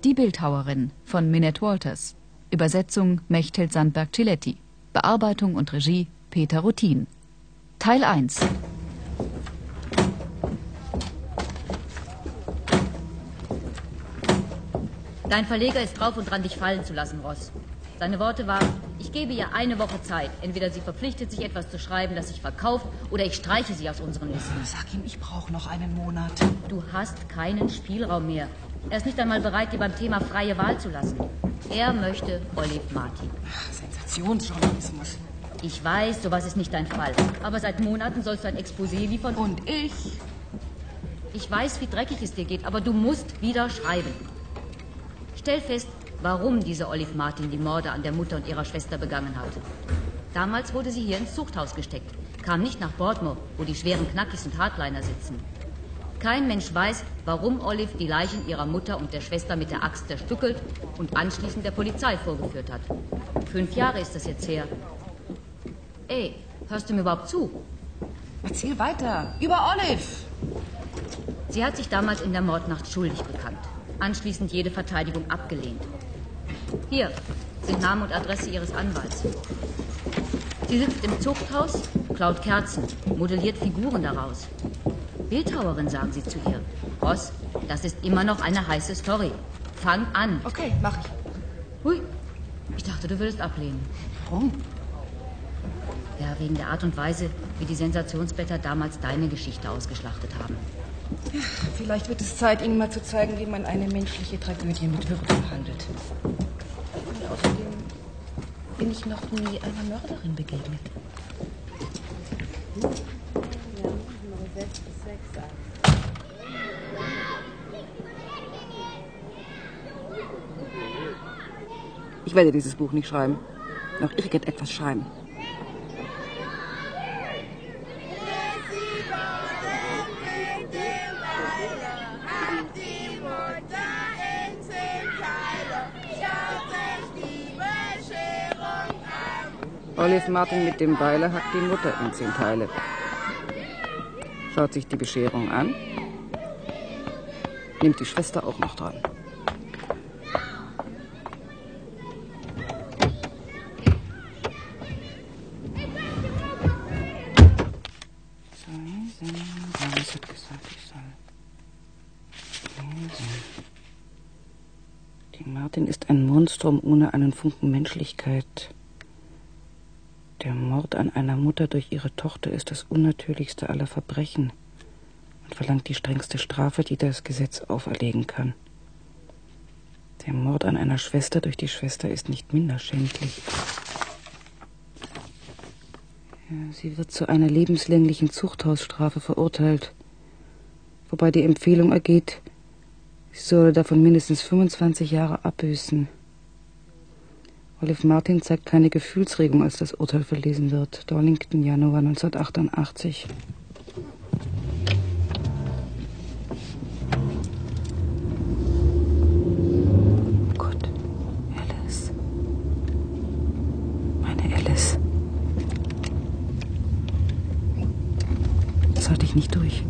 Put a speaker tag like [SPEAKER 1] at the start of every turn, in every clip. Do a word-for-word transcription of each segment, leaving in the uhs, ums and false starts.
[SPEAKER 1] Die Bildhauerin von Minette Walters. Übersetzung Mechthild Sandberg-Ciletti. Bearbeitung und Regie Peter Rutin. Teil eins.
[SPEAKER 2] Dein Verleger ist drauf und dran, dich fallen zu lassen, Ross. Seine Worte waren, ich gebe ihr eine Woche Zeit. Entweder sie verpflichtet sich, etwas zu schreiben, das sich verkauft, oder ich streiche sie aus unseren Listen.
[SPEAKER 3] Sag ihm, ich brauche noch einen Monat.
[SPEAKER 2] Du hast keinen Spielraum mehr. Er ist nicht einmal bereit, dir beim Thema freie Wahl zu lassen. Er möchte Olive Martin.
[SPEAKER 3] Ach, Sensationsjournalismus.
[SPEAKER 2] Ich weiß, sowas ist nicht dein Fall. Aber seit Monaten sollst du ein Exposé liefern.
[SPEAKER 3] Und ich?
[SPEAKER 2] Ich weiß, wie dreckig es dir geht, aber du musst wieder schreiben. Stell fest, warum diese Olive Martin die Morde an der Mutter und ihrer Schwester begangen hat. Damals wurde sie hier ins Zuchthaus gesteckt, kam nicht nach Baltimore, wo die schweren Knackis und Hardliner sitzen. Kein Mensch weiß, warum Olive die Leichen ihrer Mutter und der Schwester mit der Axt zerstückelt und anschließend der Polizei vorgeführt hat. Fünf Jahre ist das jetzt her. Ey, hörst du mir überhaupt zu?
[SPEAKER 3] Erzähl weiter. Über Olive.
[SPEAKER 2] Sie hat sich damals in der Mordnacht schuldig bekannt. Anschließend jede Verteidigung abgelehnt. Hier sind Name und Adresse ihres Anwalts. Sie sitzt im Zuchthaus, klaut Kerzen, modelliert Figuren daraus. Bildhauerin, sagen sie zu ihr. Ross, das ist immer noch eine heiße Story. Fang an.
[SPEAKER 3] Okay, mach ich.
[SPEAKER 2] Hui, ich dachte, du würdest ablehnen.
[SPEAKER 3] Warum?
[SPEAKER 2] Ja, wegen der Art und Weise, wie die Sensationsblätter damals deine Geschichte ausgeschlachtet haben.
[SPEAKER 3] Ja, vielleicht wird es Zeit, Ihnen mal zu zeigen, wie man eine menschliche Tragödie mit Würde behandelt. Und außerdem bin ich noch nie einer Mörderin begegnet. Ich werde dieses Buch nicht schreiben. Noch irgendetwas schreiben. Olive Martin mit dem Beile hackt die Mutter in zehn Teile. Schaut sich die Bescherung an. Nimmt die Schwester auch noch dran. Was hat gesagt, ich soll lesen. Die Martin ist ein Monstrum ohne einen Funken Menschlichkeit. Der Mord an einer Mutter durch ihre Tochter ist das unnatürlichste aller Verbrechen und verlangt die strengste Strafe, die das Gesetz auferlegen kann. Der Mord an einer Schwester durch die Schwester ist nicht minder schändlich. Ja, sie wird zu einer lebenslänglichen Zuchthausstrafe verurteilt, wobei die Empfehlung ergeht, sie solle davon mindestens fünfundzwanzig Jahre abbüßen. Olive Martin zeigt keine Gefühlsregung, als das Urteil verlesen wird. Darlington, Januar neunzehnhundertachtundachtzig. Oh Gott, Alice. Meine Alice. Das halte ich nicht durch.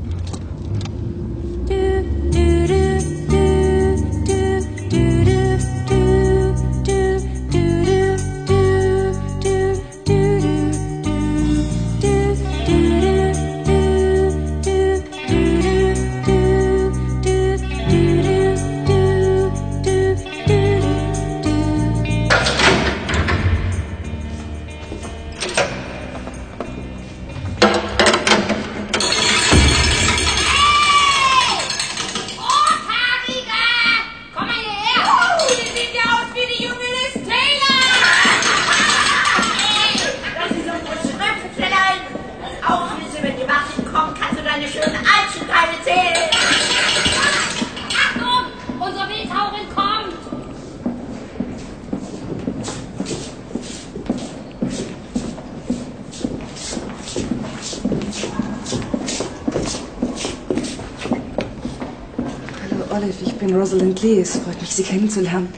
[SPEAKER 3] Olive, ich bin Rosalind Lee. Es freut mich, Sie kennenzulernen.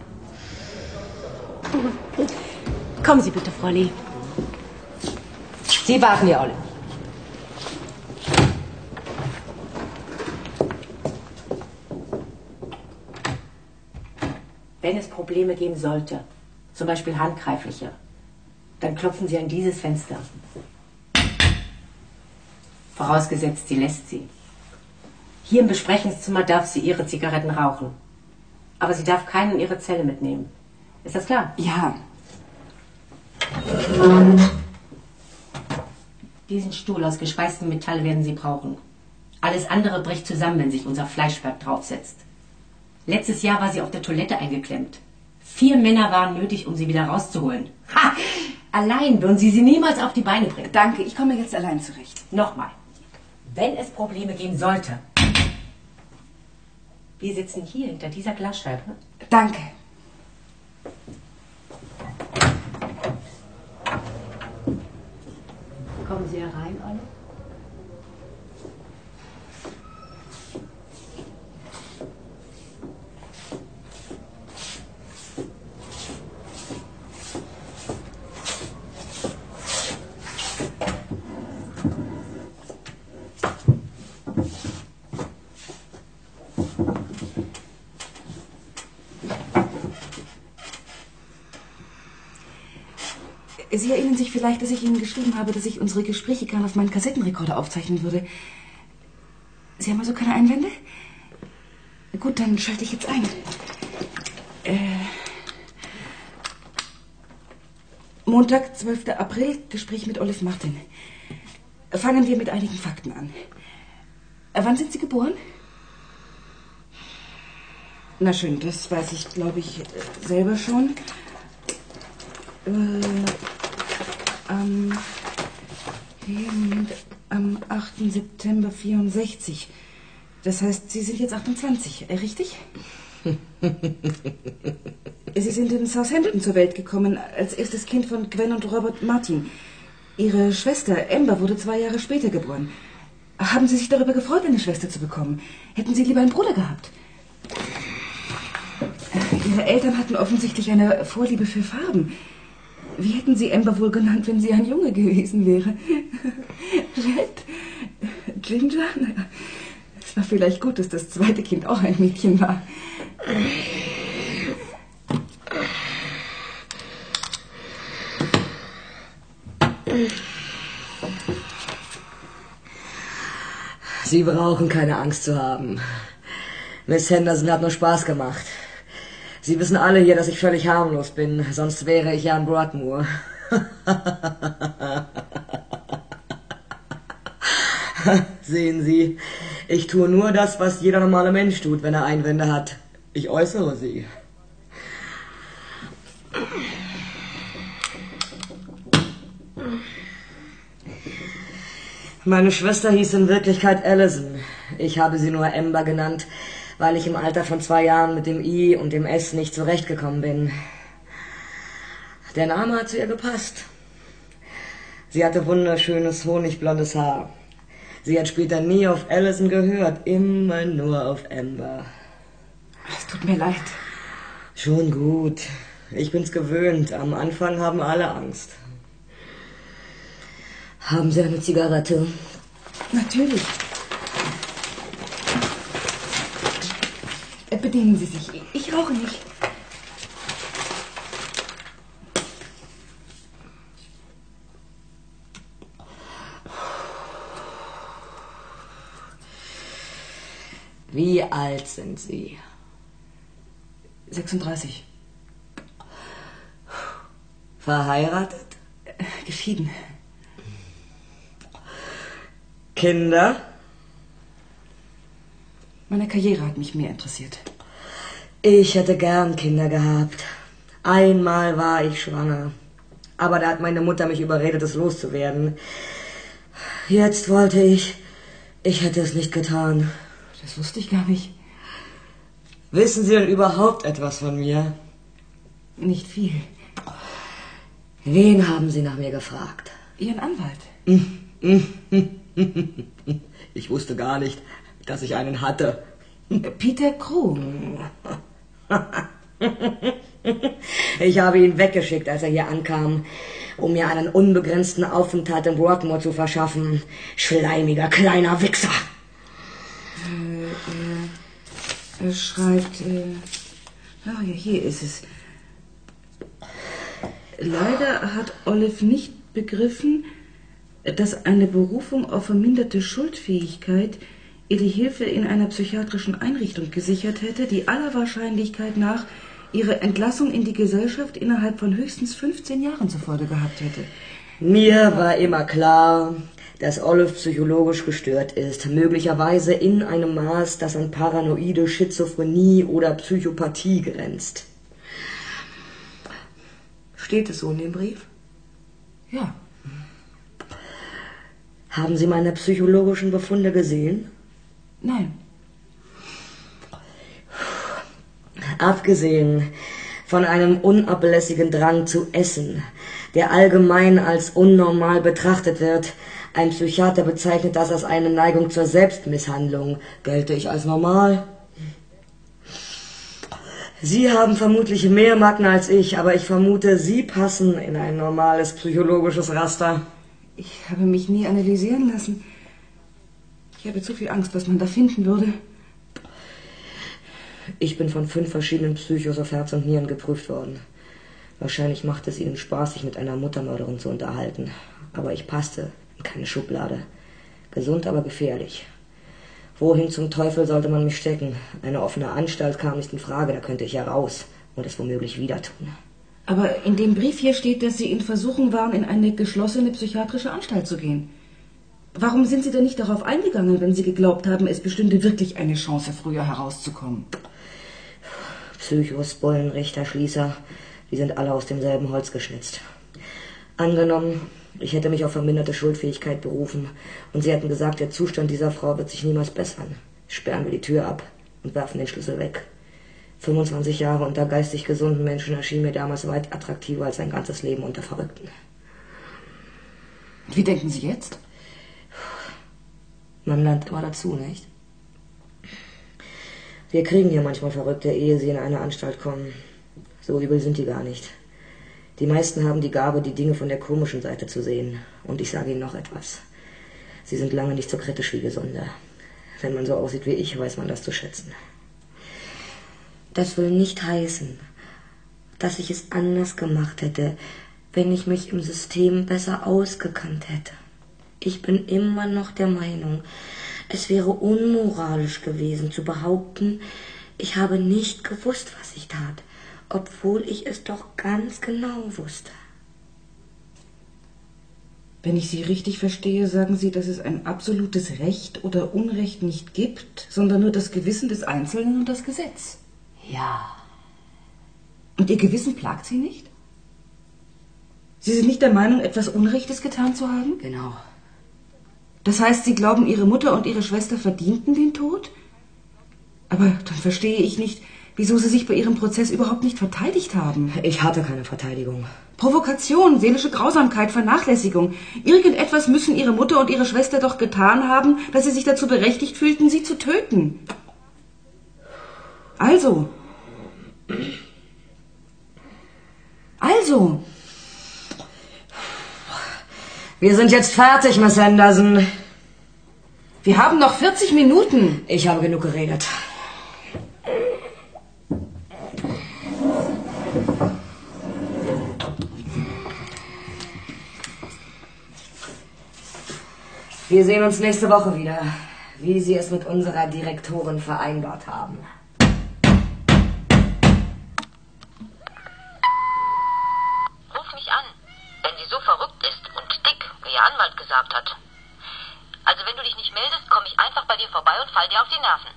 [SPEAKER 4] Kommen Sie bitte, Frau Lee. Sie warten ja alle. Wenn es Probleme geben sollte, zum Beispiel handgreifliche, dann klopfen Sie an dieses Fenster. Vorausgesetzt, sie lässt sie. Hier im Besprechungszimmer darf sie ihre Zigaretten rauchen. Aber sie darf keinen in ihre Zelle mitnehmen. Ist das klar?
[SPEAKER 3] Ja.
[SPEAKER 4] Diesen Stuhl aus geschweißtem Metall werden Sie brauchen. Alles andere bricht zusammen, wenn sich unser Fleischwerk draufsetzt. Letztes Jahr war sie auf der Toilette eingeklemmt. Vier Männer waren nötig, um sie wieder rauszuholen. Ha! Allein würden Sie sie niemals auf die Beine bringen.
[SPEAKER 3] Danke, ich komme jetzt allein zurecht.
[SPEAKER 4] Nochmal. Wenn es Probleme geben sollte. Wir sitzen hier hinter dieser Glasscheibe.
[SPEAKER 3] Danke.
[SPEAKER 4] Kommen Sie herein, Olle.
[SPEAKER 3] Sie erinnern sich vielleicht, dass ich Ihnen geschrieben habe, dass ich unsere Gespräche gerne auf meinen Kassettenrekorder aufzeichnen würde. Sie haben also keine Einwände? Gut, dann schalte ich jetzt ein. Äh, Montag, zwölfter April, Gespräch mit Olive Martin. Fangen wir mit einigen Fakten an. Wann sind Sie geboren? Na schön, das weiß ich, glaube ich, selber schon. Äh, am, hier, Moment, am achten September vierundsechzig. Das heißt, Sie sind jetzt achtundzwanzig, äh, richtig? Sie sind in Southampton zur Welt gekommen, als erstes Kind von Gwen und Robert Martin. Ihre Schwester Amber wurde zwei Jahre später geboren. Haben Sie sich darüber gefreut, eine Schwester zu bekommen? Hätten Sie lieber einen Bruder gehabt? Ihre Eltern hatten offensichtlich eine Vorliebe für Farben. Wie hätten Sie Amber wohl genannt, wenn sie ein Junge gewesen wäre? Red? Ginger? Es war vielleicht gut, dass das zweite Kind auch ein Mädchen war.
[SPEAKER 5] Sie brauchen keine Angst zu haben. Miss Henderson hat nur Spaß gemacht. Sie wissen alle hier, dass ich völlig harmlos bin, sonst wäre ich ja in Broadmoor. Sehen Sie, ich tue nur das, was jeder normale Mensch tut, wenn er Einwände hat. Ich äußere sie. Meine Schwester hieß in Wirklichkeit Alison. Ich habe sie nur Amber genannt, weil ich im Alter von zwei Jahren mit dem I und dem S nicht zurechtgekommen bin. Der Name hat zu ihr gepasst. Sie hatte wunderschönes, honigblondes Haar. Sie hat später nie auf Alison gehört, immer nur auf Amber.
[SPEAKER 3] Es tut mir leid.
[SPEAKER 5] Schon gut. Ich bin's gewöhnt. Am Anfang haben alle Angst. Haben Sie eine Zigarette?
[SPEAKER 3] Natürlich. Bedienen Sie sich. Ich rauche nicht.
[SPEAKER 5] Wie alt sind Sie?
[SPEAKER 3] sechsunddreißig.
[SPEAKER 5] Verheiratet?
[SPEAKER 3] Äh, geschieden.
[SPEAKER 5] Kinder?
[SPEAKER 3] Meine Karriere hat mich mehr interessiert.
[SPEAKER 5] Ich hätte gern Kinder gehabt. Einmal war ich schwanger. Aber da hat meine Mutter mich überredet, es loszuwerden. Jetzt wollte ich... Ich hätte es nicht getan.
[SPEAKER 3] Das wusste ich gar nicht.
[SPEAKER 5] Wissen Sie denn überhaupt etwas von mir?
[SPEAKER 3] Nicht viel.
[SPEAKER 5] Wen haben Sie nach mir gefragt?
[SPEAKER 3] Ihren Anwalt.
[SPEAKER 5] Ich wusste gar nicht, dass ich einen hatte.
[SPEAKER 3] Peter Krug.
[SPEAKER 5] Ich habe ihn weggeschickt, als er hier ankam, um mir einen unbegrenzten Aufenthalt in Broadmoor zu verschaffen. Schleimiger kleiner Wichser.
[SPEAKER 3] Äh, er, er schreibt, äh, Ah, ja, hier ist es. Leider hat Olive nicht begriffen, dass eine Berufung auf verminderte Schuldfähigkeit ihr die Hilfe in einer psychiatrischen Einrichtung gesichert hätte, die aller Wahrscheinlichkeit nach ihre Entlassung in die Gesellschaft innerhalb von höchstens fünfzehn Jahren zur Folge gehabt hätte.
[SPEAKER 5] Mir war immer klar, dass Olive psychologisch gestört ist, möglicherweise in einem Maß, das an paranoide Schizophrenie oder Psychopathie grenzt. Steht es so in dem Brief?
[SPEAKER 3] Ja.
[SPEAKER 5] Haben Sie meine psychologischen Befunde gesehen?
[SPEAKER 3] Nein.
[SPEAKER 5] Abgesehen von einem unablässigen Drang zu essen, der allgemein als unnormal betrachtet wird, ein Psychiater bezeichnet das als eine Neigung zur Selbstmisshandlung, gelte ich als normal. Sie haben vermutlich mehr Macken als ich, aber ich vermute, Sie passen in ein normales psychologisches Raster.
[SPEAKER 3] Ich habe mich nie analysieren lassen. Ich habe zu viel Angst, was man da finden würde.
[SPEAKER 5] Ich bin von fünf verschiedenen Psychos auf Herz und Nieren geprüft worden. Wahrscheinlich macht es Ihnen Spaß, sich mit einer Muttermörderin zu unterhalten. Aber ich passte in keine Schublade. Gesund, aber gefährlich. Wohin zum Teufel sollte man mich stecken? Eine offene Anstalt kam nicht in Frage, da könnte ich ja raus und es womöglich wieder tun.
[SPEAKER 3] Aber in dem Brief hier steht, dass Sie in Versuchung waren, in eine geschlossene psychiatrische Anstalt zu gehen. Warum sind Sie denn nicht darauf eingegangen, wenn Sie geglaubt haben, es bestünde wirklich eine Chance, früher herauszukommen?
[SPEAKER 5] Psychos, Bullen, Richter, Schließer, die sind alle aus demselben Holz geschnitzt. Angenommen, ich hätte mich auf verminderte Schuldfähigkeit berufen und Sie hätten gesagt, der Zustand dieser Frau wird sich niemals bessern. Sperren wir die Tür ab und werfen den Schlüssel weg. fünfundzwanzig Jahre unter geistig gesunden Menschen erschien mir damals weit attraktiver als ein ganzes Leben unter Verrückten.
[SPEAKER 3] Wie denken Sie jetzt?
[SPEAKER 5] Man lernt immer dazu, nicht? Wir kriegen ja manchmal Verrückte, ehe sie in eine Anstalt kommen. So übel sind die gar nicht. Die meisten haben die Gabe, die Dinge von der komischen Seite zu sehen. Und ich sage Ihnen noch etwas. Sie sind lange nicht so kritisch wie Gesunde. Wenn man so aussieht wie ich, weiß man das zu schätzen. Das will nicht heißen, dass ich es anders gemacht hätte, wenn ich mich im System besser ausgekannt hätte. Ich bin immer noch der Meinung, es wäre unmoralisch gewesen zu behaupten, ich habe nicht gewusst, was ich tat, obwohl ich es doch ganz genau wusste.
[SPEAKER 3] Wenn ich Sie richtig verstehe, sagen Sie, dass es ein absolutes Recht oder Unrecht nicht gibt, sondern nur das Gewissen des Einzelnen und das Gesetz.
[SPEAKER 4] Ja.
[SPEAKER 3] Und Ihr Gewissen plagt Sie nicht? Sie sind nicht der Meinung, etwas Unrechtes getan zu haben?
[SPEAKER 4] Genau.
[SPEAKER 3] Das heißt, Sie glauben, Ihre Mutter und Ihre Schwester verdienten den Tod? Aber dann verstehe ich nicht, wieso Sie sich bei Ihrem Prozess überhaupt nicht verteidigt haben.
[SPEAKER 5] Ich hatte keine Verteidigung.
[SPEAKER 3] Provokation, seelische Grausamkeit, Vernachlässigung. Irgendetwas müssen Ihre Mutter und Ihre Schwester doch getan haben, dass Sie sich dazu berechtigt fühlten, Sie zu töten. Also. Also.
[SPEAKER 5] Wir sind jetzt fertig, Miss Anderson.
[SPEAKER 3] Wir haben noch vierzig Minuten.
[SPEAKER 5] Ich habe genug geredet. Wir sehen uns nächste Woche wieder, wie Sie es mit unserer Direktorin vereinbart haben.
[SPEAKER 6] Ruf mich an, wenn sie so verrückt ist und dick, wie ihr Anwalt gesagt hat. Also wenn du dich nicht meldest, komme ich einfach bei dir vorbei und fall dir auf die Nerven.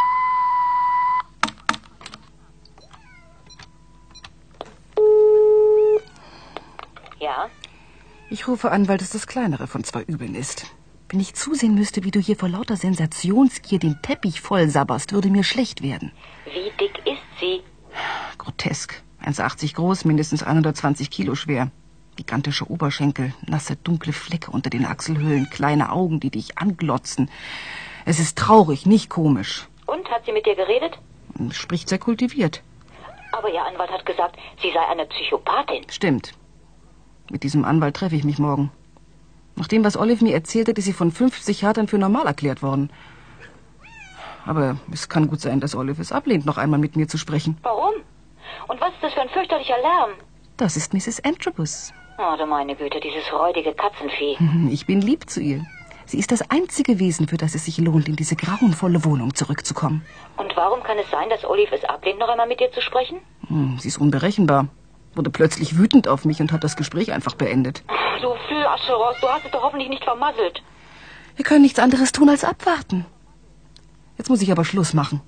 [SPEAKER 6] Ja?
[SPEAKER 3] Ich rufe an, weil das das kleinere von zwei Übeln ist. Wenn ich zusehen müsste, wie du hier vor lauter Sensationsgier den Teppich voll sabberst, würde mir schlecht werden.
[SPEAKER 6] Wie dick ist sie?
[SPEAKER 3] Grotesk. eins Komma achtzig groß, mindestens hundertzwanzig Kilo schwer. Gigantische Oberschenkel, nasse, dunkle Flecke unter den Achselhöhlen, kleine Augen, die dich anglotzen. Es ist traurig, nicht komisch.
[SPEAKER 6] Und, hat sie mit dir geredet?
[SPEAKER 3] Spricht sehr kultiviert.
[SPEAKER 6] Aber ihr Anwalt hat gesagt, sie sei eine Psychopathin.
[SPEAKER 3] Stimmt. Mit diesem Anwalt treffe ich mich morgen. Nach dem, was Olive mir erzählt hat, ist sie von fünf Psychiatern für normal erklärt worden. Aber es kann gut sein, dass Olive es ablehnt, noch einmal mit mir zu sprechen.
[SPEAKER 6] Warum? Und was ist das für ein fürchterlicher Lärm?
[SPEAKER 1] Das ist Misses Antrobus.
[SPEAKER 6] Oh, du meine Güte, dieses räudige Katzenvieh.
[SPEAKER 1] Ich bin lieb zu ihr. Sie ist das einzige Wesen, für das es sich lohnt, in diese grauenvolle Wohnung zurückzukommen.
[SPEAKER 6] Und warum kann es sein, dass Olive es ablehnt, noch einmal mit dir zu sprechen?
[SPEAKER 1] Hm, sie ist unberechenbar. Wurde plötzlich wütend auf mich und hat das Gespräch einfach beendet.
[SPEAKER 6] Du Flascheros, du hast es doch hoffentlich nicht vermasselt.
[SPEAKER 1] Wir können nichts anderes tun als abwarten. Jetzt muss ich aber Schluss machen.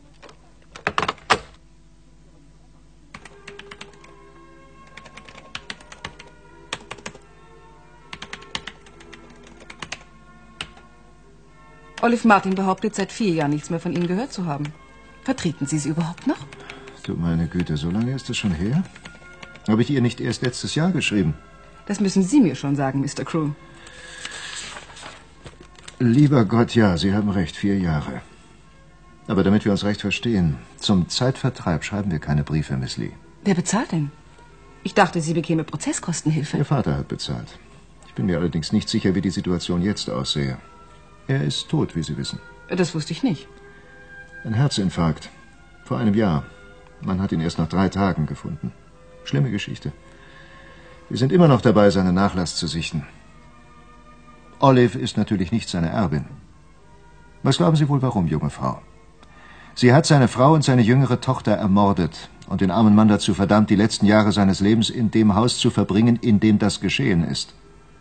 [SPEAKER 1] Olive Martin behauptet seit vier Jahren nichts mehr von Ihnen gehört zu haben. Vertreten Sie sie überhaupt noch?
[SPEAKER 7] Du meine Güte, so lange ist es schon her? Habe ich ihr nicht erst letztes Jahr geschrieben?
[SPEAKER 1] Das müssen Sie mir schon sagen, Mister Crew.
[SPEAKER 7] Lieber Gott, ja, Sie haben recht, vier Jahre. Aber damit wir uns recht verstehen, zum Zeitvertreib schreiben wir keine Briefe, Miss Lee.
[SPEAKER 1] Wer bezahlt denn? Ich dachte, sie bekäme Prozesskostenhilfe.
[SPEAKER 7] Ihr Vater hat bezahlt. Ich bin mir allerdings nicht sicher, wie die Situation jetzt aussehe. Er ist tot, wie Sie wissen.
[SPEAKER 1] Das wusste ich nicht.
[SPEAKER 7] Ein Herzinfarkt. Vor einem Jahr. Man hat ihn erst nach drei Tagen gefunden. Schlimme Geschichte. Wir sind immer noch dabei, seinen Nachlass zu sichten. Olive ist natürlich nicht seine Erbin. Was glauben Sie wohl, warum, junge Frau? Sie hat seine Frau und seine jüngere Tochter ermordet und den armen Mann dazu verdammt, die letzten Jahre seines Lebens in dem Haus zu verbringen, in dem das geschehen ist.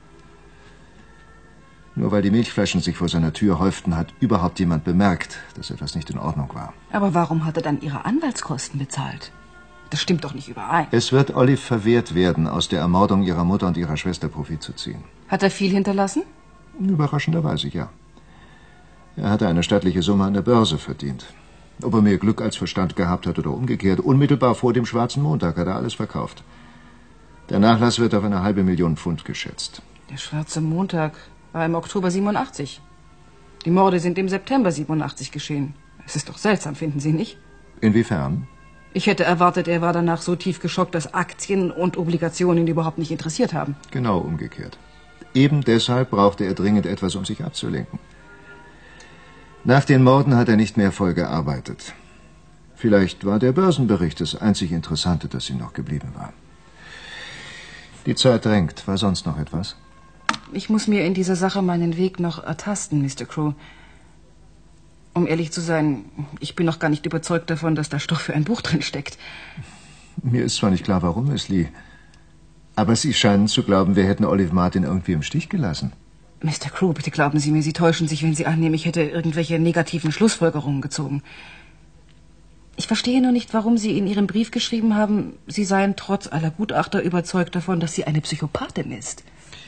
[SPEAKER 7] Nur weil die Milchflaschen sich vor seiner Tür häuften, hat überhaupt jemand bemerkt, dass etwas nicht in Ordnung war.
[SPEAKER 1] Aber warum hat er dann Ihre Anwaltskosten bezahlt? Das stimmt doch nicht überein.
[SPEAKER 7] Es wird Olive verwehrt werden, aus der Ermordung ihrer Mutter und ihrer Schwester Profit zu ziehen.
[SPEAKER 1] Hat er viel hinterlassen?
[SPEAKER 7] Überraschenderweise, ja. Er hatte eine stattliche Summe an der Börse verdient. Ob er mehr Glück als Verstand gehabt hat oder umgekehrt, unmittelbar vor dem Schwarzen Montag hat er alles verkauft. Der Nachlass wird auf eine halbe Million Pfund geschätzt.
[SPEAKER 1] Der Schwarze Montag war im Oktober siebenundachtzig. Die Morde sind im September siebenundachtzig geschehen. Es ist doch seltsam, finden Sie nicht?
[SPEAKER 7] Inwiefern?
[SPEAKER 1] Ich hätte erwartet, er war danach so tief geschockt, dass Aktien und Obligationen ihn überhaupt nicht interessiert haben.
[SPEAKER 7] Genau umgekehrt. Eben deshalb brauchte er dringend etwas, um sich abzulenken. Nach den Morden hat er nicht mehr voll gearbeitet. Vielleicht war der Börsenbericht das einzig Interessante, das ihm noch geblieben war. Die Zeit drängt. War sonst noch etwas?
[SPEAKER 1] Ich muss mir in dieser Sache meinen Weg noch ertasten, Mister Crew. Um ehrlich zu sein, ich bin noch gar nicht überzeugt davon, dass da Stoff für ein Buch drin steckt.
[SPEAKER 7] Mir ist zwar nicht klar, warum, Miss Lee, aber Sie scheinen zu glauben, wir hätten Olive Martin irgendwie im Stich gelassen.
[SPEAKER 1] Mister Crew, bitte glauben Sie mir, Sie täuschen sich, wenn Sie annehmen, ich hätte irgendwelche negativen Schlussfolgerungen gezogen. Ich verstehe nur nicht, warum Sie in Ihrem Brief geschrieben haben, Sie seien trotz aller Gutachter überzeugt davon, dass sie eine Psychopathin ist.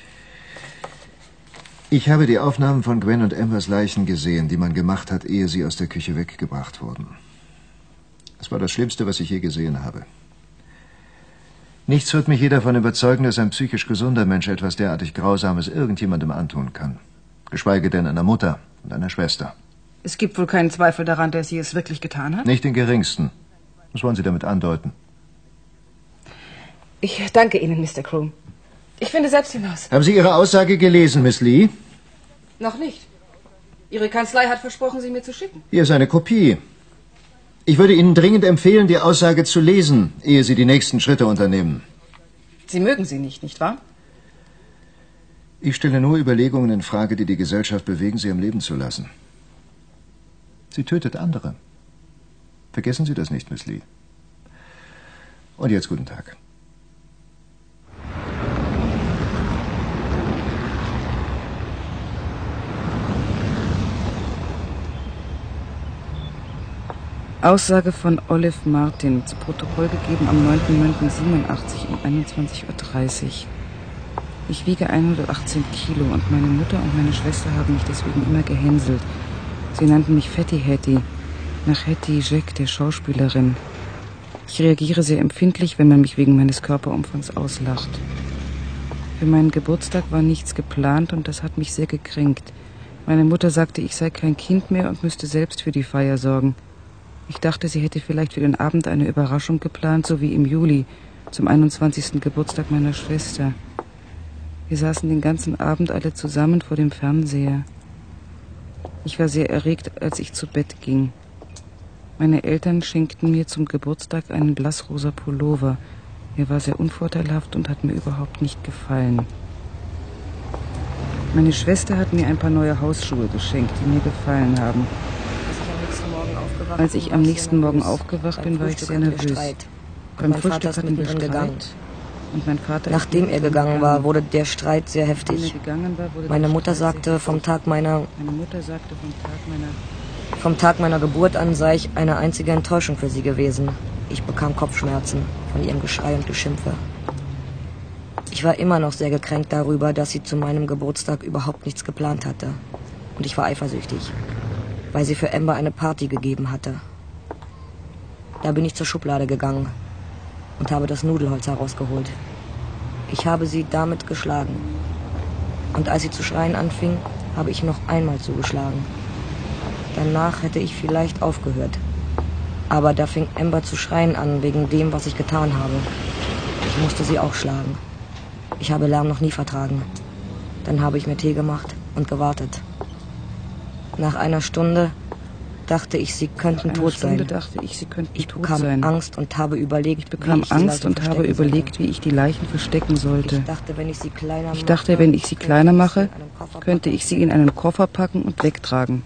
[SPEAKER 7] Ich habe die Aufnahmen von Gwen und Ambers Leichen gesehen, die man gemacht hat, ehe sie aus der Küche weggebracht wurden. Es war das Schlimmste, was ich je gesehen habe. Nichts wird mich je davon überzeugen, dass ein psychisch gesunder Mensch etwas derartig Grausames irgendjemandem antun kann. Geschweige denn einer Mutter und einer Schwester.
[SPEAKER 1] Es gibt wohl keinen Zweifel daran, dass sie es wirklich getan hat?
[SPEAKER 7] Nicht den geringsten. Was wollen Sie damit andeuten?
[SPEAKER 1] Ich danke Ihnen, Mister Crew. Ich finde selbst hinaus.
[SPEAKER 7] Haben Sie Ihre Aussage gelesen, Miss Lee?
[SPEAKER 1] Noch nicht. Ihre Kanzlei hat versprochen, sie mir zu schicken.
[SPEAKER 7] Hier ist eine Kopie. Ich würde Ihnen dringend empfehlen, die Aussage zu lesen, ehe Sie die nächsten Schritte unternehmen.
[SPEAKER 1] Sie mögen sie nicht, nicht wahr?
[SPEAKER 7] Ich stelle nur Überlegungen in Frage, die die Gesellschaft bewegen, sie am Leben zu lassen. Sie tötet andere. Vergessen Sie das nicht, Miss Lee. Und jetzt guten Tag.
[SPEAKER 1] Aussage von Olive Martin, zu Protokoll gegeben am neunten neunten siebenundachtzig um einundzwanzig Uhr dreißig. Ich wiege hundertachtzehn Kilo und meine Mutter und meine Schwester haben mich deswegen immer gehänselt. Sie nannten mich Fatty Hattie, nach Hattie Jack, der Schauspielerin. Ich reagiere sehr empfindlich, wenn man mich wegen meines Körperumfangs auslacht. Für meinen Geburtstag war nichts geplant und das hat mich sehr gekränkt. Meine Mutter sagte, ich sei kein Kind mehr und müsste selbst für die Feier sorgen. Ich dachte, sie hätte vielleicht für den Abend eine Überraschung geplant, so wie im Juli, zum einundzwanzigsten Geburtstag meiner Schwester. Wir saßen den ganzen Abend alle zusammen vor dem Fernseher. Ich war sehr erregt, als ich zu Bett ging. Meine Eltern schenkten mir zum Geburtstag einen blassrosa Pullover. Er war sehr unvorteilhaft und hat mir überhaupt nicht gefallen. Meine Schwester hat mir ein paar neue Hausschuhe geschenkt, die mir gefallen haben. Als ich am nächsten Morgen aufgewacht bin, war ich sehr nervös. Beim Frühstück hatten wir Streit. Und mein Vater
[SPEAKER 5] Nachdem er gegangen war, wurde der Streit sehr heftig. Meine Mutter sagte, vom Tag meiner, vom Tag meiner Geburt an sei ich eine einzige Enttäuschung für sie gewesen. Ich bekam Kopfschmerzen von ihrem Geschrei und Geschimpfe. Ich war immer noch sehr gekränkt darüber, dass sie zu meinem Geburtstag überhaupt nichts geplant hatte. Und ich war eifersüchtig, weil sie für Amber eine Party gegeben hatte. Da bin ich zur Schublade gegangen und habe das Nudelholz herausgeholt. Ich habe sie damit geschlagen. Und als sie zu schreien anfing, habe ich noch einmal zugeschlagen. Danach hätte ich vielleicht aufgehört. Aber da fing Amber zu schreien an, wegen dem, was ich getan habe. Ich musste sie auch schlagen. Ich habe Lärm noch nie vertragen. Dann habe ich mir Tee gemacht und gewartet. Nach einer Stunde dachte ich, sie könnten tot sein. Ich bekam Angst und habe überlegt,
[SPEAKER 1] ich bekam Angst und habe überlegt, wie ich die Leichen verstecken sollte. Ich dachte, wenn ich sie kleiner, ich dachte, wenn ich sie kleiner mache, könnte ich sie in einen Koffer packen und wegtragen.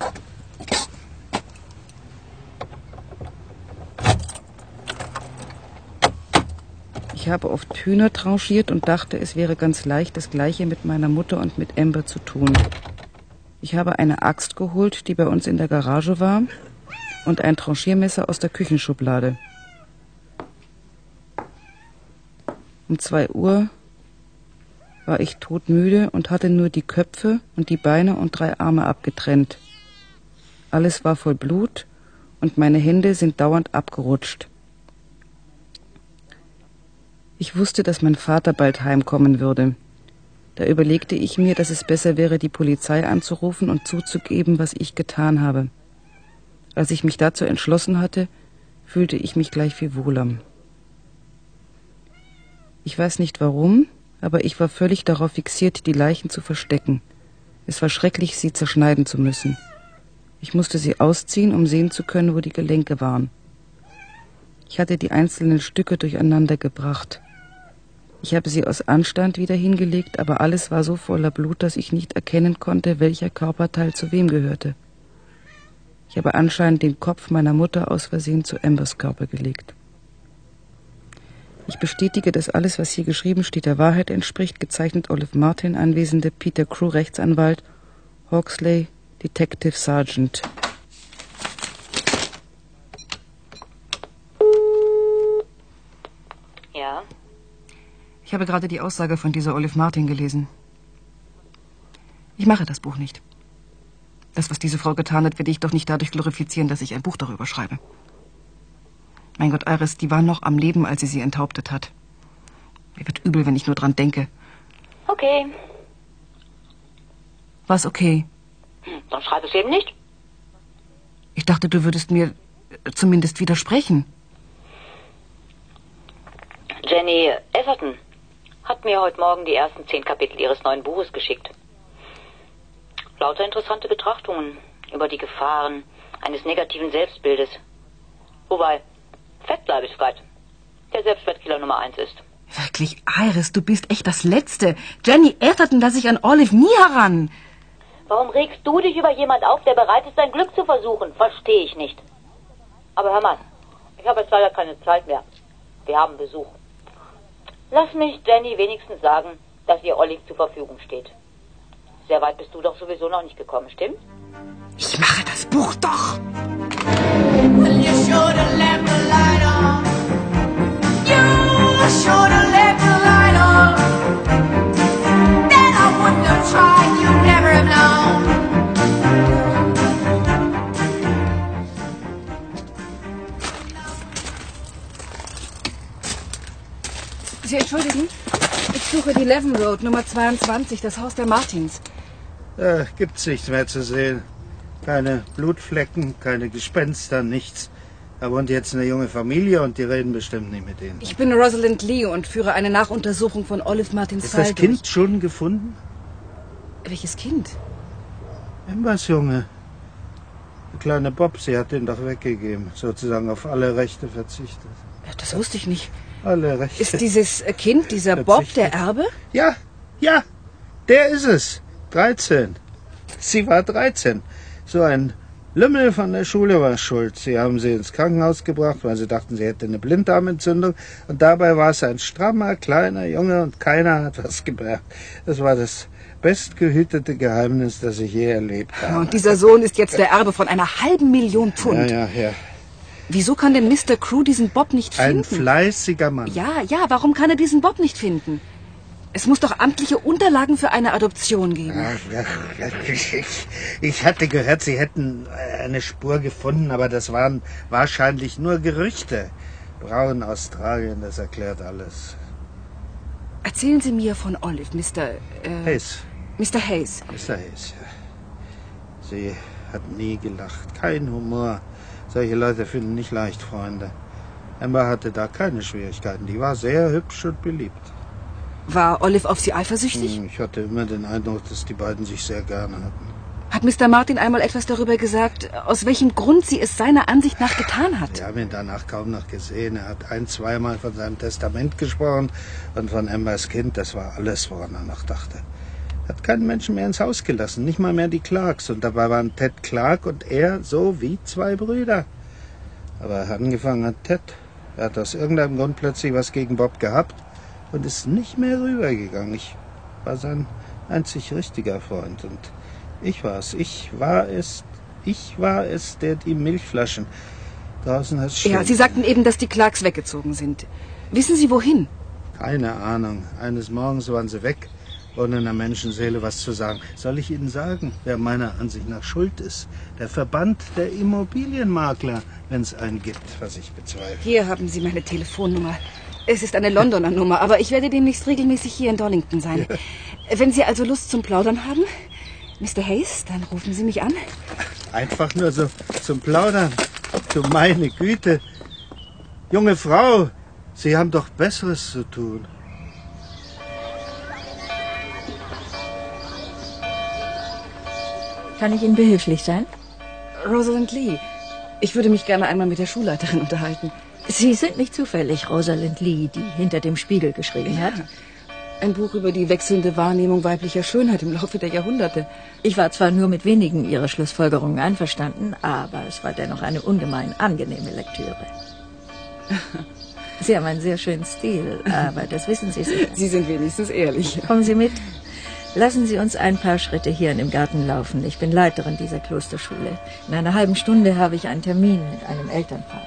[SPEAKER 1] Ich habe oft Hühner tranchiert und dachte, es wäre ganz leicht, das Gleiche mit meiner Mutter und mit Amber zu tun. Ich habe eine Axt geholt, die bei uns in der Garage war, und ein Tranchiermesser aus der Küchenschublade. Um zwei Uhr war ich todmüde und hatte nur die Köpfe und die Beine und drei Arme abgetrennt. Alles war voll Blut und meine Hände sind dauernd abgerutscht. Ich wusste, dass mein Vater bald heimkommen würde. Da überlegte ich mir, dass es besser wäre, die Polizei anzurufen und zuzugeben, was ich getan habe. Als ich mich dazu entschlossen hatte, fühlte ich mich gleich viel wohler. Ich weiß nicht warum, aber ich war völlig darauf fixiert, die Leichen zu verstecken. Es war schrecklich, sie zerschneiden zu müssen. Ich musste sie ausziehen, um sehen zu können, wo die Gelenke waren. Ich hatte die einzelnen Stücke durcheinander gebracht. Ich habe sie aus Anstand wieder hingelegt, aber alles war so voller Blut, dass ich nicht erkennen konnte, welcher Körperteil zu wem gehörte. Ich habe anscheinend den Kopf meiner Mutter aus Versehen zu Ambers Körper gelegt. Ich bestätige, dass alles, was hier geschrieben steht, der Wahrheit entspricht. Gezeichnet Olive Martin, Anwesende Peter Crew, Rechtsanwalt, Hawksley, Detective Sergeant.
[SPEAKER 6] Ja?
[SPEAKER 1] Ich habe gerade die Aussage von dieser Olive Martin gelesen. Ich mache das Buch nicht. Das, was diese Frau getan hat, werde ich doch nicht dadurch glorifizieren, dass ich ein Buch darüber schreibe. Mein Gott, Iris, die war noch am Leben, als sie sie enthauptet hat. Mir wird übel, wenn ich nur dran denke.
[SPEAKER 6] Okay.
[SPEAKER 1] Was okay?
[SPEAKER 6] Hm, dann schreib es eben nicht.
[SPEAKER 1] Ich dachte, du würdest mir zumindest widersprechen.
[SPEAKER 6] Jenny Everton hat mir heute Morgen die ersten zehn Kapitel ihres neuen Buches geschickt. Lauter interessante Betrachtungen über die Gefahren eines negativen Selbstbildes. Wobei Fettleibigkeit der Selbstwertkiller Nummer eins ist.
[SPEAKER 1] Wirklich, Iris, du bist echt das Letzte. Jenny Atherton lasse ich an Olive nie heran.
[SPEAKER 6] Warum regst du dich über jemand auf, der bereit ist, sein Glück zu versuchen? Verstehe ich nicht. Aber hör mal, ich habe jetzt leider keine Zeit mehr. Wir haben Besuch. Lass mich Jenny wenigstens sagen, dass ihr Olive zur Verfügung steht. Sehr weit bist du doch sowieso noch nicht gekommen, stimmt?
[SPEAKER 1] Ich mache das Buch doch!
[SPEAKER 8] Well, you should have left the light on. You should have left the light on. Then I wouldn't have tried, you'd never have known.
[SPEAKER 1] Sie entschuldigen? Ich suche die Leven Road, Nummer zweiundzwanzig, das Haus der Martins.
[SPEAKER 9] Äh, gibt's nichts mehr zu sehen. Keine Blutflecken, keine Gespenster, nichts. Da wohnt jetzt eine junge Familie und die reden bestimmt nicht mit denen.
[SPEAKER 1] Ich bin Rosalind Lee und führe eine Nachuntersuchung von Olive Martins Fall.
[SPEAKER 9] Ist das Kind schon gefunden?
[SPEAKER 1] Welches Kind?
[SPEAKER 9] Ambers Junge. Der kleine Bob, sie hat den doch weggegeben, sozusagen auf alle Rechte verzichtet.
[SPEAKER 3] Ja, das wusste ich nicht.
[SPEAKER 9] Alle Rechte.
[SPEAKER 3] Ist dieses Kind, dieser Bob, der Erbe?
[SPEAKER 9] Ja, ja, der ist es. dreizehn. Sie war dreizehn. So ein Lümmel von der Schule war schuld. Sie haben sie ins Krankenhaus gebracht, weil sie dachten, sie hätte eine Blinddarmentzündung. Und dabei war es ein strammer, kleiner Junge und keiner hat was gemerkt. Das war das bestgehütete Geheimnis, das ich je erlebt habe.
[SPEAKER 3] Und dieser Sohn ist jetzt der Erbe von einer halben Million Pfund.
[SPEAKER 9] Ja, ja, ja.
[SPEAKER 3] Wieso kann denn Mister Crew diesen Bob nicht finden?
[SPEAKER 9] Ein fleißiger Mann.
[SPEAKER 3] Ja, ja, warum kann er diesen Bob nicht finden? Es muss doch amtliche Unterlagen für eine Adoption geben.
[SPEAKER 9] Ja, ja, ich, ich hatte gehört, Sie hätten eine Spur gefunden, aber das waren wahrscheinlich nur Gerüchte. Braun Australien, das erklärt alles.
[SPEAKER 3] Erzählen Sie mir von Olive, Mister Äh,
[SPEAKER 9] Hayes.
[SPEAKER 3] Mister Hayes.
[SPEAKER 9] Mister Hayes, ja. Sie hat nie gelacht, kein Humor. Solche Leute finden nicht leicht Freunde. Emma hatte da keine Schwierigkeiten. Die war sehr hübsch und beliebt.
[SPEAKER 3] War Olive auf Sie eifersüchtig?
[SPEAKER 9] Ich hatte immer den Eindruck, dass die beiden sich sehr gerne hatten.
[SPEAKER 3] Hat Mister Martin einmal etwas darüber gesagt, aus welchem Grund sie es seiner Ansicht nach getan hat?
[SPEAKER 9] Wir haben ihn danach kaum noch gesehen. Er hat ein-, zweimal von seinem Testament gesprochen und von Embers Kind. Das war alles, woran er noch dachte. Er hat keinen Menschen mehr ins Haus gelassen, nicht mal mehr die Clarks. Und dabei waren Ted Clark und er so wie zwei Brüder. Aber angefangen hat Ted. Er hat aus irgendeinem Grund plötzlich was gegen Bob gehabt und ist nicht mehr rübergegangen. Ich war sein einzig richtiger Freund und ich war es. Ich war es. Ich war es, der die Milchflaschen draußen hat stehen.
[SPEAKER 3] Ja, Sie sagten eben, dass die Clarks weggezogen sind. Wissen Sie, wohin?
[SPEAKER 9] Keine Ahnung. Eines Morgens waren sie weg, ohne einer Menschenseele was zu sagen. Soll ich Ihnen sagen, wer meiner Ansicht nach schuld ist? Der Verband der Immobilienmakler, wenn es einen gibt, was ich bezweifle.
[SPEAKER 3] Hier haben Sie meine Telefonnummer. Es ist eine Londoner Nummer, aber ich werde demnächst regelmäßig hier in Donington sein. Ja. Wenn Sie also Lust zum Plaudern haben, Mister Hayes, dann rufen Sie mich an.
[SPEAKER 9] Einfach nur so zum Plaudern. Du meine Güte. Junge Frau, Sie haben doch Besseres zu tun.
[SPEAKER 10] Kann ich Ihnen behilflich sein?
[SPEAKER 3] Rosalind Lee. Ich würde mich gerne einmal mit der Schulleiterin unterhalten.
[SPEAKER 10] Sie sind nicht zufällig Rosalind Lee, die hinter dem Spiegel geschrieben hat?
[SPEAKER 3] Ja. Ein Buch über die wechselnde Wahrnehmung weiblicher Schönheit im Laufe der Jahrhunderte.
[SPEAKER 10] Ich war zwar nur mit wenigen Ihrer Schlussfolgerungen einverstanden, aber es war dennoch eine ungemein angenehme Lektüre. Sie haben einen sehr schönen Stil, aber das wissen Sie sicher.
[SPEAKER 3] Sie sind wenigstens ehrlich.
[SPEAKER 10] Kommen Sie mit. Lassen Sie uns ein paar Schritte hier in dem Garten laufen. Ich bin Leiterin dieser Klosterschule. In einer halben Stunde habe ich einen Termin mit einem Elternpaar.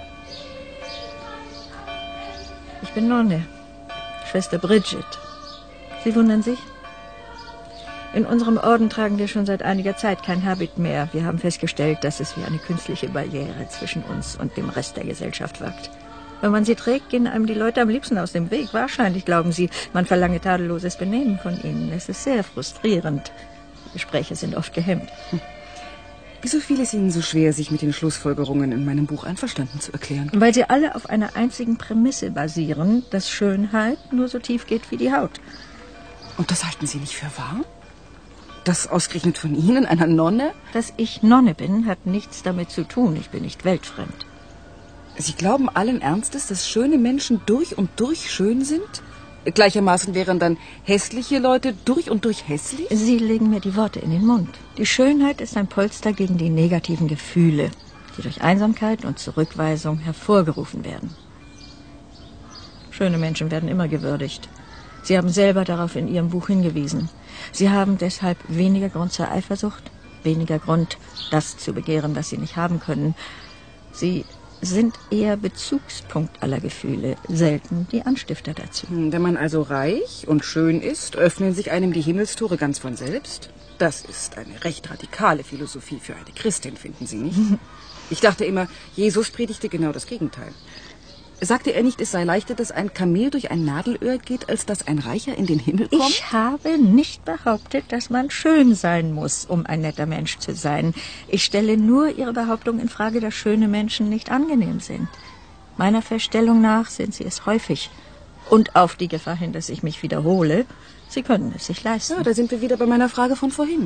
[SPEAKER 10] Ich bin Nonne, Schwester Bridget. Sie wundern sich? In unserem Orden tragen wir schon seit einiger Zeit kein Habit mehr. Wir haben festgestellt, dass es wie eine künstliche Barriere zwischen uns und dem Rest der Gesellschaft wirkt. Wenn man sie trägt, gehen einem die Leute am liebsten aus dem Weg. Wahrscheinlich glauben sie, man verlange tadelloses Benehmen von ihnen. Es ist sehr frustrierend. Die Gespräche sind oft gehemmt.
[SPEAKER 3] Hm. Wieso fiel es Ihnen so schwer, sich mit den Schlussfolgerungen in meinem Buch einverstanden zu erklären?
[SPEAKER 10] Weil sie alle auf einer einzigen Prämisse basieren, dass Schönheit nur so tief geht wie die Haut.
[SPEAKER 3] Und das halten Sie nicht für wahr? Das ausgerechnet von Ihnen, einer Nonne?
[SPEAKER 10] Dass ich Nonne bin, hat nichts damit zu tun. Ich bin nicht weltfremd.
[SPEAKER 3] Sie glauben allen Ernstes, dass schöne Menschen durch und durch schön sind? Gleichermaßen wären dann hässliche Leute durch und durch hässlich?
[SPEAKER 10] Sie legen mir die Worte in den Mund. Die Schönheit ist ein Polster gegen die negativen Gefühle, die durch Einsamkeit und Zurückweisung hervorgerufen werden. Schöne Menschen werden immer gewürdigt. Sie haben selber darauf in Ihrem Buch hingewiesen. Sie haben deshalb weniger Grund zur Eifersucht, weniger Grund, das zu begehren, was Sie nicht haben können. Sie sind eher Bezugspunkt aller Gefühle, selten die Anstifter dazu.
[SPEAKER 3] Wenn man also reich und schön ist, öffnen sich einem die Himmelstore ganz von selbst? Das ist eine recht radikale Philosophie für eine Christin, finden Sie nicht? Ich dachte immer, Jesus predigte genau das Gegenteil. Sagte er nicht, es sei leichter, dass ein Kamel durch ein Nadelöhr geht, als dass ein Reicher in den Himmel kommt?
[SPEAKER 10] Ich habe nicht behauptet, dass man schön sein muss, um ein netter Mensch zu sein. Ich stelle nur Ihre Behauptung in Frage, dass schöne Menschen nicht angenehm sind. Meiner Feststellung nach sind sie es häufig. Und auf die Gefahr hin, dass ich mich wiederhole, Sie können es sich leisten.
[SPEAKER 3] Ja, da sind wir wieder bei meiner Frage von vorhin.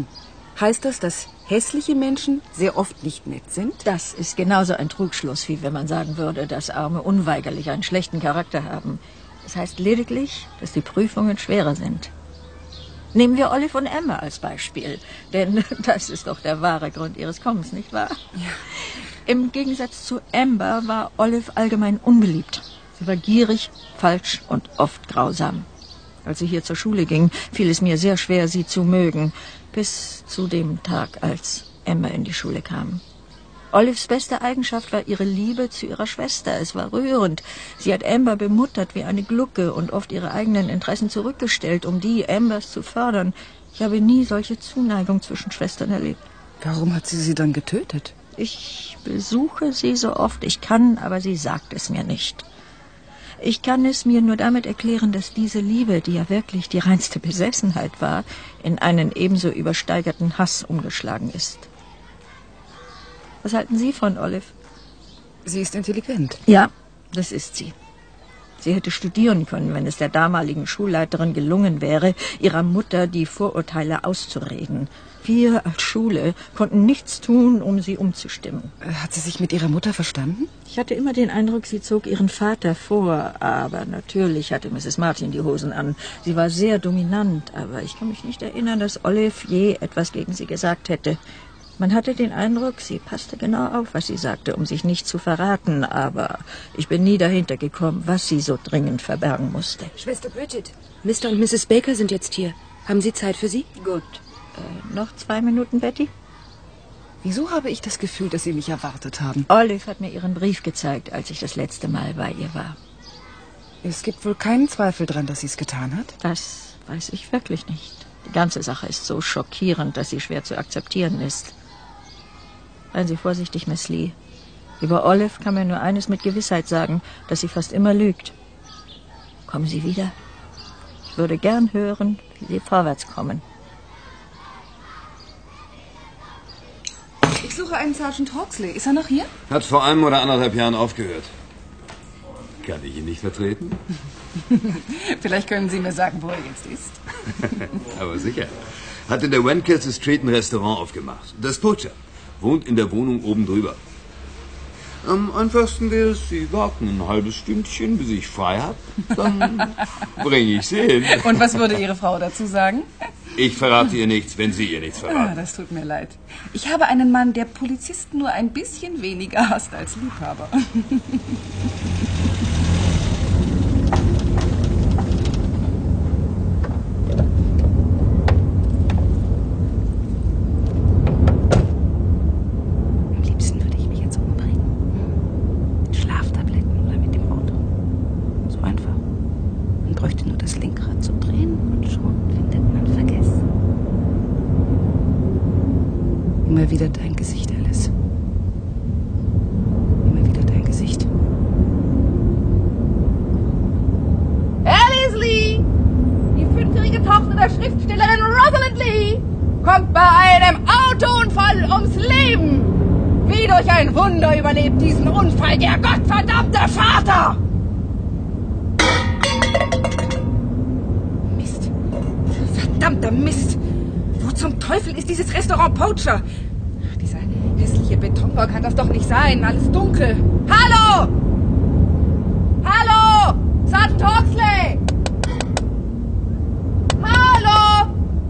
[SPEAKER 1] Heißt das, dass hässliche Menschen sehr oft nicht nett sind?
[SPEAKER 10] Das ist genauso ein Trugschluss, wie wenn man sagen würde, dass Arme unweigerlich einen schlechten Charakter haben. Das heißt lediglich, dass die Prüfungen schwerer sind. Nehmen wir Olive und Emma als Beispiel, denn das ist doch der wahre Grund ihres Kommens, nicht wahr?
[SPEAKER 1] Ja.
[SPEAKER 10] Im Gegensatz zu Amber war Olive allgemein unbeliebt. Sie war gierig, falsch und oft grausam. Als sie hier zur Schule ging, fiel es mir sehr schwer, sie zu mögen, bis zu dem Tag, als Emma in die Schule kam. Olives beste Eigenschaft war ihre Liebe zu ihrer Schwester. Es war rührend. Sie hat Amber bemuttert wie eine Glucke und oft ihre eigenen Interessen zurückgestellt, um die Ambers zu fördern. Ich habe nie solche Zuneigung zwischen Schwestern erlebt.
[SPEAKER 1] Warum hat sie sie dann getötet?
[SPEAKER 10] Ich besuche sie so oft ich kann, aber sie sagt es mir nicht. Ich kann es mir nur damit erklären, dass diese Liebe, die ja wirklich die reinste Besessenheit war, in einen ebenso übersteigerten Hass umgeschlagen ist. Was halten Sie von Olive?
[SPEAKER 1] Sie ist intelligent.
[SPEAKER 10] Ja, das ist sie. Sie hätte studieren können, wenn es der damaligen Schulleiterin gelungen wäre, ihrer Mutter die Vorurteile auszureden. Wir als Schule konnten nichts tun, um sie umzustimmen.
[SPEAKER 1] Hat sie sich mit ihrer Mutter verstanden?
[SPEAKER 10] Ich hatte immer den Eindruck, sie zog ihren Vater vor, aber natürlich hatte Misses Martin die Hosen an. Sie war sehr dominant, aber ich kann mich nicht erinnern, dass Olive je etwas gegen sie gesagt hätte. Man hatte den Eindruck, sie passte genau auf, was sie sagte, um sich nicht zu verraten, aber ich bin nie dahinter gekommen, was sie so dringend verbergen musste.
[SPEAKER 11] Schwester Bridget, Mister und Misses Baker sind jetzt hier. Haben Sie Zeit für Sie?
[SPEAKER 10] Gut. Äh, noch zwei Minuten, Betty?
[SPEAKER 1] Wieso habe ich das Gefühl, dass Sie mich erwartet haben?
[SPEAKER 10] Olive hat mir ihren Brief gezeigt, als ich das letzte Mal bei ihr war.
[SPEAKER 1] Es gibt wohl keinen Zweifel dran, dass sie es getan hat?
[SPEAKER 10] Das weiß ich wirklich nicht. Die ganze Sache ist so schockierend, dass sie schwer zu akzeptieren ist. Seien Sie vorsichtig, Miss Lee. Über Olive kann mir nur eines mit Gewissheit sagen, dass sie fast immer lügt. Kommen Sie wieder. Ich würde gern hören, wie Sie vorwärts kommen.
[SPEAKER 1] Ich suche einen Sergeant Hawksley. Ist er noch hier?
[SPEAKER 12] Hat vor einem oder anderthalb Jahren aufgehört. Kann ich ihn nicht vertreten?
[SPEAKER 1] Vielleicht können Sie mir sagen, wo er jetzt ist.
[SPEAKER 12] Aber sicher. Hat in der Wencastle Street ein Restaurant aufgemacht. Das Poacher. Wohnt in der Wohnung oben drüber. Am einfachsten wäre es, Sie warten ein halbes Stündchen, bis ich frei habe. Dann bringe ich Sie hin.
[SPEAKER 1] Und was würde Ihre Frau dazu sagen?
[SPEAKER 12] Ich verrate ihr nichts, wenn Sie ihr nichts verraten.
[SPEAKER 1] Ah, das tut mir leid. Ich habe einen Mann, der Polizisten nur ein bisschen weniger hasst als Liebhaber. Immer wieder dein Gesicht, Alice. Immer wieder dein Gesicht.
[SPEAKER 13] Alice Lee, die fünfjährige Tochter der Schriftstellerin Rosalind Lee, kommt bei einem Autounfall ums Leben. Wie durch ein Wunder überlebt diesen Unfall der gottverdammte Vater.
[SPEAKER 1] Mist. Verdammter Mist. Wo zum Teufel ist dieses Restaurant Poacher? Dieser hässliche Betonbau kann das doch nicht sein. Alles dunkel.
[SPEAKER 13] Hallo! Hallo! Sergeant Hawksley! Hallo!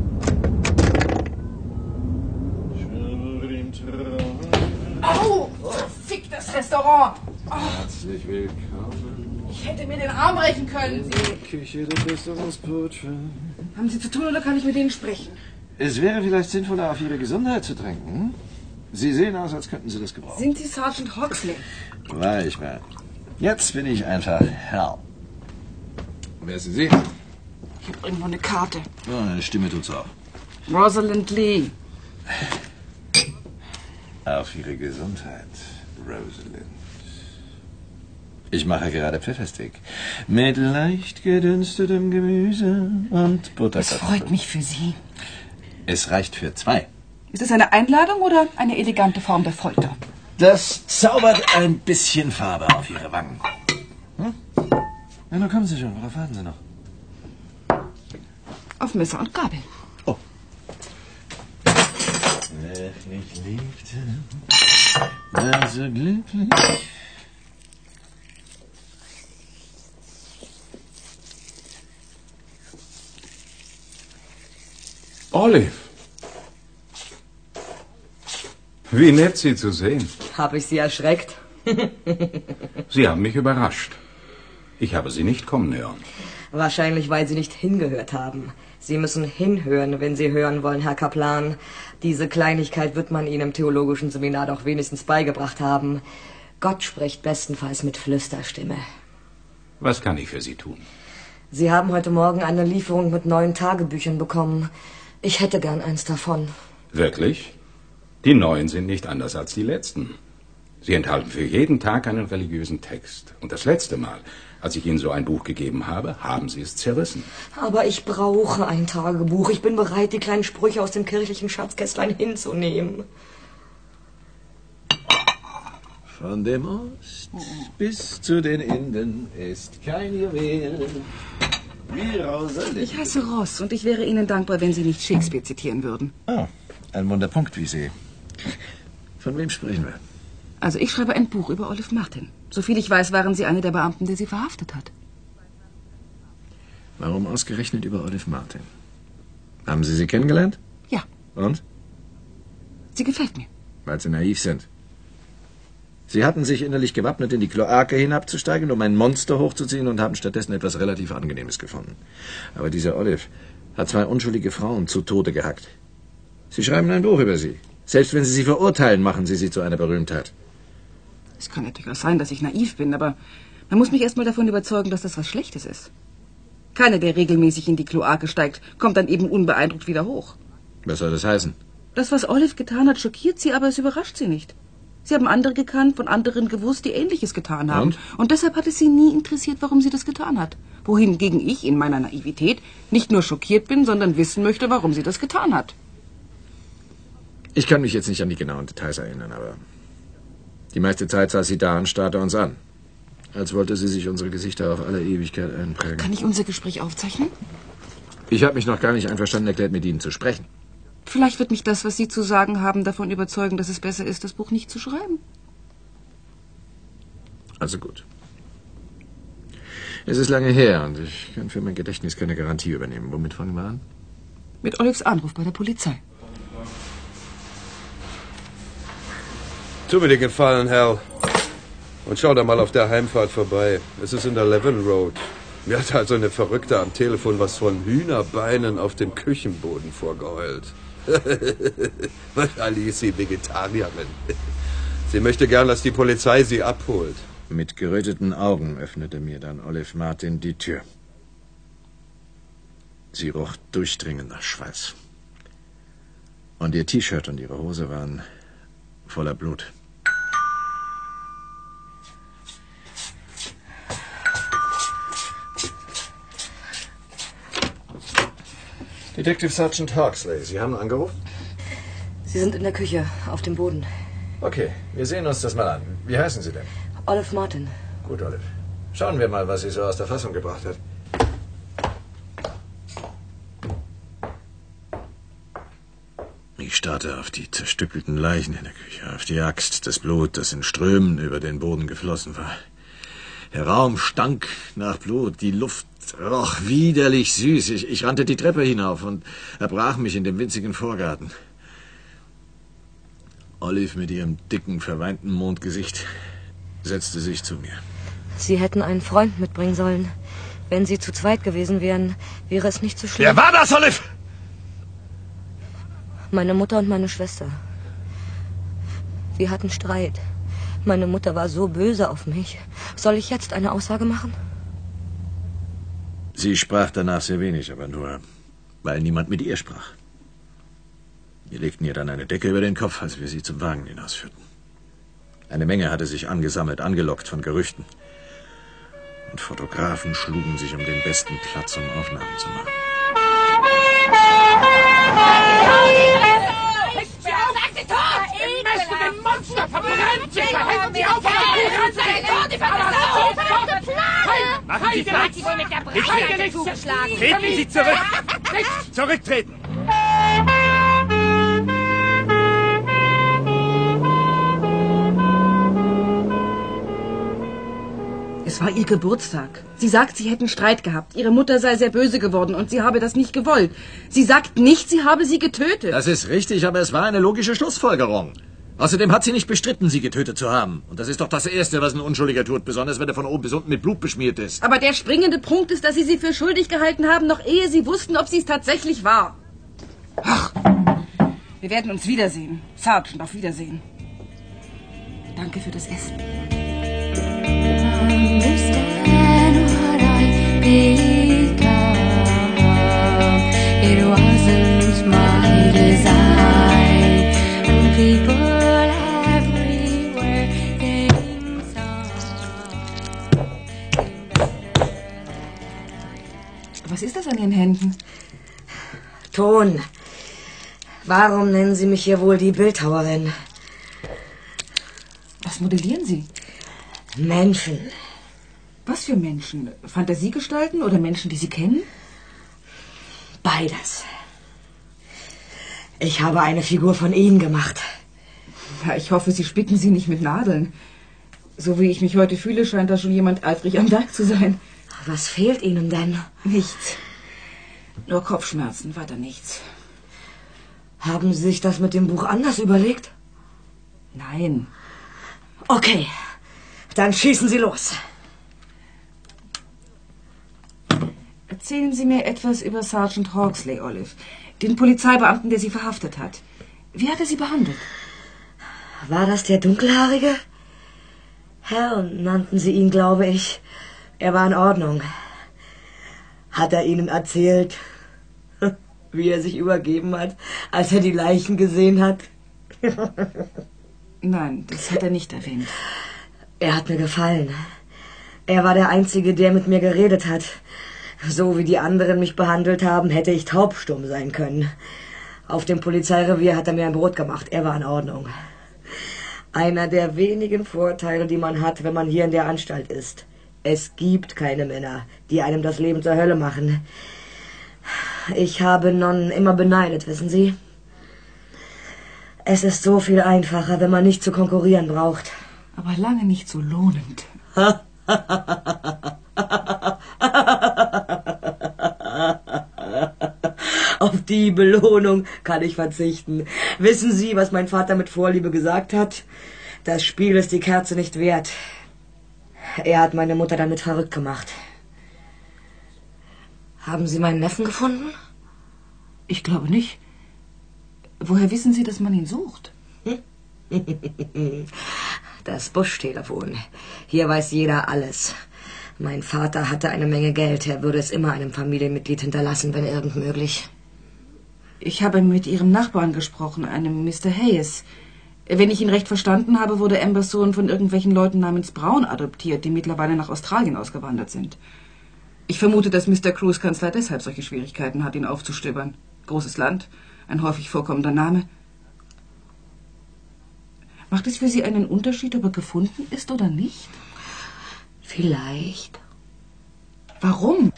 [SPEAKER 13] Au! Verficktes Restaurant! Oh.
[SPEAKER 12] Herzlich willkommen.
[SPEAKER 13] Ich hätte mir den Arm brechen können. Sie.
[SPEAKER 12] Küche des Restaurants Poacher.
[SPEAKER 1] Haben Sie zu tun oder kann ich mit Ihnen sprechen?
[SPEAKER 12] Es wäre vielleicht sinnvoller, auf Ihre Gesundheit zu trinken. Sie sehen aus, als könnten Sie das gebrauchen.
[SPEAKER 1] Sind Sie Sergeant Hawksley?
[SPEAKER 12] War ich mal. Jetzt bin ich einfach Herr. Wer sind Sie?
[SPEAKER 1] Ich habe irgendwo eine Karte.
[SPEAKER 12] Ja, eine Stimme tut's auch.
[SPEAKER 1] Rosalind Lee.
[SPEAKER 12] Auf Ihre Gesundheit, Rosalind. Ich mache gerade Pfefferstick. Mit leicht gedünstetem Gemüse und Butter.
[SPEAKER 1] Das freut mich für Sie.
[SPEAKER 12] Es reicht für zwei.
[SPEAKER 1] Ist es eine Einladung oder eine elegante Form der Folter?
[SPEAKER 12] Das zaubert ein bisschen Farbe auf Ihre Wangen. Hm? Ja, nun kommen Sie schon. Worauf warten Sie noch?
[SPEAKER 1] Auf Messer und Gabel.
[SPEAKER 12] Oh.
[SPEAKER 7] wirklich liebte, war so glücklich.
[SPEAKER 14] Olive. Wie nett, Sie zu sehen.
[SPEAKER 5] Habe ich Sie erschreckt?
[SPEAKER 14] Sie haben mich überrascht. Ich habe Sie nicht kommen hören.
[SPEAKER 5] Wahrscheinlich, weil Sie nicht hingehört haben. Sie müssen hinhören, wenn Sie hören wollen, Herr Kaplan. Diese Kleinigkeit wird man Ihnen im theologischen Seminar doch wenigstens beigebracht haben. Gott spricht bestenfalls mit Flüsterstimme.
[SPEAKER 14] Was kann ich für Sie tun?
[SPEAKER 5] Sie haben heute Morgen eine Lieferung mit neuen Tagebüchern bekommen. Ich hätte gern eins davon.
[SPEAKER 14] Wirklich? Die neuen sind nicht anders als die letzten. Sie enthalten für jeden Tag einen religiösen Text. Und das letzte Mal, als ich Ihnen so ein Buch gegeben habe, haben Sie es zerrissen.
[SPEAKER 5] Aber ich brauche ein Tagebuch. Ich bin bereit, die kleinen Sprüche aus dem kirchlichen Schatzkästlein hinzunehmen.
[SPEAKER 7] Von dem Ost bis zu den Inden ist kein Juwel. Wie Rosalie.
[SPEAKER 1] Ich heiße Ross und ich wäre Ihnen dankbar, wenn Sie nicht Shakespeare zitieren würden.
[SPEAKER 7] Ah, ein Wunderpunkt, wie Sie. Von wem sprechen wir?
[SPEAKER 1] Also ich schreibe ein Buch über Olive Martin. Soviel ich weiß, waren Sie eine der Beamten, der sie verhaftet hat.
[SPEAKER 7] Warum ausgerechnet über Olive Martin? Haben Sie sie kennengelernt?
[SPEAKER 1] Ja.
[SPEAKER 7] Und?
[SPEAKER 1] Sie gefällt mir.
[SPEAKER 7] Weil Sie naiv sind. Sie hatten sich innerlich gewappnet, in die Kloake hinabzusteigen, um ein Monster hochzuziehen und haben stattdessen etwas relativ Angenehmes gefunden. Aber dieser Olive hat zwei unschuldige Frauen zu Tode gehackt. Sie schreiben ein Buch über sie. Selbst wenn Sie sie verurteilen, machen Sie sie zu einer Berühmtheit.
[SPEAKER 1] Es kann ja durchaus sein, dass ich naiv bin, aber man muss mich erst mal davon überzeugen, dass das was Schlechtes ist. Keiner, der regelmäßig in die Kloake steigt, kommt dann eben unbeeindruckt wieder hoch.
[SPEAKER 7] Was soll das heißen?
[SPEAKER 1] Das, was Olive getan hat, schockiert sie, aber es überrascht sie nicht. Sie haben andere gekannt, von anderen gewusst, die Ähnliches getan haben.
[SPEAKER 7] Und?
[SPEAKER 1] Und deshalb hat es sie nie interessiert, warum sie das getan hat. Wohingegen ich in meiner Naivität nicht nur schockiert bin, sondern wissen möchte, warum sie das getan hat.
[SPEAKER 7] Ich kann mich jetzt nicht an die genauen Details erinnern, aber die meiste Zeit saß sie da und starrte uns an. Als wollte sie sich unsere Gesichter auf alle Ewigkeit einprägen.
[SPEAKER 1] Kann ich unser Gespräch aufzeichnen?
[SPEAKER 7] Ich habe mich noch gar nicht einverstanden erklärt, mit Ihnen zu sprechen.
[SPEAKER 1] Vielleicht wird mich das, was Sie zu sagen haben, davon überzeugen, dass es besser ist, das Buch nicht zu schreiben.
[SPEAKER 7] Also gut. Es ist lange her und ich kann für mein Gedächtnis keine Garantie übernehmen. Womit fangen wir an?
[SPEAKER 1] Mit Olives Anruf bei der Polizei.
[SPEAKER 15] Tu mir den Gefallen, Hal. Und schau da mal auf der Heimfahrt vorbei. Es ist in der Levin Road. Mir hat also eine Verrückte am Telefon was von Hühnerbeinen auf dem Küchenboden vorgeheult. Wahrscheinlich ist sie Vegetarierin. Sie möchte gern, dass die Polizei sie abholt.
[SPEAKER 7] Mit geröteten Augen öffnete mir dann Olive Martin die Tür. Sie roch durchdringend nach Schweiß. Und ihr T-Shirt und ihre Hose waren voller Blut. Detective Sergeant Hawksley, Sie haben angerufen?
[SPEAKER 5] Sie sind in der Küche, auf dem Boden.
[SPEAKER 7] Okay, wir sehen uns das mal an. Wie heißen Sie denn?
[SPEAKER 5] Olive Martin.
[SPEAKER 7] Gut, Olive. Schauen wir mal, was Sie so aus der Fassung gebracht hat. Ich starrte auf die zerstückelten Leichen in der Küche, auf die Axt, das Blut, das in Strömen über den Boden geflossen war. Der Raum stank nach Blut, die Luft roch widerlich süß. Ich, ich rannte die Treppe hinauf und erbrach mich in dem winzigen Vorgarten. Olive mit ihrem dicken, verweinten Mondgesicht setzte sich zu mir.
[SPEAKER 5] Sie hätten einen Freund mitbringen sollen. Wenn Sie zu zweit gewesen wären, wäre es nicht so schlimm.
[SPEAKER 7] Wer war das, Olive?
[SPEAKER 5] Meine Mutter und meine Schwester. Wir hatten Streit. Meine Mutter war so böse auf mich. Soll ich jetzt eine Aussage machen?
[SPEAKER 7] Sie sprach danach sehr wenig, aber nur, weil niemand mit ihr sprach. Wir legten ihr dann eine Decke über den Kopf, als wir sie zum Wagen hinausführten. Eine Menge hatte sich angesammelt, angelockt von Gerüchten. Und Fotografen schlugen sich um den besten Platz, um Aufnahmen zu machen.
[SPEAKER 8] Sag sie tot! Im mächtigen Monster verbrennt sich! Verhängen Sie auf! Seid tot, die Verdammte!
[SPEAKER 16] Machen Sie Platz!
[SPEAKER 8] Sie wohl mit der Breite zugeschlagen!
[SPEAKER 16] Treten Sie zurück! Nicht zurücktreten!
[SPEAKER 1] Es war ihr Geburtstag. Sie sagt, sie hätten Streit gehabt. Ihre Mutter sei sehr böse geworden und sie habe das nicht gewollt. Sie sagt nicht, sie habe sie getötet.
[SPEAKER 16] Das ist richtig, aber es war eine logische Schlussfolgerung. Außerdem hat sie nicht bestritten, sie getötet zu haben. Und das ist doch das Erste, was ein Unschuldiger tut, besonders wenn er von oben bis unten mit Blut beschmiert ist.
[SPEAKER 1] Aber der springende Punkt ist, dass sie sie für schuldig gehalten haben, noch ehe sie wussten, ob sie es tatsächlich war. Ach, wir werden uns wiedersehen. Sergeant, auf Wiedersehen. Danke für das Essen.
[SPEAKER 8] Understand what I become. It wasn't my design. And people everywhere think so.
[SPEAKER 1] Was ist das an Ihren Händen?
[SPEAKER 5] Ton. Warum nennen Sie mich hier wohl die Bildhauerin?
[SPEAKER 1] Was modellieren Sie?
[SPEAKER 5] Menschen.
[SPEAKER 1] Was für Menschen? Fantasiegestalten oder Menschen, die Sie kennen?
[SPEAKER 5] Beides. Ich habe eine Figur von Ihnen gemacht.
[SPEAKER 1] Ja, ich hoffe, Sie spicken sie nicht mit Nadeln. So wie ich mich heute fühle, scheint da schon jemand eifrig am Werk zu sein.
[SPEAKER 5] Was fehlt Ihnen denn?
[SPEAKER 1] Nichts. Nur Kopfschmerzen, weiter nichts.
[SPEAKER 5] Haben Sie sich das mit dem Buch anders überlegt?
[SPEAKER 1] Nein.
[SPEAKER 5] Okay, dann schießen Sie los.
[SPEAKER 1] Erzählen Sie mir etwas über Sergeant Hawksley, Olive. Den Polizeibeamten, der Sie verhaftet hat. Wie hat er Sie behandelt?
[SPEAKER 5] War das der Dunkelhaarige? Hal nannten Sie ihn, glaube ich. Er war in Ordnung. Hat er Ihnen erzählt, wie er sich übergeben hat, als er die Leichen gesehen hat?
[SPEAKER 1] Nein, das hat er nicht erwähnt.
[SPEAKER 5] Er hat mir gefallen. Er war der Einzige, der mit mir geredet hat. So wie die anderen mich behandelt haben, hätte ich taubstumm sein können. Auf dem Polizeirevier hat er mir ein Brot gemacht. Er war in Ordnung. Einer der wenigen Vorteile, die man hat, wenn man hier in der Anstalt ist. Es gibt keine Männer, die einem das Leben zur Hölle machen. Ich habe Nonnen immer beneidet, wissen Sie? Es ist so viel einfacher, wenn man nicht zu konkurrieren braucht.
[SPEAKER 1] Aber lange nicht so lohnend.
[SPEAKER 5] Auf die Belohnung kann ich verzichten. Wissen Sie, was mein Vater mit Vorliebe gesagt hat? Das Spiel ist die Kerze nicht wert. Er hat meine Mutter damit verrückt gemacht. Haben Sie meinen Neffen gefunden?
[SPEAKER 1] Ich glaube nicht. Woher wissen Sie, dass man ihn sucht?
[SPEAKER 5] Das Busch-Telefon. Hier weiß jeder alles. Mein Vater hatte eine Menge Geld. Er würde es immer einem Familienmitglied hinterlassen, wenn irgend möglich.
[SPEAKER 1] Ich habe mit Ihrem Nachbarn gesprochen, einem Mister Hayes. Wenn ich ihn recht verstanden habe, wurde Ambers Sohn von irgendwelchen Leuten namens Brown adoptiert, die mittlerweile nach Australien ausgewandert sind. Ich vermute, dass Mister Crews Kanzler deshalb solche Schwierigkeiten hat, ihn aufzustöbern. Großes Land, ein häufig vorkommender Name. Macht es für Sie einen Unterschied, ob er gefunden ist oder nicht?
[SPEAKER 5] Vielleicht.
[SPEAKER 1] Warum?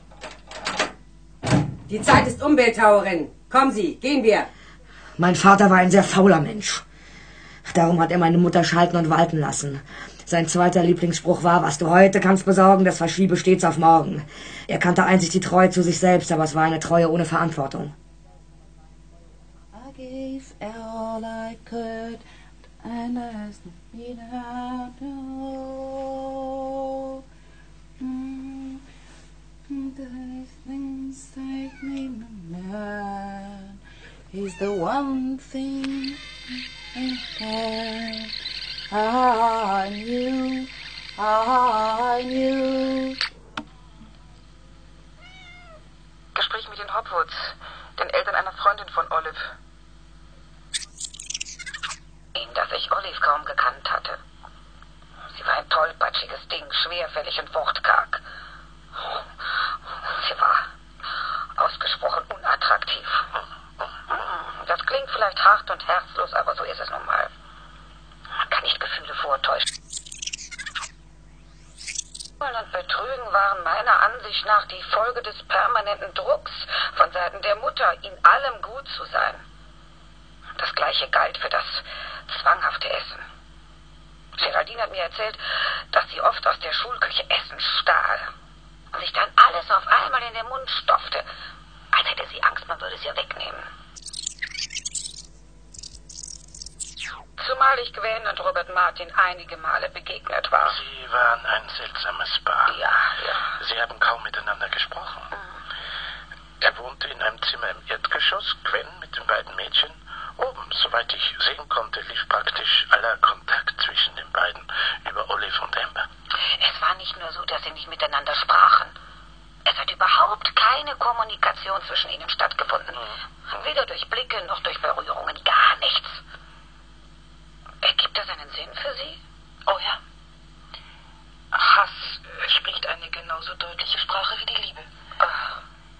[SPEAKER 17] Die Zeit ist um, Bildhauerin. Kommen Sie, gehen wir.
[SPEAKER 5] Mein Vater war ein sehr fauler Mensch. Darum hat er meine Mutter schalten und walten lassen. Sein zweiter Lieblingsspruch war, was du heute kannst besorgen, das verschiebe stets auf morgen. Er kannte einzig die Treue zu sich selbst, aber es war eine Treue ohne Verantwortung.
[SPEAKER 1] I gave all I could and I need how to mm, these things take me mad is the one thing I had. I knew, I knew.
[SPEAKER 18] Gespräch mit den Hopwoods, den Eltern einer Freundin von Olive. Dass ich Olive kaum gekannt hatte. Sie war ein tollpatschiges Ding, schwerfällig und wortkarg. Sie war ausgesprochen unattraktiv. Das klingt vielleicht hart und herzlos, aber so ist es nun mal. Man kann nicht Gefühle vortäuschen. Und Betrügen waren meiner Ansicht nach die Folge des permanenten Drucks von Seiten der Mutter, in allem gut zu sein. Das Gleiche galt für das zwanghafte Essen. Geraldine hat mir erzählt, dass sie oft aus der Schulküche Essen stahl und sich dann alles auf einmal in den Mund stopfte, als hätte sie Angst, man würde es ihr wegnehmen. Zumal ich Gwen und Robert Martin einige Male begegnet war.
[SPEAKER 19] Sie waren ein seltsames Paar.
[SPEAKER 18] Ja, ja.
[SPEAKER 19] Sie haben kaum miteinander gesprochen. Mhm. Er wohnte in einem Zimmer im Erdgeschoss, Gwen mit den beiden Mädchen. Oben, soweit ich sehen konnte, lief praktisch aller Kontakt zwischen den beiden über Olive und Amber.
[SPEAKER 18] Es war nicht nur so, dass sie nicht miteinander sprachen. Es hat überhaupt keine Kommunikation zwischen ihnen stattgefunden. Mhm. Weder durch Blicke noch durch Berührungen, gar nichts. Ergibt das einen Sinn für Sie?
[SPEAKER 20] Oh ja. Hass spricht eine genauso deutliche Sprache wie die Liebe.
[SPEAKER 18] Ach.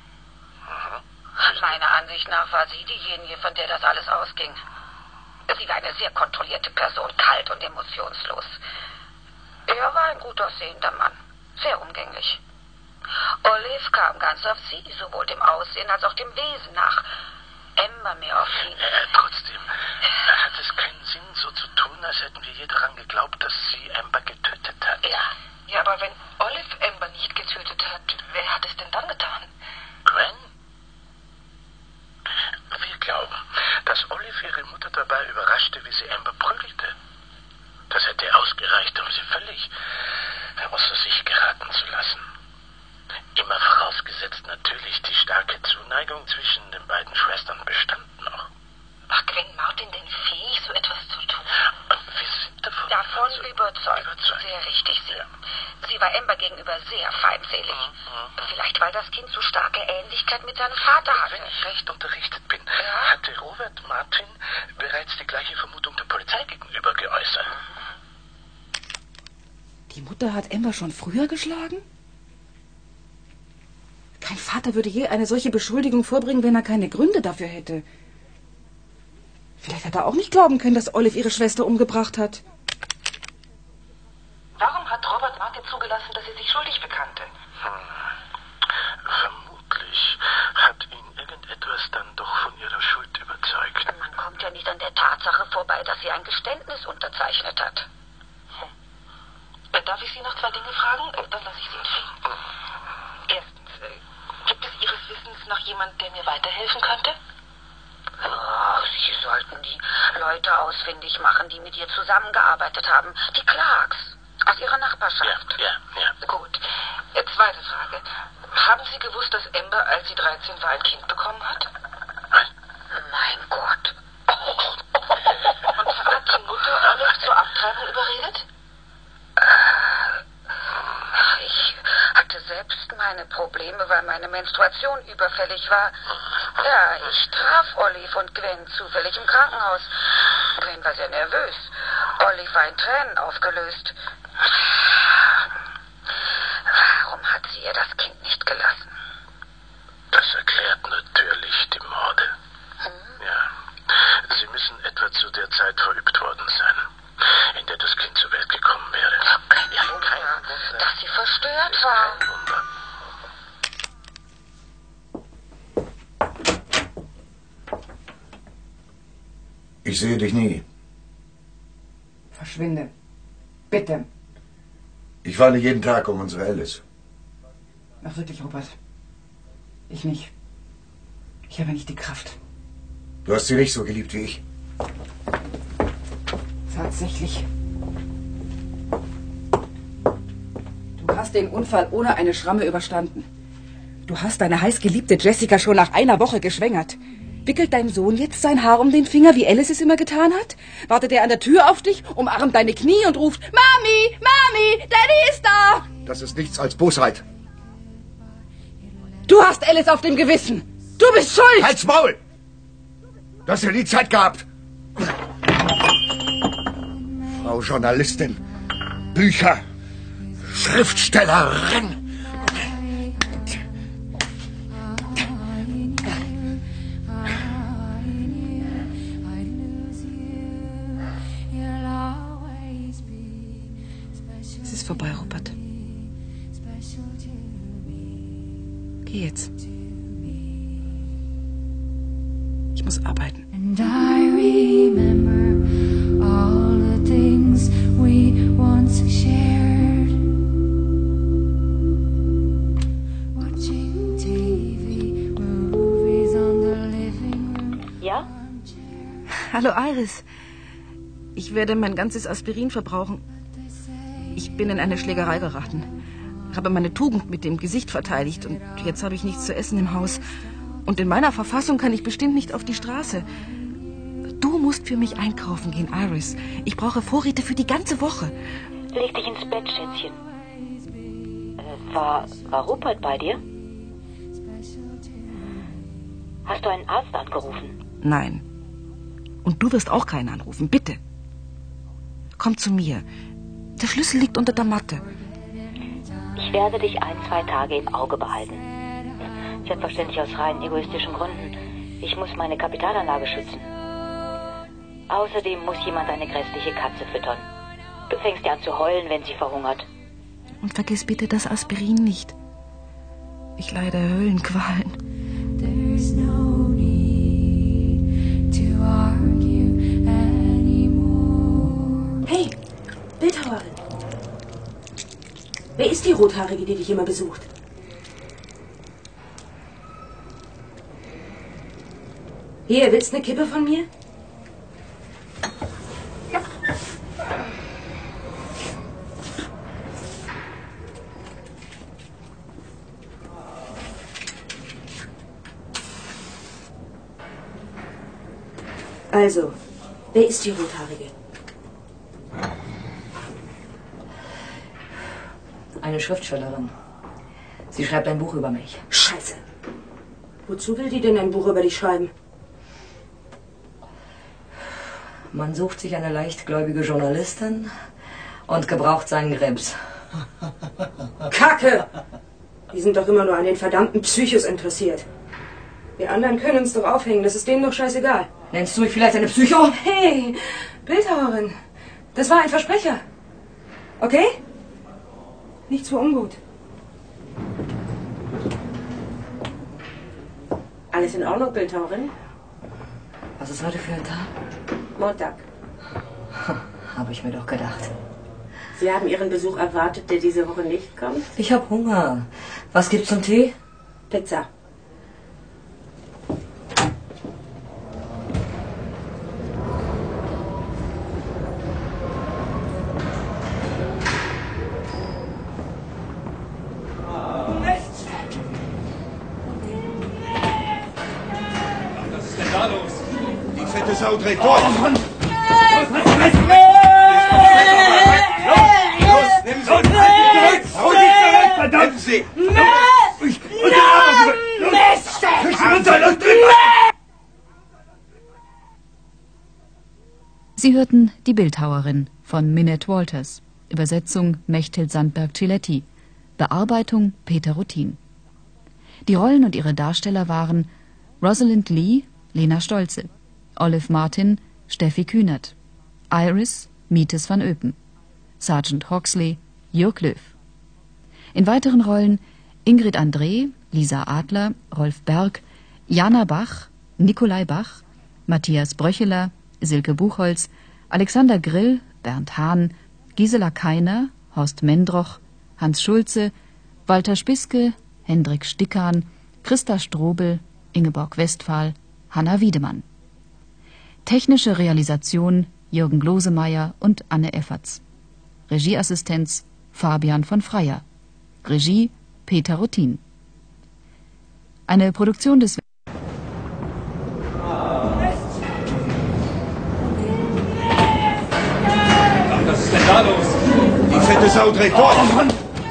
[SPEAKER 18] Meiner Ansicht nach war sie diejenige, von der das alles ausging. Sie war eine sehr kontrollierte Person, kalt und emotionslos. Er war ein gut aussehender Mann, sehr umgänglich. Olive kam ganz auf sie, sowohl dem Aussehen als auch dem Wesen nach. Amber mehr auf ihn.
[SPEAKER 19] Äh, trotzdem, hat es keinen Sinn, so zu tun, als hätten wir je daran geglaubt, dass sie Amber getötet hat.
[SPEAKER 20] Ja, ja, aber wenn Olive Amber nicht getötet hat, wer hat es denn dann getan?
[SPEAKER 19] Gwen? Wir glauben, dass Olive ihre Mutter dabei überraschte, wie sie Amber prügelte. Das hätte ausgereicht, um sie völlig außer sich geraten zu lassen. Immer vorausgesetzt natürlich, die starke Zuneigung zwischen den beiden Schwestern bestand noch.
[SPEAKER 20] War Gwen Martin denn fähig, so etwas zu tun?
[SPEAKER 19] Wir sind davon,
[SPEAKER 18] davon überzeugt.
[SPEAKER 19] überzeugt.
[SPEAKER 18] Sehr richtig, sie. Ja. Sie war Amber gegenüber sehr feindselig. Mhm. Vielleicht, weil das Kind so starke Ähnlichkeit mit seinem Vater hatte.
[SPEAKER 19] Wenn ich recht unterrichtet bin, ja? hatte Robert Martin bereits die gleiche Vermutung der Polizei gegenüber geäußert.
[SPEAKER 1] Die Mutter hat Amber schon früher geschlagen? Kein Vater würde je eine solche Beschuldigung vorbringen, wenn er keine Gründe dafür hätte. Vielleicht hat er auch nicht glauben können, dass Olive ihre Schwester umgebracht hat.
[SPEAKER 20] Warum hat Robert Martin zugelassen, dass sie sich schuldig bekannte?
[SPEAKER 19] Hm. Vermutlich hat ihn irgendetwas dann doch von ihrer Schuld überzeugt.
[SPEAKER 18] Man kommt ja nicht an der Tatsache vorbei, dass sie ein Geständnis unterzeichnet hat.
[SPEAKER 20] Hm. Darf ich Sie noch zwei Dinge fragen? Dann lasse ich Sie in Frieden. Hm. Erstens, gibt es Ihres Wissens noch jemand, der mir weiterhelfen könnte?
[SPEAKER 18] Oh, Sie sollten die Leute ausfindig machen, die mit ihr zusammengearbeitet haben. Die Clarks aus ihrer Nachbarschaft.
[SPEAKER 19] Ja, ja, ja.
[SPEAKER 20] Gut. Zweite Frage. Haben Sie gewusst, dass Amber, als sie dreizehn war, ein Kind bekommen hat?
[SPEAKER 18] Mein Gott.
[SPEAKER 20] Und hat die Mutter Olive zur Abtreibung überredet?
[SPEAKER 18] Ich hatte selbst meine Probleme, weil meine Menstruation überfällig war. Ja, ich traf Olive und Gwen zufällig im Krankenhaus. Gwen war sehr nervös. Olive war in Tränen aufgelöst. Warum hat sie ihr das Kind nicht gelassen?
[SPEAKER 19] Das erklärt natürlich die Morde. Hm? Ja. Sie müssen etwa zu der Zeit verübt worden sein, in der das Kind zur Welt gekommen wäre.
[SPEAKER 18] Kein ja, Wunder, kein Wunder, dass sie verstört war.
[SPEAKER 19] Kein Wunder.
[SPEAKER 21] Ich sehe dich nie.
[SPEAKER 1] Verschwinde. Bitte.
[SPEAKER 21] Ich weine jeden Tag um unsere Alice.
[SPEAKER 1] Ach wirklich, Robert. Ich nicht. Ich habe nicht die Kraft.
[SPEAKER 21] Du hast sie nicht so geliebt wie ich.
[SPEAKER 1] Tatsächlich. Du hast den Unfall ohne eine Schramme überstanden. Du hast deine heißgeliebte Jessica schon nach einer Woche geschwängert. Wickelt dein Sohn jetzt sein Haar um den Finger, wie Alice es immer getan hat? Wartet er an der Tür auf dich, umarmt deine Knie und ruft, Mami, Mami, Daddy ist da!
[SPEAKER 21] Das ist nichts als Bosheit.
[SPEAKER 1] Du hast Alice auf dem Gewissen. Du bist schuld!
[SPEAKER 21] Halt's Maul! Du hast ja nie Zeit gehabt. Frau Journalistin, Bücher, Schriftstellerin.
[SPEAKER 1] Es ist vorbei, Robert. Geh jetzt. Ich muss arbeiten.
[SPEAKER 8] And I remember all the things we
[SPEAKER 3] Hallo, Iris. Ich werde mein ganzes Aspirin verbrauchen. Ich bin in eine Schlägerei geraten. Habe meine Tugend mit dem Gesicht verteidigt und jetzt habe ich nichts zu essen im Haus. Und in meiner Verfassung kann ich bestimmt nicht auf die Straße. Du musst für mich einkaufen gehen, Iris. Ich brauche Vorräte für die ganze Woche.
[SPEAKER 6] Leg dich ins Bett, Schätzchen. Äh, war, war Rupert bei dir? Hast du einen Arzt angerufen?
[SPEAKER 3] Nein. Und du wirst auch keinen anrufen, bitte. Komm zu mir. Der Schlüssel liegt unter der Matte.
[SPEAKER 6] Ich werde dich ein, zwei Tage im Auge behalten. Selbstverständlich aus rein egoistischen Gründen. Ich muss meine Kapitalanlage schützen. Außerdem muss jemand eine grässliche Katze füttern. Du fängst ja an zu heulen, wenn sie verhungert.
[SPEAKER 3] Und vergiss bitte das Aspirin nicht. Ich leide Höllenqualen.
[SPEAKER 8] There's no need to argue anymore.
[SPEAKER 11] Hey, Bildhauerin. Wer ist die Rothaarige, die dich immer besucht? Hier, willst du eine Kippe von mir? Also, wer ist die Rothaarige?
[SPEAKER 5] Eine Schriftstellerin. Sie schreibt ein Buch über mich.
[SPEAKER 11] Scheiße. Wozu will die denn ein Buch über dich schreiben?
[SPEAKER 5] Man sucht sich eine leichtgläubige Journalistin und gebraucht seinen Grips.
[SPEAKER 11] Kacke! Die sind doch immer nur an den verdammten Psychos interessiert. Wir anderen können uns doch aufhängen, das ist denen doch scheißegal.
[SPEAKER 5] Nennst du mich vielleicht eine Psycho?
[SPEAKER 11] Hey, Bildhauerin, das war ein Versprecher. Okay? Nichts für ungut. Alles in Ordnung, Bildhauerin?
[SPEAKER 5] Was ist heute für ein Tag?
[SPEAKER 11] Montag.
[SPEAKER 5] Habe ich mir doch gedacht.
[SPEAKER 11] Sie haben Ihren Besuch erwartet, der diese Woche nicht kommt?
[SPEAKER 5] Ich habe Hunger. Was gibt's zum Tee?
[SPEAKER 11] Pizza.
[SPEAKER 21] Sau dreht durch! Oh, Mann! Los, nimm sie! Hau dich zurück, verdammt sie! Ich...
[SPEAKER 2] Sie hörten Die Bildhauerin von Minette Walters. Übersetzung Mechthild Sandberg-Ciletti. Bearbeitung Peter Rutin. Die Rollen und ihre Darsteller waren Rosalind Lee, Lena Stolze, Olive Martin, Steffi Kühnert, Iris, Mietes van Öpen, Sergeant Hoxley, Jörg Löw. In weiteren Rollen Ingrid André, Lisa Adler, Rolf Berg, Jana Bach, Nikolai Bach, Matthias Bröcheler, Silke Buchholz, Alexander Grill, Bernd Hahn, Gisela Keiner, Horst Mendroch, Hans Schulze, Walter Spiske, Hendrik Stickan, Christa Strobel, Ingeborg Westphal, Hanna Wiedemann. Technische Realisation Jürgen Glosemeyer und Anne Efferts. Regieassistenz Fabian von Freyer. Regie Peter Rutin. Eine Produktion des...
[SPEAKER 21] Was ist denn da los? Die fette Sau dreht durch! Oh, Mann!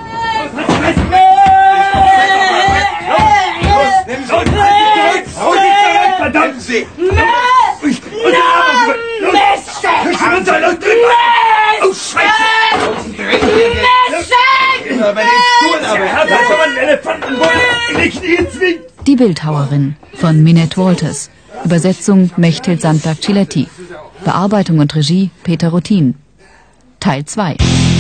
[SPEAKER 21] Los, nimm sie! Hau dich zurück, verdammt sie! Ich... Mist! Runter, los, oh, Scheiße! Immer bei den Stuhl, aber er hat also einen Elefantenboden in die Knie zwingt!
[SPEAKER 2] Die Bildhauerin von Minette Walters. Übersetzung Mechthild Sandberg-Ciletti. Bearbeitung und Regie Peter Rutin. Teil zwei.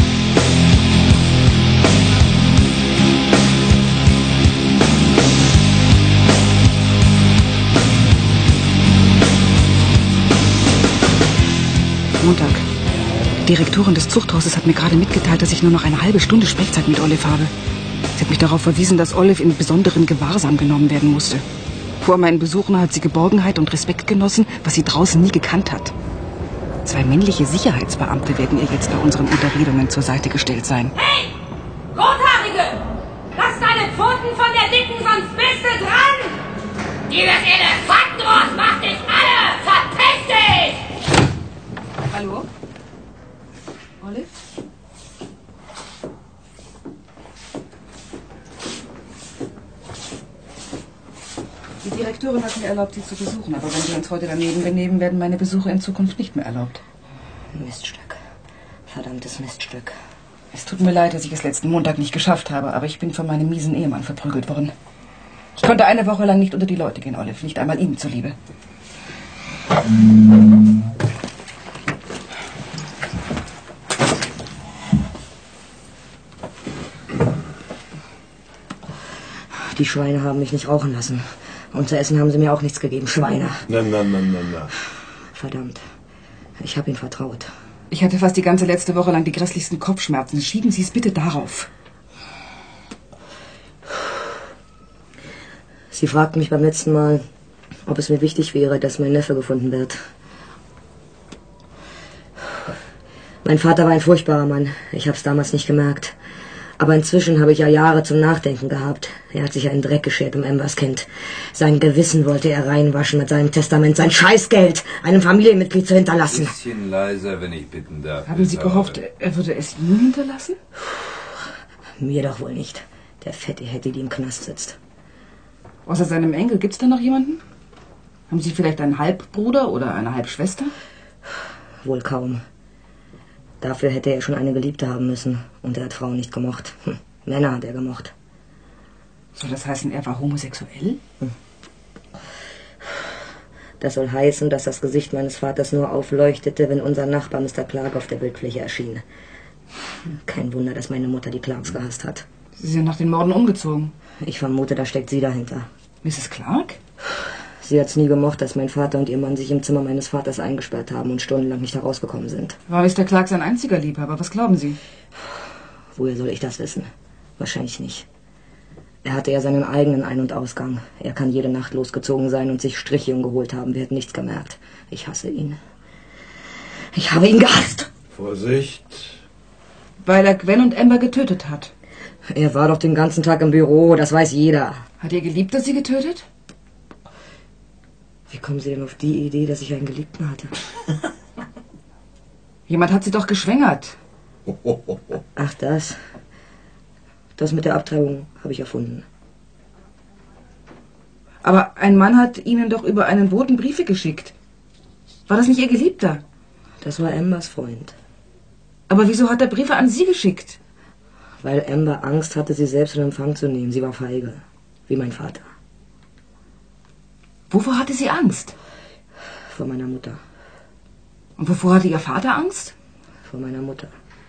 [SPEAKER 3] Montag. Die Direktorin des Zuchthauses hat mir gerade mitgeteilt, dass ich nur noch eine halbe Stunde Sprechzeit mit Olive habe. Sie hat mich darauf verwiesen, dass Olive in besonderen Gewahrsam genommen werden musste.
[SPEAKER 1] Vor meinen Besuchen hat sie Geborgenheit und Respekt genossen, was sie draußen nie gekannt hat. Zwei männliche Sicherheitsbeamte werden ihr jetzt bei unseren Unterredungen zur Seite gestellt sein.
[SPEAKER 8] Hey! Rothaarige! Lass deine Pfoten von der Dicken, sonst bist du dran! Dieses Elefantenross macht dich alle! Verpiss dich!
[SPEAKER 1] Hallo? Olive? Die Direktorin hat mir erlaubt, Sie zu besuchen, aber wenn wir uns heute daneben benehmen, werden meine Besuche in Zukunft nicht mehr erlaubt.
[SPEAKER 5] Miststück. Verdammtes Miststück.
[SPEAKER 1] Es tut mir leid, dass ich es letzten Montag nicht geschafft habe, aber ich bin von meinem miesen Ehemann verprügelt worden. Ich konnte eine Woche lang nicht unter die Leute gehen, Olive, nicht einmal Ihnen zuliebe.
[SPEAKER 5] Die Schweine haben mich nicht rauchen lassen. Und zu essen haben sie mir auch nichts gegeben. Schweine.
[SPEAKER 15] Na, na, na, na, na.
[SPEAKER 5] Verdammt. Ich habe ihnen vertraut.
[SPEAKER 1] Ich hatte fast die ganze letzte Woche lang die grässlichsten Kopfschmerzen. Schieben Sie es bitte darauf.
[SPEAKER 5] Sie fragten mich beim letzten Mal, ob es mir wichtig wäre, dass mein Neffe gefunden wird. Mein Vater war ein furchtbarer Mann. Ich habe es damals nicht gemerkt. Aber inzwischen habe ich ja Jahre zum Nachdenken gehabt. Er hat sich ja in Dreck geschert um Embers Kind. Sein Gewissen wollte er reinwaschen mit seinem Testament, sein Scheißgeld einem Familienmitglied zu hinterlassen.
[SPEAKER 12] Ein bisschen leiser, wenn ich bitten darf.
[SPEAKER 1] Haben Sie gehofft, er würde es Ihnen hinterlassen?
[SPEAKER 5] Mir doch wohl nicht. Der fette Hetty, die im Knast sitzt.
[SPEAKER 1] Außer seinem Enkel, gibt's da noch jemanden? Haben Sie vielleicht einen Halbbruder oder eine Halbschwester?
[SPEAKER 5] Wohl kaum. Dafür hätte er schon eine Geliebte haben müssen. Und er hat Frauen nicht gemocht. Hm. Männer hat er gemocht.
[SPEAKER 1] Soll das heißen, er war homosexuell?
[SPEAKER 5] Hm. Das soll heißen, dass das Gesicht meines Vaters nur aufleuchtete, wenn unser Nachbar Mister Clark auf der Bildfläche erschien. Kein Wunder, dass meine Mutter die Clarks gehasst hat.
[SPEAKER 1] Sie sind nach den Morden umgezogen.
[SPEAKER 5] Ich vermute, da steckt sie dahinter.
[SPEAKER 1] Misses Clark?
[SPEAKER 5] Sie hat's nie gemocht, dass mein Vater und ihr Mann sich im Zimmer meines Vaters eingesperrt haben und stundenlang nicht herausgekommen sind.
[SPEAKER 1] War Mister Clark sein einziger Liebhaber? Was glauben Sie?
[SPEAKER 5] Woher soll ich das wissen? Wahrscheinlich nicht. Er hatte ja seinen eigenen Ein- und Ausgang. Er kann jede Nacht losgezogen sein und sich Striche umgeholt haben. Wir hätten nichts gemerkt. Ich hasse ihn. Ich habe ihn gehasst.
[SPEAKER 15] Vorsicht.
[SPEAKER 1] Weil er Gwen und Amber getötet hat.
[SPEAKER 5] Er war doch den ganzen Tag im Büro, das weiß jeder.
[SPEAKER 1] Hat Ihr Geliebter Sie getötet?
[SPEAKER 5] Wie kommen Sie denn auf die Idee, dass ich einen Geliebten hatte?
[SPEAKER 1] Jemand hat Sie doch geschwängert.
[SPEAKER 5] Ach, das. Das mit der Abtreibung habe ich erfunden.
[SPEAKER 1] Aber ein Mann hat Ihnen doch über einen Boten Briefe geschickt. War das nicht Ihr Geliebter?
[SPEAKER 5] Das war Ambers Freund.
[SPEAKER 1] Aber wieso hat er Briefe an Sie geschickt?
[SPEAKER 5] Weil Amber Angst hatte, sie selbst in Empfang zu nehmen. Sie war feige, wie mein Vater.
[SPEAKER 1] Wovor hatte sie Angst?
[SPEAKER 5] Vor meiner Mutter.
[SPEAKER 1] Und wovor hatte Ihr Vater Angst?
[SPEAKER 5] Vor meiner Mutter.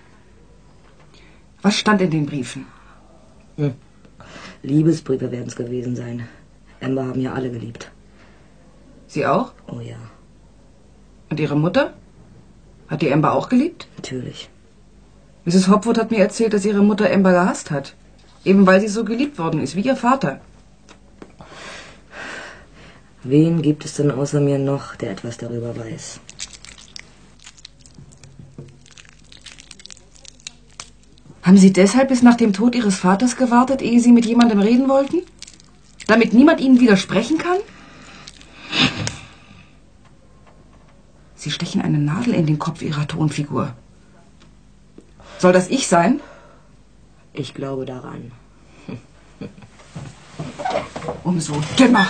[SPEAKER 1] Was stand in den Briefen?
[SPEAKER 5] Hm. Liebesbriefe werden es gewesen sein. Amber haben ja alle geliebt.
[SPEAKER 1] Sie auch?
[SPEAKER 5] Oh ja.
[SPEAKER 1] Und Ihre Mutter? Hat die Amber auch geliebt?
[SPEAKER 5] Natürlich.
[SPEAKER 1] Misses Hopwood hat mir erzählt, dass ihre Mutter Amber gehasst hat. Eben weil sie so geliebt worden ist, wie ihr Vater.
[SPEAKER 5] Wen gibt es denn außer mir noch, der etwas darüber weiß?
[SPEAKER 1] Haben Sie deshalb bis nach dem Tod Ihres Vaters gewartet, ehe Sie mit jemandem reden wollten? Damit niemand Ihnen widersprechen kann? Sie stechen eine Nadel in den Kopf Ihrer Tonfigur. Soll das ich sein?
[SPEAKER 5] Ich glaube daran.
[SPEAKER 1] Umso dümmer.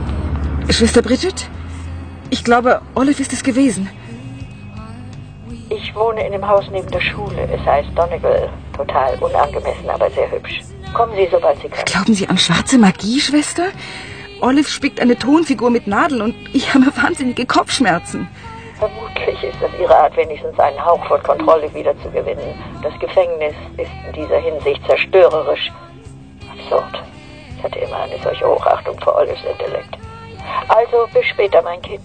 [SPEAKER 1] Schwester Bridget? Ich glaube, Olive ist es gewesen.
[SPEAKER 4] Ich wohne in dem Haus neben der Schule. Es heißt Donegal. Total unangemessen, aber sehr hübsch. Kommen Sie, sobald Sie können.
[SPEAKER 1] Glauben Sie an schwarze Magie, Schwester? Olive spickt eine Tonfigur mit Nadeln und ich habe wahnsinnige Kopfschmerzen.
[SPEAKER 4] Vermutlich ist das Ihre Art, wenigstens einen Hauch von Kontrolle wiederzugewinnen. Das Gefängnis ist in dieser Hinsicht zerstörerisch. Absurd. Ich hatte immer eine solche Hochachtung vor Olives Intellekt. Also, bis später, mein Kind.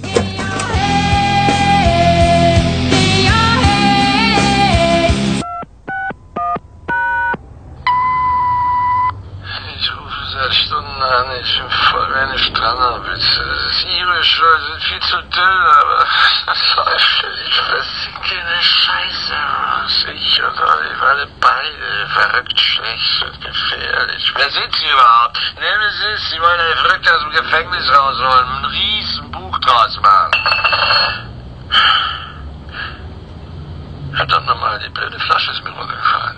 [SPEAKER 19] Ich rufe seit Stunden an. Ich bin voll wie eine Stranderbüchse. Das ist Ihre Schuld. Sie sind viel zu dünn, aber das läuft völlig versinkende Scheiße raus. Ich und Olive, alle beide verrückt, schlecht und gefährlich. Wer sind Sie überhaupt? Nemesis, Sie wollen eine Verrückte aus dem Gefängnis rausholen, ein riesen Buch draus machen. Verdammt nochmal, die blöde Flasche ist mir runtergefallen.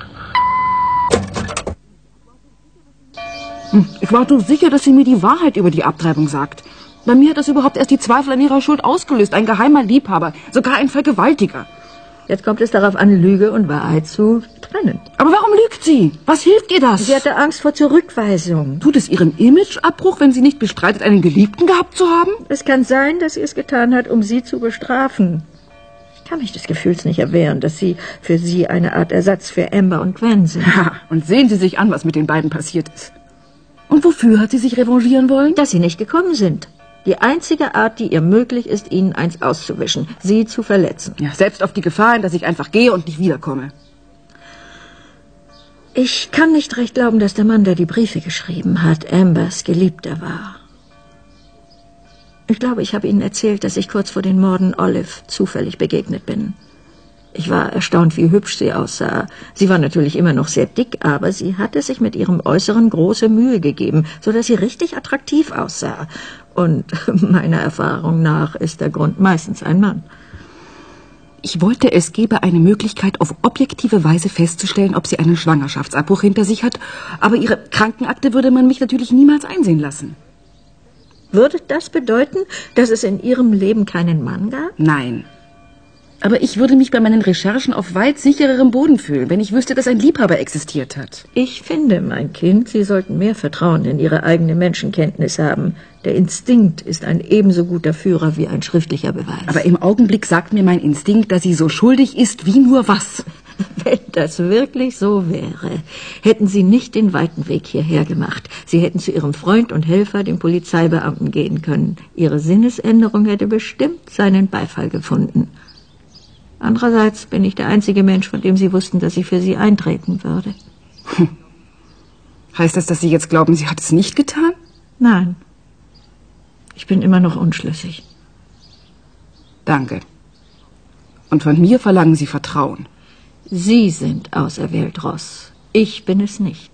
[SPEAKER 1] Ich war so sicher, dass sie mir die Wahrheit über die Abtreibung sagt. Bei mir hat das überhaupt erst die Zweifel an ihrer Schuld ausgelöst. Ein geheimer Liebhaber, sogar ein Vergewaltiger.
[SPEAKER 10] Jetzt kommt es darauf an, Lüge und Wahrheit zu trennen.
[SPEAKER 1] Aber warum lügt sie? Was hilft ihr das?
[SPEAKER 10] Sie hatte Angst vor Zurückweisung.
[SPEAKER 1] Tut es ihrem Imageabbruch, wenn sie nicht bestreitet, einen Geliebten gehabt zu haben?
[SPEAKER 10] Es kann sein, dass sie es getan hat, um sie zu bestrafen. Ich kann mich des Gefühls nicht erwehren, dass sie für sie eine Art Ersatz für Amber und Gwen sind.
[SPEAKER 1] Ja, und sehen Sie sich an, was mit den beiden passiert ist. Und wofür hat sie sich revanchieren wollen?
[SPEAKER 10] Dass sie nicht gekommen sind. Die einzige Art, die ihr möglich ist, ihnen eins auszuwischen, sie zu verletzen.
[SPEAKER 1] Ja, selbst auf die Gefahr hin, dass ich einfach gehe und nicht wiederkomme.
[SPEAKER 10] Ich kann nicht recht glauben, dass der Mann, der die Briefe geschrieben hat, Ambers Geliebter war. Ich glaube, ich habe Ihnen erzählt, dass ich kurz vor den Morden Olive zufällig begegnet bin. Ich war erstaunt, wie hübsch sie aussah. Sie war natürlich immer noch sehr dick, aber sie hatte sich mit ihrem Äußeren große Mühe gegeben, so dass sie richtig attraktiv aussah. Und meiner Erfahrung nach ist der Grund meistens ein Mann.
[SPEAKER 1] Ich wollte, es gäbe eine Möglichkeit, auf objektive Weise festzustellen, ob sie einen Schwangerschaftsabbruch hinter sich hat, aber ihre Krankenakte würde man mich natürlich niemals einsehen lassen.
[SPEAKER 10] Würde das bedeuten, dass es in Ihrem Leben keinen Mann gab?
[SPEAKER 1] Nein. Aber ich würde mich bei meinen Recherchen auf weit sichererem Boden fühlen, wenn ich wüsste, dass ein Liebhaber existiert hat.
[SPEAKER 10] Ich finde, mein Kind, Sie sollten mehr Vertrauen in Ihre eigene Menschenkenntnis haben. Der Instinkt ist ein ebenso guter Führer wie ein schriftlicher Beweis.
[SPEAKER 1] Aber im Augenblick sagt mir mein Instinkt, dass sie so schuldig ist wie nur was.
[SPEAKER 10] Wenn das wirklich so wäre, hätten Sie nicht den weiten Weg hierher gemacht. Sie hätten zu Ihrem Freund und Helfer, dem Polizeibeamten, gehen können. Ihre Sinnesänderung hätte bestimmt seinen Beifall gefunden. Andererseits bin ich der einzige Mensch, von dem Sie wussten, dass ich für Sie eintreten würde.
[SPEAKER 1] Hm. Heißt das, dass Sie jetzt glauben, sie hat es nicht getan?
[SPEAKER 10] Nein. Ich bin immer noch unschlüssig.
[SPEAKER 1] Danke. Und von mir verlangen Sie Vertrauen.
[SPEAKER 10] Sie sind auserwählt, Ross. Ich bin es nicht.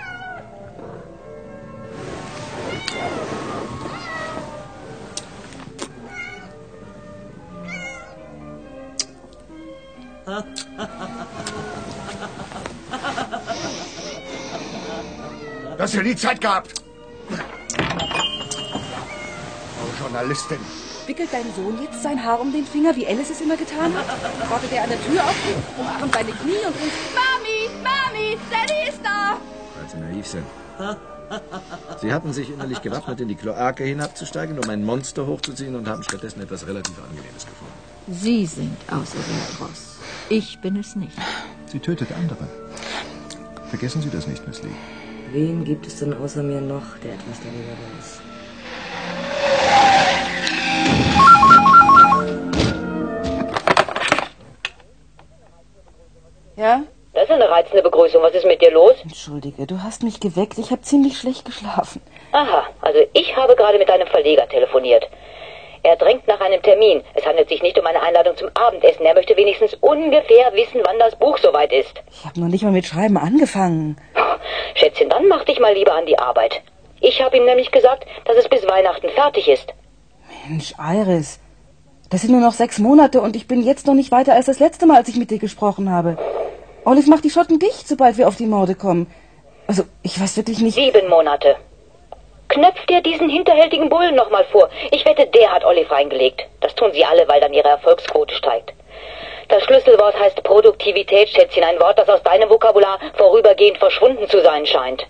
[SPEAKER 16] Du hast ja nie Zeit gehabt. Oh, Journalistin.
[SPEAKER 11] Wickelt dein Sohn jetzt sein Haar um den Finger, wie Alice es immer getan hat? Wartet er an der Tür auf, umarmt seine Knie und ruft: Mami, Mami, Daddy ist da!
[SPEAKER 16] Weil Sie naiv sind. Sie hatten sich innerlich gewappnet, in die Kloake hinabzusteigen, um ein Monster hochzuziehen und haben stattdessen etwas relativ Angenehmes gefunden.
[SPEAKER 10] Sie sind auserwählt, Ross. Ich bin es nicht.
[SPEAKER 7] Sie tötet andere. Vergessen Sie das nicht, Miss Lee.
[SPEAKER 5] Wen gibt es denn außer mir noch, der etwas darüber weiß?
[SPEAKER 1] Ja?
[SPEAKER 6] Das ist eine reizende Begrüßung. Was ist mit dir los?
[SPEAKER 1] Entschuldige, du hast mich geweckt. Ich habe ziemlich schlecht geschlafen.
[SPEAKER 6] Aha, also ich habe gerade mit einem Verleger telefoniert. Er drängt nach einem Termin. Es handelt sich nicht um eine Einladung zum Abendessen. Er möchte wenigstens ungefähr wissen, wann das Buch soweit ist.
[SPEAKER 1] Ich habe noch nicht mal mit Schreiben angefangen.
[SPEAKER 6] Schätzchen, dann mach dich mal lieber an die Arbeit. Ich habe ihm nämlich gesagt, dass es bis Weihnachten fertig ist.
[SPEAKER 1] Mensch, Iris, das sind nur noch sechs Monate und ich bin jetzt noch nicht weiter als das letzte Mal, als ich mit dir gesprochen habe. Olive macht die Schotten dicht, sobald wir auf die Morde kommen. Also, ich weiß wirklich nicht...
[SPEAKER 6] Sieben Monate. Knöpft dir diesen hinterhältigen Bullen nochmal vor. Ich wette, der hat Olive reingelegt. Das tun sie alle, weil dann ihre Erfolgsquote steigt. Das Schlüsselwort heißt Produktivität, Schätzchen. Ein Wort, das aus deinem Vokabular vorübergehend verschwunden zu sein scheint.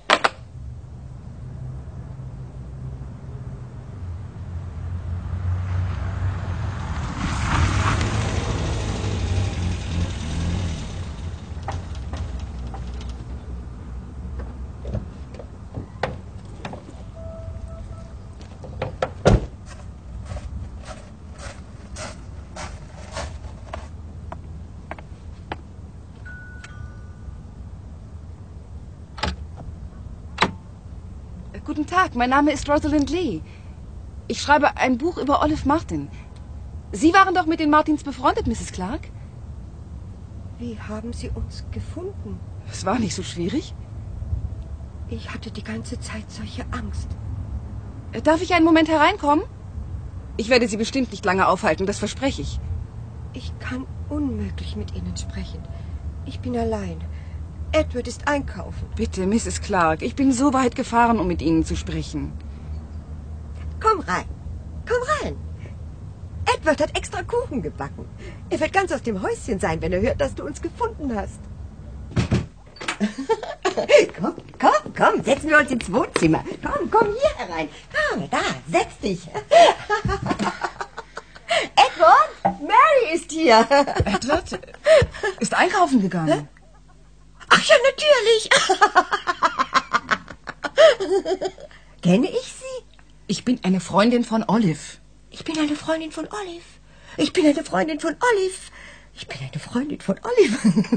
[SPEAKER 11] Guten Tag, mein Name ist Rosalind Lee. Ich schreibe ein Buch über Olive Martin. Sie waren doch mit den Martins befreundet, Misses Clark?
[SPEAKER 9] Wie haben Sie uns gefunden?
[SPEAKER 11] Es war nicht so schwierig.
[SPEAKER 9] Ich hatte die ganze Zeit solche Angst.
[SPEAKER 11] Darf ich einen Moment hereinkommen? Ich werde Sie bestimmt nicht lange aufhalten, das verspreche ich.
[SPEAKER 9] Ich kann unmöglich mit Ihnen sprechen. Ich bin allein. Edward ist einkaufen.
[SPEAKER 11] Bitte, Misses Clark, ich bin so weit gefahren, um mit Ihnen zu sprechen.
[SPEAKER 9] Komm rein. Komm rein. Edward hat extra Kuchen gebacken. Er wird ganz aus dem Häuschen sein, wenn er hört, dass du uns gefunden hast. Komm, komm, komm, setzen wir uns ins Wohnzimmer. Komm, komm hier herein. Komm, da, setz dich. Edward, Mary ist hier.
[SPEAKER 11] Edward ist einkaufen gegangen.
[SPEAKER 9] Ach ja, natürlich. Kenne ich Sie?
[SPEAKER 11] Ich bin eine Freundin von Olive.
[SPEAKER 9] Ich bin eine Freundin von Olive. Ich bin eine Freundin von Olive. Ich bin eine Freundin von Olive.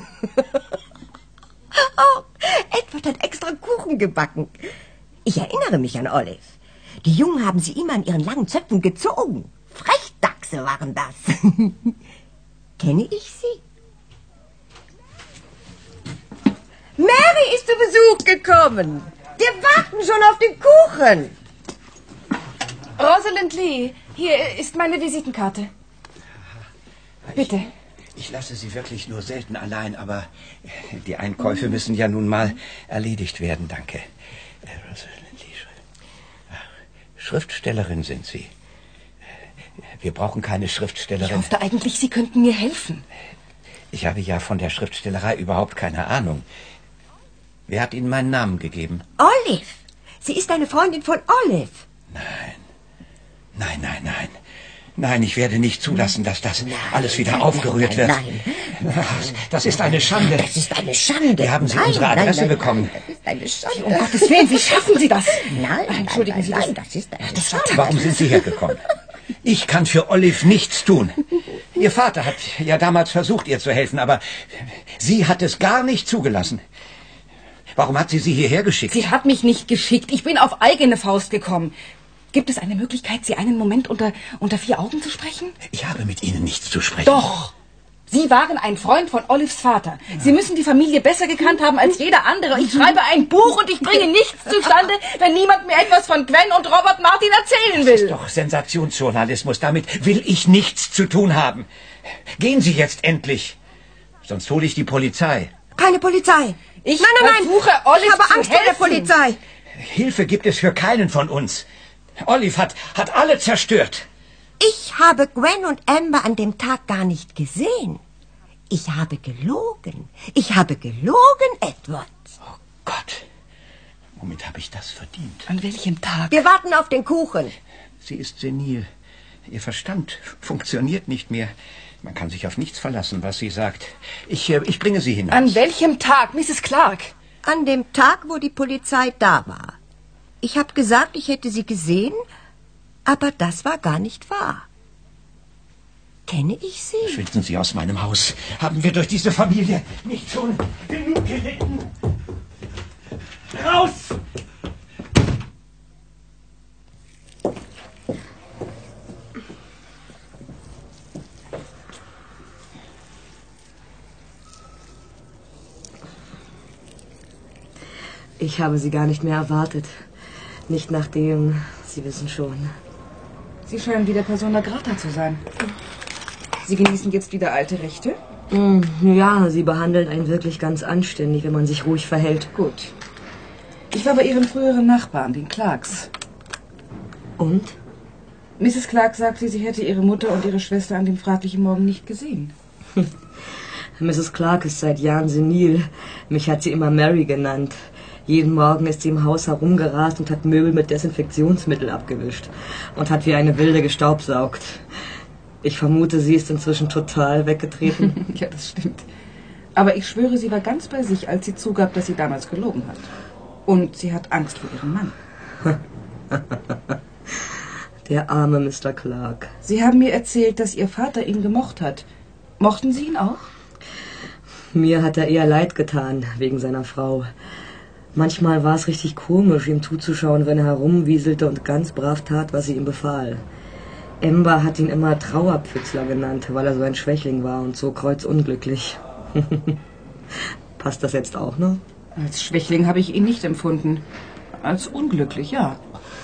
[SPEAKER 9] Oh, Edward hat extra Kuchen gebacken. Ich erinnere mich an Olive. Die Jungen haben sie immer an ihren langen Zöpfen gezogen. Frechdachse waren das. Kenne ich Sie? Mary ist zu Besuch gekommen. Wir warten schon auf den Kuchen.
[SPEAKER 11] Rosalind Lee, hier ist meine Visitenkarte. Bitte.
[SPEAKER 22] Ich lasse Sie wirklich nur selten allein, aber die Einkäufe müssen ja nun mal erledigt werden, danke. Rosalind Lee, Schriftstellerin sind Sie. Wir brauchen keine Schriftstellerin.
[SPEAKER 11] Ich hoffte eigentlich, Sie könnten mir helfen.
[SPEAKER 22] Ich habe ja von der Schriftstellerei überhaupt keine Ahnung. Wer hat Ihnen meinen Namen gegeben?
[SPEAKER 9] Olive. Sie ist eine Freundin von Olive.
[SPEAKER 22] Nein. Nein, nein, nein. Nein, ich werde nicht zulassen, dass das nein, alles wieder nein, aufgerührt
[SPEAKER 9] nein,
[SPEAKER 22] wird.
[SPEAKER 9] Nein,
[SPEAKER 22] das, das ist eine Schande.
[SPEAKER 9] Das ist eine Schande.
[SPEAKER 22] Wir haben Sie
[SPEAKER 9] nein,
[SPEAKER 22] unsere Adresse
[SPEAKER 9] nein, nein,
[SPEAKER 22] bekommen.
[SPEAKER 9] Nein, das ist eine Schande.
[SPEAKER 11] Um Gottes Willen, wie schaffen Sie das?
[SPEAKER 9] Nein,
[SPEAKER 11] Entschuldigen
[SPEAKER 9] nein,
[SPEAKER 11] Sie,
[SPEAKER 9] nein,
[SPEAKER 11] das,
[SPEAKER 9] das ist eine
[SPEAKER 11] das
[SPEAKER 9] Schande.
[SPEAKER 22] Warum sind Sie hergekommen? Ich kann für Olive nichts tun. Ihr Vater hat ja damals versucht, ihr zu helfen, aber sie hat es gar nicht zugelassen. Warum hat sie Sie hierher geschickt?
[SPEAKER 11] Sie hat mich nicht geschickt. Ich bin auf eigene Faust gekommen. Gibt es eine Möglichkeit, Sie einen Moment unter, unter vier Augen zu sprechen?
[SPEAKER 22] Ich habe mit Ihnen nichts zu sprechen.
[SPEAKER 11] Doch! Sie waren ein Freund von Olives Vater. Sie müssen die Familie besser gekannt haben als jeder andere. Ich schreibe ein Buch und ich bringe nichts zustande, wenn niemand mir etwas von Gwen und Robert Martin erzählen will.
[SPEAKER 22] Das ist doch Sensationsjournalismus. Damit will ich nichts zu tun haben. Gehen Sie jetzt endlich. Sonst hole ich die Polizei.
[SPEAKER 9] Keine Polizei.
[SPEAKER 11] Ich
[SPEAKER 9] nein, nein,
[SPEAKER 11] versuche,
[SPEAKER 9] nein.
[SPEAKER 11] Olive
[SPEAKER 9] Ich habe
[SPEAKER 11] zu
[SPEAKER 9] Angst vor der
[SPEAKER 11] helfen.
[SPEAKER 9] Polizei.
[SPEAKER 22] Hilfe gibt es für keinen von uns. Olive hat, hat alle zerstört.
[SPEAKER 9] Ich habe Gwen und Amber an dem Tag gar nicht gesehen. Ich habe gelogen. Ich habe gelogen, Edward.
[SPEAKER 22] Oh Gott. Womit habe ich das verdient?
[SPEAKER 11] An welchem Tag?
[SPEAKER 9] Wir warten auf den Kuchen.
[SPEAKER 22] Sie ist senil. Ihr Verstand funktioniert nicht mehr. Man kann sich auf nichts verlassen, was sie sagt. Ich, äh, ich bringe Sie hinaus.
[SPEAKER 11] An welchem Tag, Misses Clark?
[SPEAKER 9] An dem Tag, wo die Polizei da war. Ich habe gesagt, ich hätte sie gesehen, aber das war gar nicht wahr. Kenne ich Sie?
[SPEAKER 22] Verschwinden Sie aus meinem Haus. Haben wir durch diese Familie nicht schon genug gelitten? Raus!
[SPEAKER 5] Ich habe Sie gar nicht mehr erwartet. Nicht nachdem, Sie wissen schon.
[SPEAKER 11] Sie scheinen wieder Persona grata zu sein. Sie genießen jetzt wieder alte Rechte?
[SPEAKER 5] Mm, ja, Sie behandeln einen wirklich ganz anständig, wenn man sich ruhig verhält.
[SPEAKER 11] Gut. Ich war bei Ihren früheren Nachbarn, den Clarks.
[SPEAKER 5] Und?
[SPEAKER 11] Misses Clark sagte, sie hätte ihre Mutter und ihre Schwester an dem fraglichen Morgen nicht gesehen.
[SPEAKER 5] Misses Clark ist seit Jahren senil. Mich hat sie immer Mary genannt. Jeden Morgen ist sie im Haus herumgerast und hat Möbel mit Desinfektionsmittel abgewischt und hat wie eine Wilde gestaubsaugt. Ich vermute, sie ist inzwischen total weggetreten.
[SPEAKER 11] Ja, das stimmt. Aber ich schwöre, sie war ganz bei sich, als sie zugab, dass sie damals gelogen hat. Und sie hat Angst vor ihrem Mann.
[SPEAKER 5] Der arme Mister Clark.
[SPEAKER 11] Sie haben mir erzählt, dass Ihr Vater ihn gemocht hat. Mochten Sie ihn auch?
[SPEAKER 5] Mir hat er eher leid getan, wegen seiner Frau. Manchmal war es richtig komisch, ihm zuzuschauen, wenn er herumwieselte und ganz brav tat, was sie ihm befahl. Ember hat ihn immer Trauerpfützler genannt, weil er so ein Schwächling war und so kreuzunglücklich. Passt das jetzt auch noch?
[SPEAKER 11] Als Schwächling habe ich ihn nicht empfunden. Als unglücklich, ja.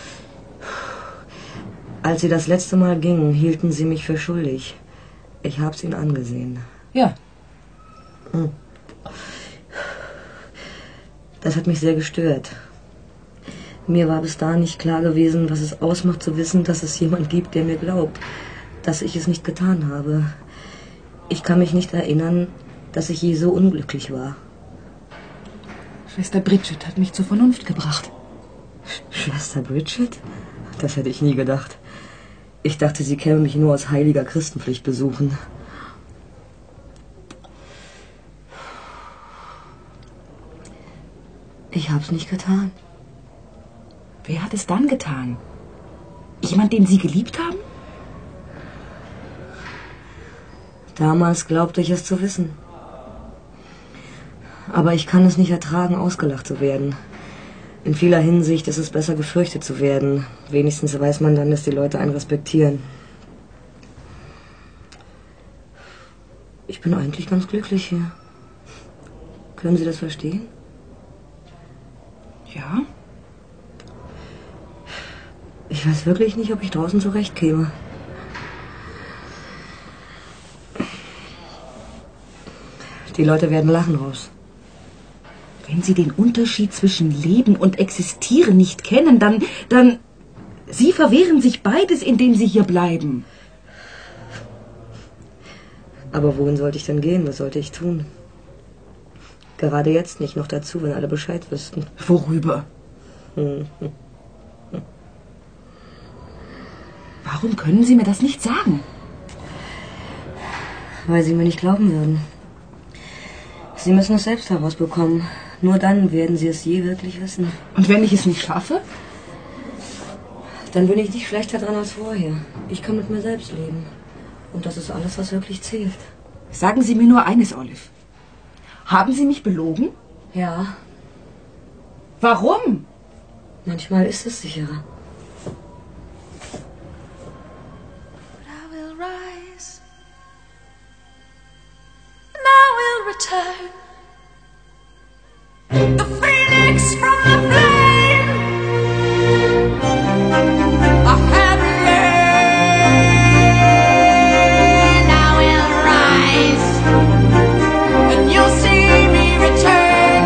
[SPEAKER 5] Als sie das letzte Mal gingen, hielten sie mich für schuldig. Ich hab's ihnen angesehen.
[SPEAKER 11] Ja.
[SPEAKER 5] Hm. Das hat mich sehr gestört. Mir war bis dahin nicht klar gewesen, was es ausmacht zu wissen, dass es jemand gibt, der mir glaubt, dass ich es nicht getan habe. Ich kann mich nicht erinnern, dass ich je so unglücklich war.
[SPEAKER 11] Schwester Bridget hat mich zur Vernunft gebracht.
[SPEAKER 5] Schwester Bridget? Das hätte ich nie gedacht. Ich dachte, sie käme mich nur aus heiliger Christenpflicht besuchen. Ich hab's nicht getan.
[SPEAKER 11] Wer hat es dann getan? Jemand, den Sie geliebt haben?
[SPEAKER 5] Damals glaubte ich es zu wissen. Aber ich kann es nicht ertragen, ausgelacht zu werden. In vieler Hinsicht ist es besser, gefürchtet zu werden. Wenigstens weiß man dann, dass die Leute einen respektieren. Ich bin eigentlich ganz glücklich hier. Können Sie das verstehen?
[SPEAKER 11] Ja.
[SPEAKER 5] Ich weiß wirklich nicht, ob ich draußen zurechtkäme. Die Leute werden lachen raus.
[SPEAKER 11] Wenn Sie den Unterschied zwischen Leben und Existieren nicht kennen, dann, dann... Sie verwehren sich beides, indem Sie hier bleiben.
[SPEAKER 5] Aber wohin sollte ich denn gehen? Was sollte ich tun? Gerade jetzt nicht, noch dazu, wenn alle Bescheid wüssten.
[SPEAKER 11] Worüber?
[SPEAKER 5] Hm.
[SPEAKER 11] Warum können Sie mir das nicht sagen?
[SPEAKER 5] Weil Sie mir nicht glauben würden. Sie müssen es selbst herausbekommen. Nur dann werden Sie es je wirklich wissen.
[SPEAKER 11] Und wenn ich es nicht schaffe?
[SPEAKER 5] Dann bin ich nicht schlechter dran als vorher. Ich kann mit mir selbst leben. Und das ist alles, was wirklich zählt.
[SPEAKER 11] Sagen Sie mir nur eines, Olive. Haben Sie mich belogen?
[SPEAKER 5] Ja.
[SPEAKER 11] Warum?
[SPEAKER 5] Manchmal ist es sicherer.
[SPEAKER 8] Return. The phoenix from the flame. I have learned I will rise, and you'll see me return.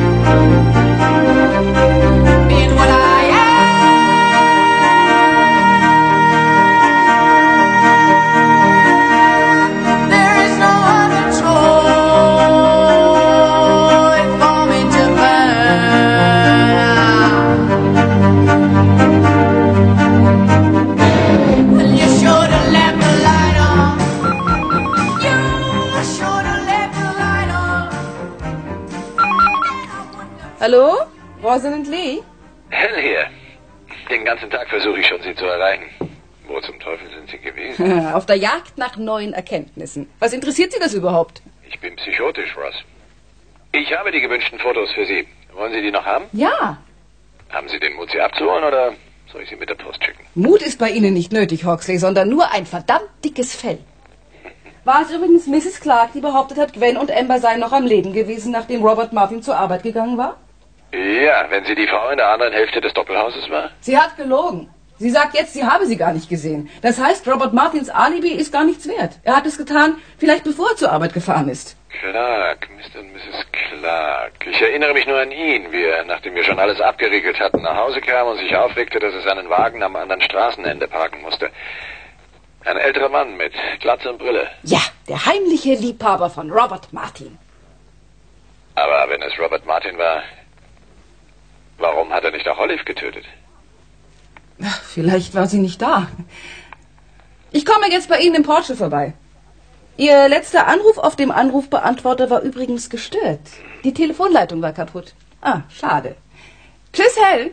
[SPEAKER 8] Being what I am, there is no other choice.
[SPEAKER 11] Hallo? Rosalind Lee?
[SPEAKER 13] Hell hier. Den ganzen Tag versuche ich schon, Sie zu erreichen. Wo zum Teufel sind Sie gewesen?
[SPEAKER 11] Auf der Jagd nach neuen Erkenntnissen. Was interessiert Sie das überhaupt?
[SPEAKER 13] Ich bin psychotisch, Ross. Ich habe die gewünschten Fotos für Sie. Wollen Sie die noch haben?
[SPEAKER 11] Ja.
[SPEAKER 13] Haben Sie den Mut, sie abzuholen, oder soll ich sie mit der Post schicken?
[SPEAKER 11] Mut ist bei Ihnen nicht nötig, Hawksley, sondern nur ein verdammt dickes Fell. War es übrigens Misses Clark, die behauptet hat, Gwen und Amber seien noch am Leben gewesen, nachdem Robert Martin zur Arbeit gegangen war?
[SPEAKER 13] Ja, wenn sie die Frau in der anderen Hälfte des Doppelhauses war?
[SPEAKER 11] Sie hat gelogen. Sie sagt jetzt, sie habe sie gar nicht gesehen. Das heißt, Robert Martins Alibi ist gar nichts wert. Er hat es getan, vielleicht bevor er zur Arbeit gefahren ist.
[SPEAKER 13] Clark, Mister und Misses Clark. Ich erinnere mich nur an ihn, wie er, nachdem wir schon alles abgeriegelt hatten, nach Hause kam und sich aufregte, dass er seinen Wagen am anderen Straßenende parken musste. Ein älterer Mann mit Glatze und Brille.
[SPEAKER 11] Ja, der heimliche Liebhaber von Robert Martin.
[SPEAKER 13] Aber wenn es Robert Martin war, warum hat er nicht auch Olive getötet?
[SPEAKER 11] Ach, vielleicht war sie nicht da. Ich komme jetzt bei Ihnen im Porsche vorbei. Ihr letzter Anruf auf dem Anrufbeantworter war übrigens gestört. Die Telefonleitung war kaputt. Ah, schade. Tschüss, Hell.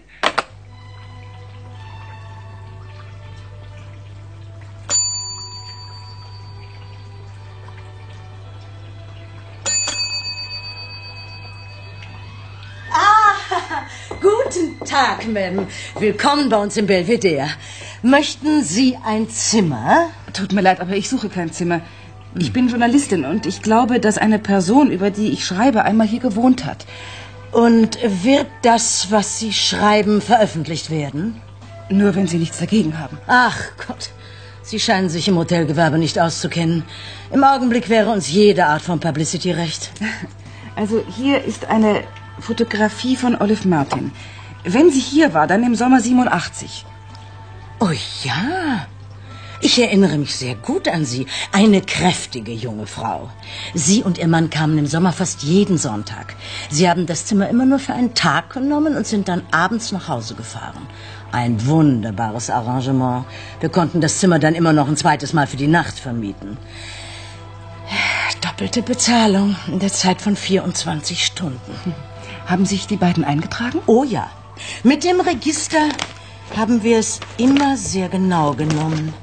[SPEAKER 9] Guten Tag, Ma'am. Willkommen bei uns im Belvedere. Möchten Sie ein Zimmer?
[SPEAKER 11] Tut mir leid, aber ich suche kein Zimmer. Ich bin Journalistin und ich glaube, dass eine Person, über die ich schreibe, einmal hier gewohnt hat.
[SPEAKER 9] Und wird das, was Sie schreiben, veröffentlicht werden?
[SPEAKER 11] Nur wenn Sie nichts dagegen haben.
[SPEAKER 9] Ach Gott, Sie scheinen sich im Hotelgewerbe nicht auszukennen. Im Augenblick wäre uns jede Art von Publicity recht.
[SPEAKER 11] Also hier ist eine Fotografie von Olive Martin. Wenn sie hier war, dann im Sommer siebenundachtzig.
[SPEAKER 9] Oh ja, ich erinnere mich sehr gut an sie. Eine kräftige junge Frau. Sie und ihr Mann kamen im Sommer fast jeden Sonntag. Sie haben das Zimmer immer nur für einen Tag genommen und sind dann abends nach Hause gefahren. Ein wunderbares Arrangement. Wir konnten das Zimmer dann immer noch ein zweites Mal für die Nacht vermieten. Doppelte Bezahlung in der Zeit von vierundzwanzig Stunden.
[SPEAKER 11] Haben sich die beiden eingetragen?
[SPEAKER 9] Oh ja. Mit dem Register haben wir es immer sehr genau genommen.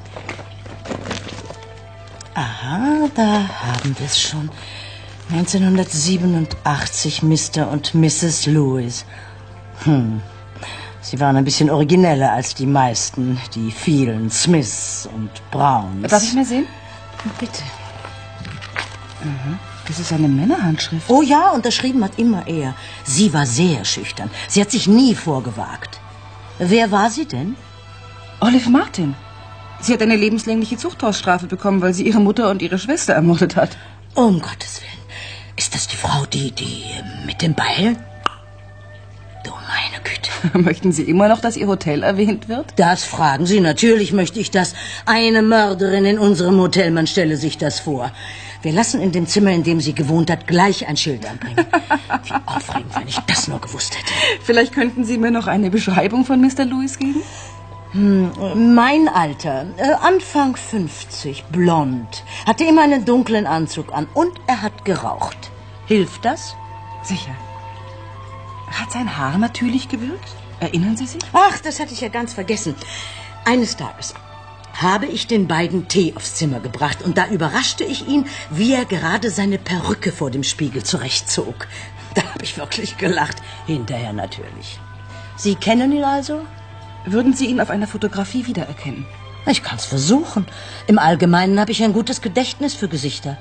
[SPEAKER 9] Aha, da haben wir es schon. neunzehnhundertsiebenundachtzig, Mister und Misses Lewis. Hm. Sie waren ein bisschen origineller als die meisten, die vielen Smiths und Browns.
[SPEAKER 11] Darf ich mal sehen?
[SPEAKER 9] Bitte.
[SPEAKER 11] Mhm. Das ist eine Männerhandschrift.
[SPEAKER 9] Oh ja, unterschrieben hat immer er. Sie war sehr schüchtern. Sie hat sich nie vorgewagt. Wer war sie denn?
[SPEAKER 11] Olive Martin. Sie hat eine lebenslängliche Zuchthausstrafe bekommen, weil sie ihre Mutter und ihre Schwester ermordet hat.
[SPEAKER 9] Um Gottes Willen. Ist das die Frau, die, die mit dem Beil? Du meine Güte.
[SPEAKER 11] Möchten Sie immer noch, dass Ihr Hotel erwähnt wird?
[SPEAKER 9] Das fragen Sie. Natürlich möchte ich das. Eine Mörderin in unserem Hotel, man stelle sich das vor. Wir lassen in dem Zimmer, in dem sie gewohnt hat, gleich ein Schild anbringen. Wie aufregend, wenn ich das nur gewusst hätte.
[SPEAKER 11] Vielleicht könnten Sie mir noch eine Beschreibung von Mister Lewis geben?
[SPEAKER 9] Hm, mein Alter, äh, Anfang fünfzig, blond, hatte immer einen dunklen Anzug an und er hat geraucht. Hilft das?
[SPEAKER 11] Sicher. Hat sein Haar natürlich gewürzt? Erinnern Sie sich?
[SPEAKER 9] Ach, das hatte ich ja ganz vergessen. Eines Tages habe ich den beiden Tee aufs Zimmer gebracht und da überraschte ich ihn, wie er gerade seine Perücke vor dem Spiegel zurechtzog. Da habe ich wirklich gelacht. Hinterher natürlich. Sie kennen ihn also?
[SPEAKER 11] Würden Sie ihn auf einer Fotografie wiedererkennen?
[SPEAKER 9] Ich kann es versuchen. Im Allgemeinen habe ich ein gutes Gedächtnis für Gesichter.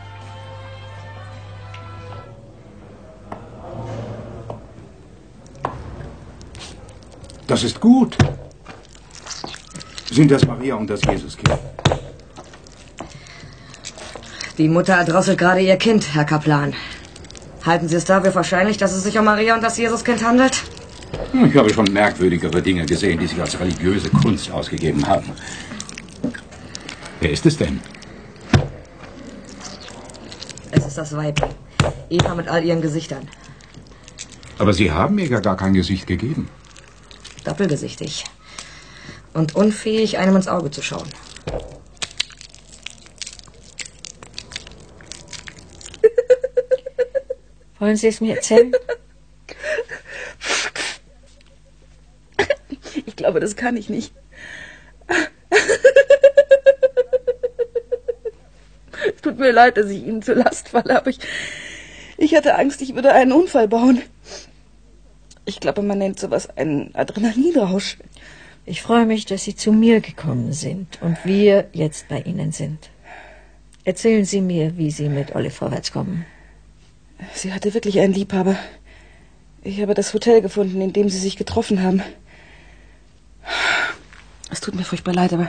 [SPEAKER 14] Das ist gut. Sind das Maria und das Jesuskind?
[SPEAKER 5] Die Mutter erdrosselt gerade ihr Kind, Herr Kaplan. Halten Sie es dafür wahrscheinlich, dass es sich um Maria und das Jesuskind handelt?
[SPEAKER 14] Ich habe schon merkwürdigere Dinge gesehen, die sich als religiöse Kunst ausgegeben haben. Wer ist es denn?
[SPEAKER 5] Es ist das Weib. Eva mit all ihren Gesichtern.
[SPEAKER 14] Aber Sie haben mir ja gar kein Gesicht gegeben.
[SPEAKER 5] Doppelgesichtig. Und unfähig, einem ins Auge zu schauen.
[SPEAKER 10] Wollen Sie es mir erzählen?
[SPEAKER 11] Ich glaube, das kann ich nicht. Es tut mir leid, dass ich Ihnen zur Last falle, aber ich, ich hatte Angst, ich würde einen Unfall bauen. Ich glaube, man nennt sowas einen Adrenalinrausch.
[SPEAKER 10] Ich freue mich, dass Sie zu mir gekommen sind und wir jetzt bei Ihnen sind. Erzählen Sie mir, wie Sie mit Olive vorwärts kommen.
[SPEAKER 11] Sie hatte wirklich einen Liebhaber. Ich habe das Hotel gefunden, in dem sie sich getroffen haben. Es tut mir furchtbar leid, aber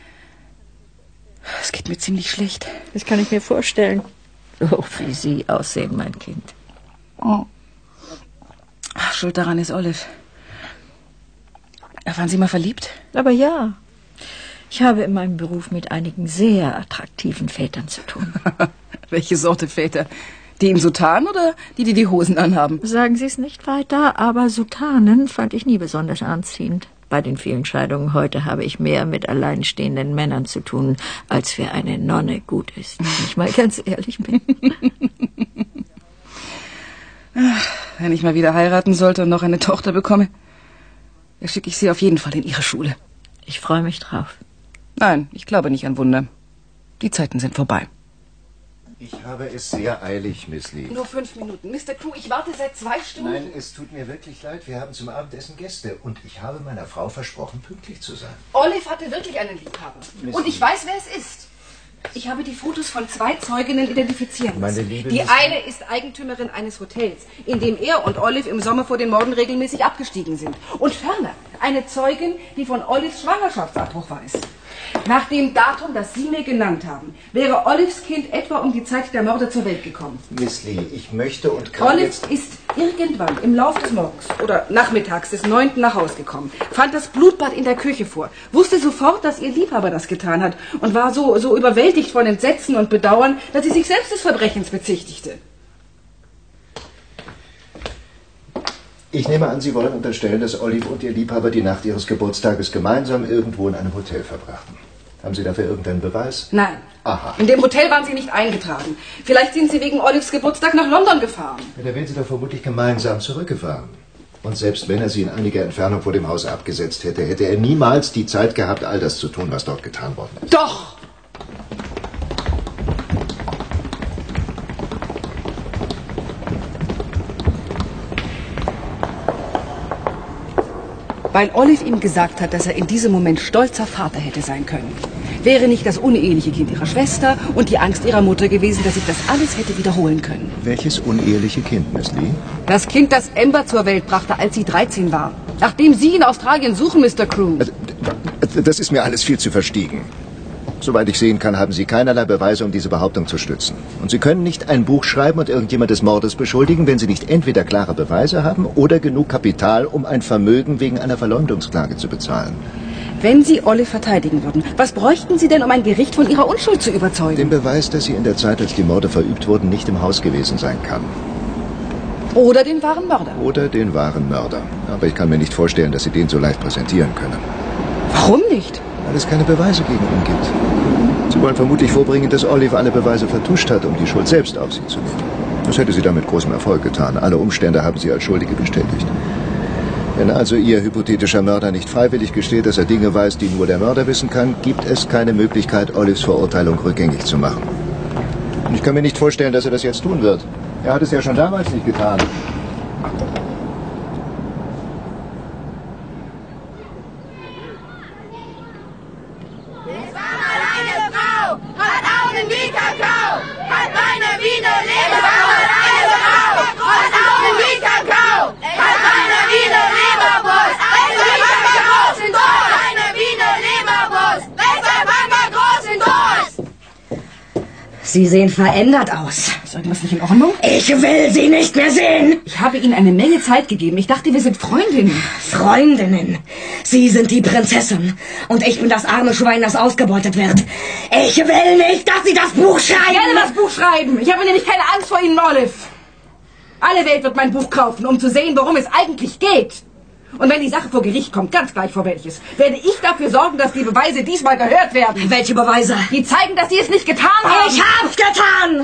[SPEAKER 11] es geht mir ziemlich schlecht.
[SPEAKER 10] Das kann ich mir vorstellen. Oh, wie Sie aussehen, mein Kind.
[SPEAKER 11] Oh. Ach, schuld daran ist Olive. Waren Sie mal verliebt?
[SPEAKER 10] Aber ja. Ich habe in meinem Beruf mit einigen sehr attraktiven Vätern zu tun.
[SPEAKER 11] Welche Sorte Väter? Die in Sutanen oder die, die die Hosen anhaben?
[SPEAKER 10] Sagen Sie es nicht weiter, aber Sutanen fand ich nie besonders anziehend. Bei den vielen Scheidungen heute habe ich mehr mit alleinstehenden Männern zu tun, als für eine Nonne gut ist, wenn ich mal ganz ehrlich bin.
[SPEAKER 11] Ach, wenn ich mal wieder heiraten sollte und noch eine Tochter bekomme, dann schicke ich sie auf jeden Fall in ihre Schule.
[SPEAKER 10] Ich freue mich drauf.
[SPEAKER 11] Nein, ich glaube nicht an Wunder. Die Zeiten sind vorbei.
[SPEAKER 7] Ich habe es sehr eilig, Miss Lee.
[SPEAKER 11] Nur fünf Minuten. Mister Crew, ich warte seit zwei Stunden.
[SPEAKER 7] Nein, es tut mir wirklich leid. Wir haben zum Abendessen Gäste. Und ich habe meiner Frau versprochen, pünktlich zu sein.
[SPEAKER 11] Olive hatte wirklich einen Liebhaber.
[SPEAKER 7] Miss
[SPEAKER 11] Und ich weiß, wer es ist. Ich habe die Fotos von zwei Zeuginnen identifizieren
[SPEAKER 7] Meine
[SPEAKER 11] lassen.
[SPEAKER 7] liebe
[SPEAKER 11] Die
[SPEAKER 7] Miss
[SPEAKER 11] eine ist Eigentümerin eines Hotels, in dem er und Olive im Sommer vor den Morden regelmäßig abgestiegen sind. Und ferner eine Zeugin, die von Olives Schwangerschaftsabbruch weiß. Nach dem Datum, das Sie mir genannt haben, wäre Olives Kind etwa um die Zeit der Morde zur Welt gekommen.
[SPEAKER 7] Miss Lee, ich möchte und kann
[SPEAKER 11] Olive
[SPEAKER 7] jetzt...
[SPEAKER 11] ist irgendwann im Lauf des Morgens oder nachmittags des neunten nach Hause gekommen, fand das Blutbad in der Küche vor, wusste sofort, dass ihr Liebhaber das getan hat und war so, so überwältigt von Entsetzen und Bedauern, dass sie sich selbst des Verbrechens bezichtigte.
[SPEAKER 7] Ich nehme an, Sie wollen unterstellen, dass Olive und ihr Liebhaber die Nacht ihres Geburtstages gemeinsam irgendwo in einem Hotel verbrachten. Haben Sie dafür irgendeinen Beweis?
[SPEAKER 11] Nein.
[SPEAKER 7] Aha.
[SPEAKER 11] In dem Hotel waren sie nicht eingetragen. Vielleicht sind sie wegen Olives Geburtstag nach London gefahren.
[SPEAKER 7] Ja, da wären Sie doch vermutlich gemeinsam zurückgefahren. Und selbst wenn er sie in einiger Entfernung vor dem Hause abgesetzt hätte, hätte er niemals die Zeit gehabt, all das zu tun, was dort getan worden ist.
[SPEAKER 11] Doch! Weil Olive ihm gesagt hat, dass er in diesem Moment stolzer Vater hätte sein können. Wäre nicht das uneheliche Kind ihrer Schwester und die Angst ihrer Mutter gewesen, dass sich das alles hätte wiederholen können.
[SPEAKER 7] Welches uneheliche Kind, Miss Lee?
[SPEAKER 11] Das Kind, das Amber zur Welt brachte, als sie dreizehn war. Nachdem Sie in Australien suchen, Mister Crew.
[SPEAKER 7] Das ist mir alles viel zu verstiegen. Soweit ich sehen kann, haben Sie keinerlei Beweise, um diese Behauptung zu stützen. Und Sie können nicht ein Buch schreiben und irgendjemand des Mordes beschuldigen, wenn Sie nicht entweder klare Beweise haben oder genug Kapital, um ein Vermögen wegen einer Verleumdungsklage zu bezahlen.
[SPEAKER 11] Wenn Sie Olive verteidigen würden, was bräuchten Sie denn, um ein Gericht von Ihrer Unschuld zu überzeugen?
[SPEAKER 7] Den Beweis, dass sie in der Zeit, als die Morde verübt wurden, nicht im Haus gewesen sein kann.
[SPEAKER 11] Oder den wahren Mörder.
[SPEAKER 7] Oder den wahren Mörder. Aber ich kann mir nicht vorstellen, dass Sie den so leicht präsentieren können.
[SPEAKER 11] Warum nicht?
[SPEAKER 7] Weil es keine Beweise gegen ihn gibt. Sie wollen vermutlich vorbringen, dass Olive alle Beweise vertuscht hat, um die Schuld selbst auf sie zu nehmen. Das hätte sie dann mit großem Erfolg getan. Alle Umstände haben sie als Schuldige bestätigt. Wenn also Ihr hypothetischer Mörder nicht freiwillig gesteht, dass er Dinge weiß, die nur der Mörder wissen kann, gibt es keine Möglichkeit, Olives Verurteilung rückgängig zu machen. Und ich kann mir nicht vorstellen, dass er das jetzt tun wird. Er hat es ja schon damals nicht getan.
[SPEAKER 5] Sie sehen verändert aus.
[SPEAKER 11] Ist irgendwas nicht in Ordnung?
[SPEAKER 5] Ich will Sie nicht mehr sehen.
[SPEAKER 11] Ich habe Ihnen eine Menge Zeit gegeben. Ich dachte, wir sind Freundinnen.
[SPEAKER 5] Freundinnen? Sie sind die Prinzessin. Und ich bin das arme Schwein, das ausgebeutet wird. Ich will nicht, dass Sie das Buch schreiben.
[SPEAKER 11] Ich werde das Buch schreiben. Ich habe nämlich keine Angst vor Ihnen, Olive. Alle Welt wird mein Buch kaufen, um zu sehen, worum es eigentlich geht. Und wenn die Sache vor Gericht kommt, ganz gleich vor welches, werde ich dafür sorgen, dass die Beweise diesmal gehört werden.
[SPEAKER 5] Welche Beweise?
[SPEAKER 11] Die zeigen, dass Sie es nicht getan haben.
[SPEAKER 5] Ich hab's getan!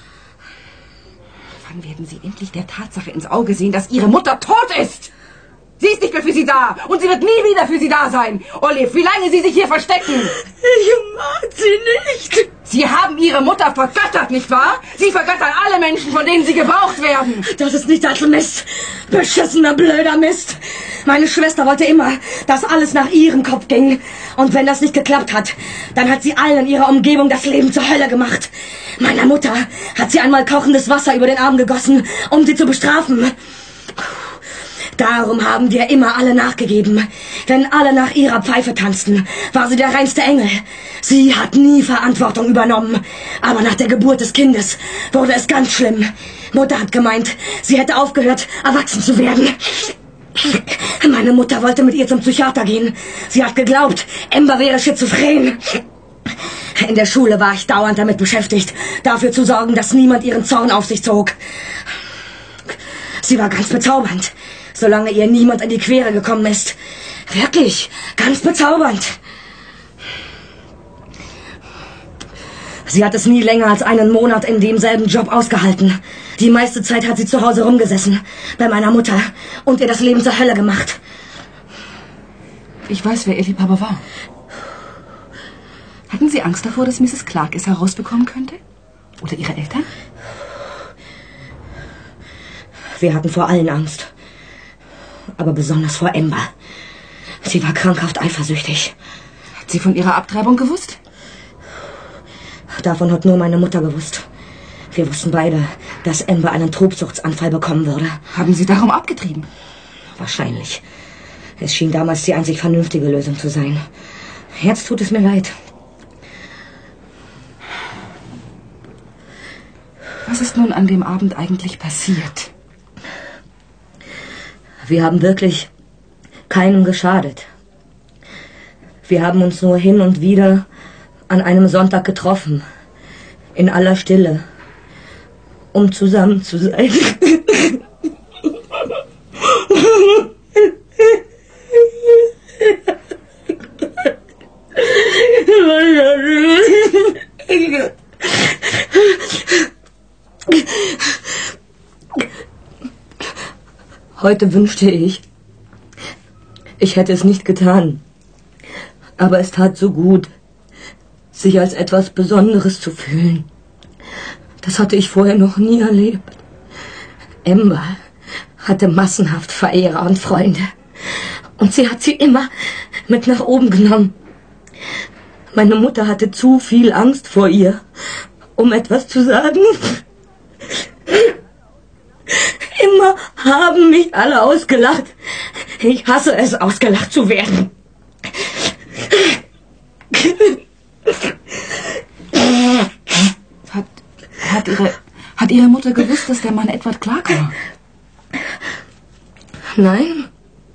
[SPEAKER 11] Wann werden Sie endlich der Tatsache ins Auge sehen, dass Ihre Mutter tot ist? Sie ist nicht mehr für Sie da und sie wird nie wieder für Sie da sein. Olive, wie lange Sie sich hier verstecken?
[SPEAKER 5] Ich mag Sie nicht.
[SPEAKER 11] Sie haben Ihre Mutter vergöttert, nicht wahr? Sie vergöttern alle Menschen, von denen Sie gebraucht werden.
[SPEAKER 5] Das ist nicht als Mist. Beschissener, blöder Mist. Meine Schwester wollte immer, dass alles nach ihrem Kopf ging. Und wenn das nicht geklappt hat, dann hat sie allen in ihrer Umgebung das Leben zur Hölle gemacht. Meiner Mutter hat sie einmal kochendes Wasser über den Arm gegossen, um sie zu bestrafen. Darum haben wir immer alle nachgegeben. Wenn alle nach ihrer Pfeife tanzten, war sie der reinste Engel. Sie hat nie Verantwortung übernommen. Aber nach der Geburt des Kindes wurde es ganz schlimm. Mutter hat gemeint, sie hätte aufgehört, erwachsen zu werden. Meine Mutter wollte mit ihr zum Psychiater gehen. Sie hat geglaubt, Amber wäre schizophren. In der Schule war ich dauernd damit beschäftigt, dafür zu sorgen, dass niemand ihren Zorn auf sich zog. Sie war ganz bezaubernd, solange ihr niemand in die Quere gekommen ist. Wirklich, ganz bezaubernd. Sie hat es nie länger als einen Monat in demselben Job ausgehalten. Die meiste Zeit hat sie zu Hause rumgesessen, bei meiner Mutter, und ihr das Leben zur Hölle gemacht.
[SPEAKER 11] Ich weiß, wer ihr Liebhaber war. Hatten Sie Angst davor, dass Misses Clark es herausbekommen könnte? Oder Ihre Eltern?
[SPEAKER 5] Wir hatten vor allen Angst. Aber besonders vor Amber. Sie war krankhaft eifersüchtig.
[SPEAKER 11] Hat sie von ihrer Abtreibung gewusst?
[SPEAKER 5] Davon hat nur meine Mutter gewusst. Wir wussten beide, dass Amber einen Tobsuchtsanfall bekommen würde.
[SPEAKER 11] Haben Sie darum abgetrieben?
[SPEAKER 5] Wahrscheinlich. Es schien damals die einzig vernünftige Lösung zu sein. Jetzt tut es mir leid.
[SPEAKER 11] Was ist nun an dem Abend eigentlich passiert?
[SPEAKER 5] Wir haben wirklich keinem geschadet. Wir haben uns nur hin und wieder an einem Sonntag getroffen, in aller Stille, um zusammen zu sein. Heute wünschte ich, ich hätte es nicht getan, aber es tat so gut, sich als etwas Besonderes zu fühlen. Das hatte ich vorher noch nie erlebt. Amber hatte massenhaft Verehrer und Freunde. Und sie hat sie immer mit nach oben genommen. Meine Mutter hatte zu viel Angst vor ihr, um etwas zu sagen. Immer haben mich alle ausgelacht. Ich hasse es, ausgelacht zu werden.
[SPEAKER 11] Hat, hat, ihre, hat Ihre Mutter gewusst, dass der Mann Edward Clark war?
[SPEAKER 5] Nein.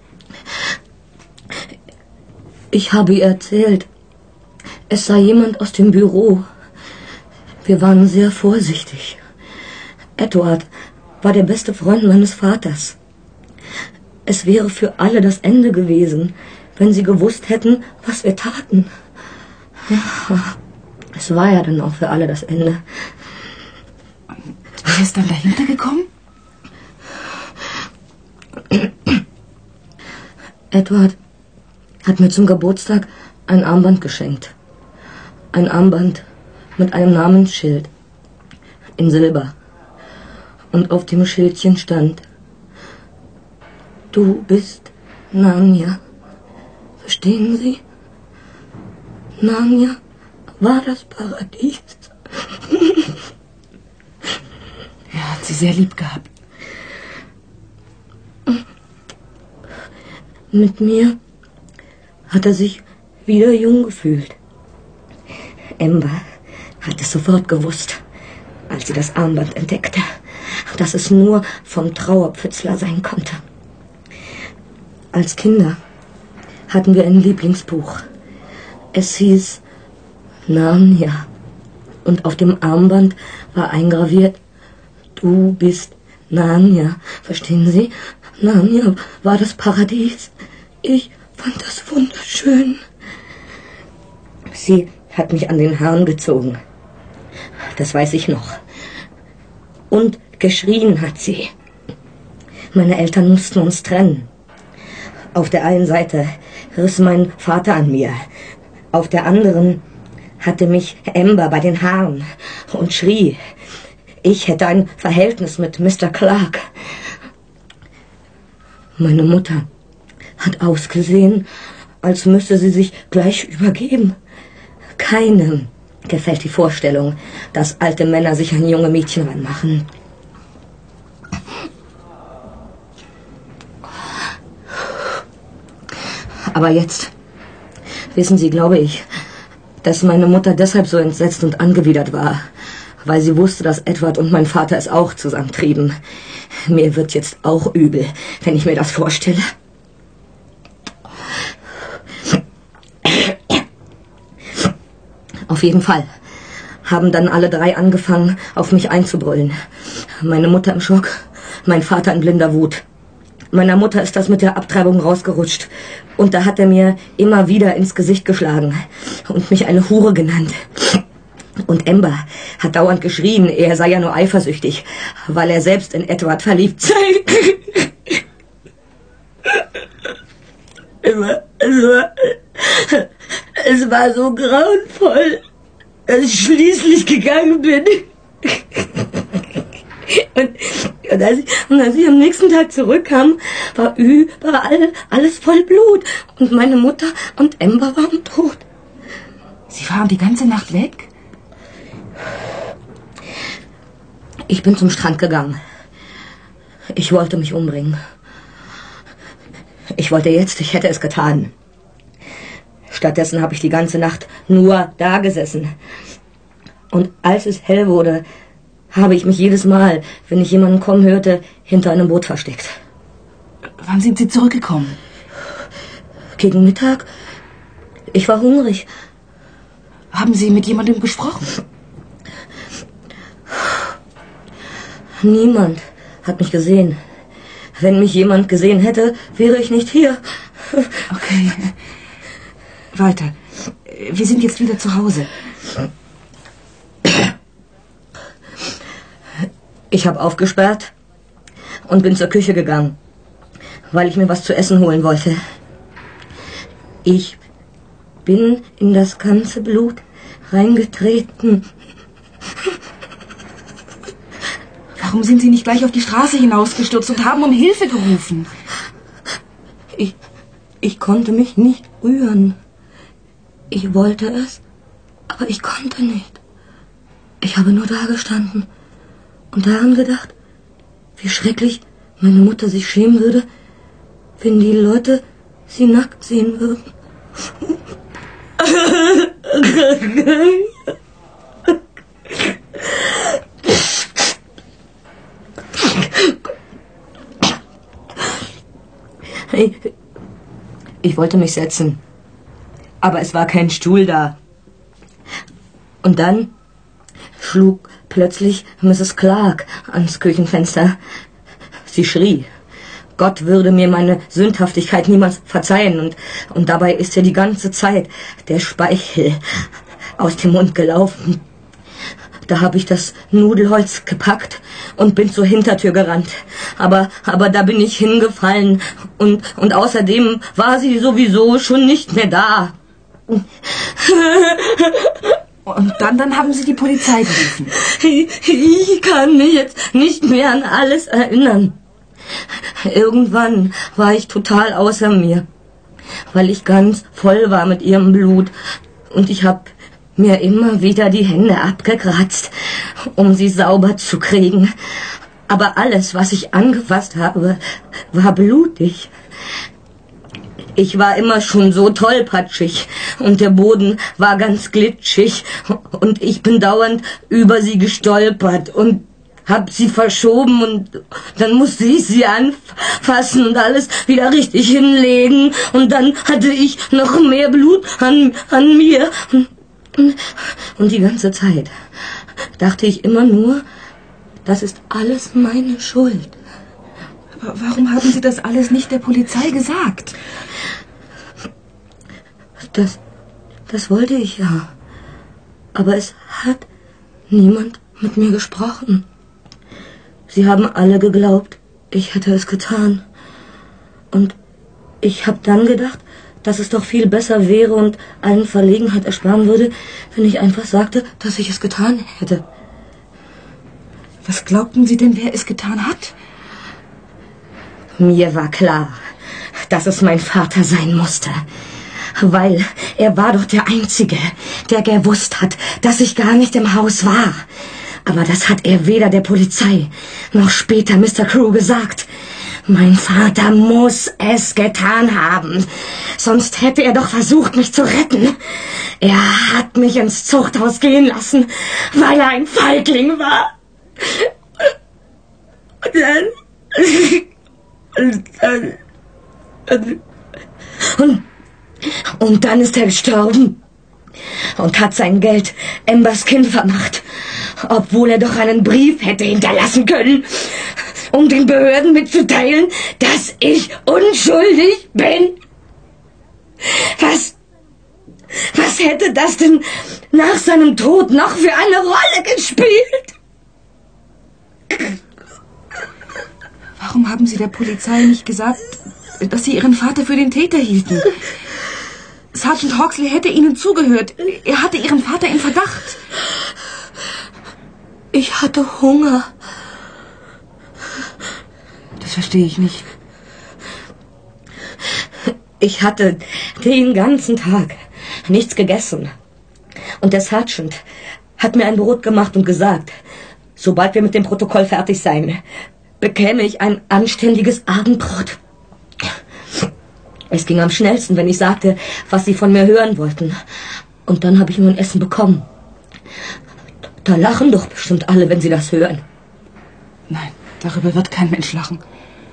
[SPEAKER 5] Ich habe ihr erzählt, es sei jemand aus dem Büro. Wir waren sehr vorsichtig. Edward war der beste Freund meines Vaters. Es wäre für alle das Ende gewesen, wenn sie gewusst hätten, was wir taten. Ja, es war ja dann auch für alle das Ende.
[SPEAKER 11] Wer ist dann dahinter gekommen?
[SPEAKER 5] Edward hat mir zum Geburtstag ein Armband geschenkt. Ein Armband mit einem Namensschild in Silber. Und auf dem Schildchen stand: Du bist Narnia. Verstehen Sie? Narnia war das Paradies.
[SPEAKER 11] Er hat sie sehr lieb gehabt.
[SPEAKER 5] Mit mir hat er sich wieder jung gefühlt. Amber hat es sofort gewusst, als sie das Armband entdeckte, dass es nur vom Trauerpfützler sein konnte. Als Kinder hatten wir ein Lieblingsbuch. Es hieß Narnia. Und auf dem Armband war eingraviert: Du bist Narnia. Verstehen Sie? Narnia war das Paradies. Ich fand das wunderschön. Sie hat mich an den Haaren gezogen. Das weiß ich noch. Und geschrien hat sie. Meine Eltern mussten uns trennen. Auf der einen Seite riss mein Vater an mir. Auf der anderen hatte mich Amber bei den Haaren und schrie, ich hätte ein Verhältnis mit Mister Clark. Meine Mutter hat ausgesehen, als müsse sie sich gleich übergeben. Keinem gefällt die Vorstellung, dass alte Männer sich an junge Mädchen ranmachen. Aber jetzt, wissen Sie, glaube ich, dass meine Mutter deshalb so entsetzt und angewidert war, weil sie wusste, dass Edward und mein Vater es auch zusammentrieben. Mir wird jetzt auch übel, wenn ich mir das vorstelle. Auf jeden Fall haben dann alle drei angefangen, auf mich einzubrüllen. Meine Mutter im Schock, mein Vater in blinder Wut. Meiner Mutter ist das mit der Abtreibung rausgerutscht. Und da hat er mir immer wieder ins Gesicht geschlagen und mich eine Hure genannt. Und Amber hat dauernd geschrien, er sei ja nur eifersüchtig, weil er selbst in Edward verliebt sei. Es war, es war, es war so grauenvoll, dass ich schließlich gegangen bin. Und, und, als ich, und als ich am nächsten Tag zurückkam, war überall alles voll Blut. Und meine Mutter und Amber waren tot.
[SPEAKER 11] Sie waren die ganze Nacht weg?
[SPEAKER 5] Ich bin zum Strand gegangen. Ich wollte mich umbringen. Ich wollte jetzt, ich hätte es getan. Stattdessen habe ich die ganze Nacht nur da gesessen. Und als es hell wurde, habe ich mich jedes Mal, wenn ich jemanden kommen hörte, hinter einem Boot versteckt.
[SPEAKER 11] Wann sind Sie zurückgekommen?
[SPEAKER 5] Gegen Mittag. Ich war hungrig.
[SPEAKER 11] Haben Sie mit jemandem gesprochen?
[SPEAKER 5] Niemand hat mich gesehen. Wenn mich jemand gesehen hätte, wäre ich nicht hier.
[SPEAKER 11] Okay. Weiter. Wir sind jetzt wieder zu Hause.
[SPEAKER 5] Ich habe aufgesperrt und bin zur Küche gegangen, weil ich mir was zu essen holen wollte. Ich bin in das ganze Blut reingetreten.
[SPEAKER 11] Warum sind Sie nicht gleich auf die Straße hinausgestürzt und haben um Hilfe gerufen?
[SPEAKER 5] Ich, ich konnte mich nicht rühren. Ich wollte es, aber ich konnte nicht. Ich habe nur da gestanden und daran gedacht, wie schrecklich meine Mutter sich schämen würde, wenn die Leute sie nackt sehen würden. Ich, ich wollte mich setzen, aber es war kein Stuhl da. Und dann schlug plötzlich Misses Clark ans Küchenfenster. Sie schrie, Gott würde mir meine Sündhaftigkeit niemals verzeihen. Und, und dabei ist ihr die ganze Zeit der Speichel aus dem Mund gelaufen. Da habe ich das Nudelholz gepackt und bin zur Hintertür gerannt. Aber, aber da bin ich hingefallen. Und, und außerdem war sie sowieso schon nicht mehr da.
[SPEAKER 11] Und dann, dann haben Sie die Polizei gerufen.
[SPEAKER 5] Ich, ich kann mich jetzt nicht mehr an alles erinnern. Irgendwann war ich total außer mir, weil ich ganz voll war mit ihrem Blut. Und ich habe mir immer wieder die Hände abgekratzt, um sie sauber zu kriegen. Aber alles, was ich angefasst habe, war blutig. Ich war immer schon so tollpatschig und der Boden war ganz glitschig und ich bin dauernd über sie gestolpert und hab sie verschoben und dann musste ich sie anfassen und alles wieder richtig hinlegen und dann hatte ich noch mehr Blut an, an mir. Und die ganze Zeit dachte ich immer nur, das ist alles meine Schuld.
[SPEAKER 11] Aber warum haben Sie das alles nicht der Polizei gesagt?
[SPEAKER 5] Das, das wollte ich ja. Aber es hat niemand mit mir gesprochen. Sie haben alle geglaubt, ich hätte es getan. Und ich habe dann gedacht, dass es doch viel besser wäre und allen Verlegenheit ersparen würde, wenn ich einfach sagte, dass ich es getan hätte.
[SPEAKER 11] Was glaubten Sie denn, wer es getan hat?
[SPEAKER 5] Mir war klar, dass es mein Vater sein musste. Weil er war doch der Einzige, der gewusst hat, dass ich gar nicht im Haus war. Aber das hat er weder der Polizei noch später Mister Crew gesagt. Mein Vater muss es getan haben. Sonst hätte er doch versucht, mich zu retten. Er hat mich ins Zuchthaus gehen lassen, weil er ein Feigling war. Und dann, Und, und dann ist er gestorben und hat sein Geld Ambers Kind vermacht, obwohl er doch einen Brief hätte hinterlassen können, um den Behörden mitzuteilen, dass ich unschuldig bin. Was, was hätte das denn nach seinem Tod noch für eine Rolle gespielt?
[SPEAKER 11] Warum haben Sie der Polizei nicht gesagt, dass Sie Ihren Vater für den Täter hielten? Sergeant Hawksley hätte Ihnen zugehört. Er hatte Ihren Vater in Verdacht.
[SPEAKER 5] Ich hatte Hunger.
[SPEAKER 11] Das verstehe ich nicht.
[SPEAKER 5] Ich hatte den ganzen Tag nichts gegessen. Und der Sergeant hat mir ein Brot gemacht und gesagt, sobald wir mit dem Protokoll fertig seien, bekäme ich ein anständiges Abendbrot. Es ging am schnellsten, wenn ich sagte, was sie von mir hören wollten. Und dann habe ich nur ein Essen bekommen. Da lachen doch bestimmt alle, wenn sie das hören.
[SPEAKER 11] Nein, darüber wird kein Mensch lachen.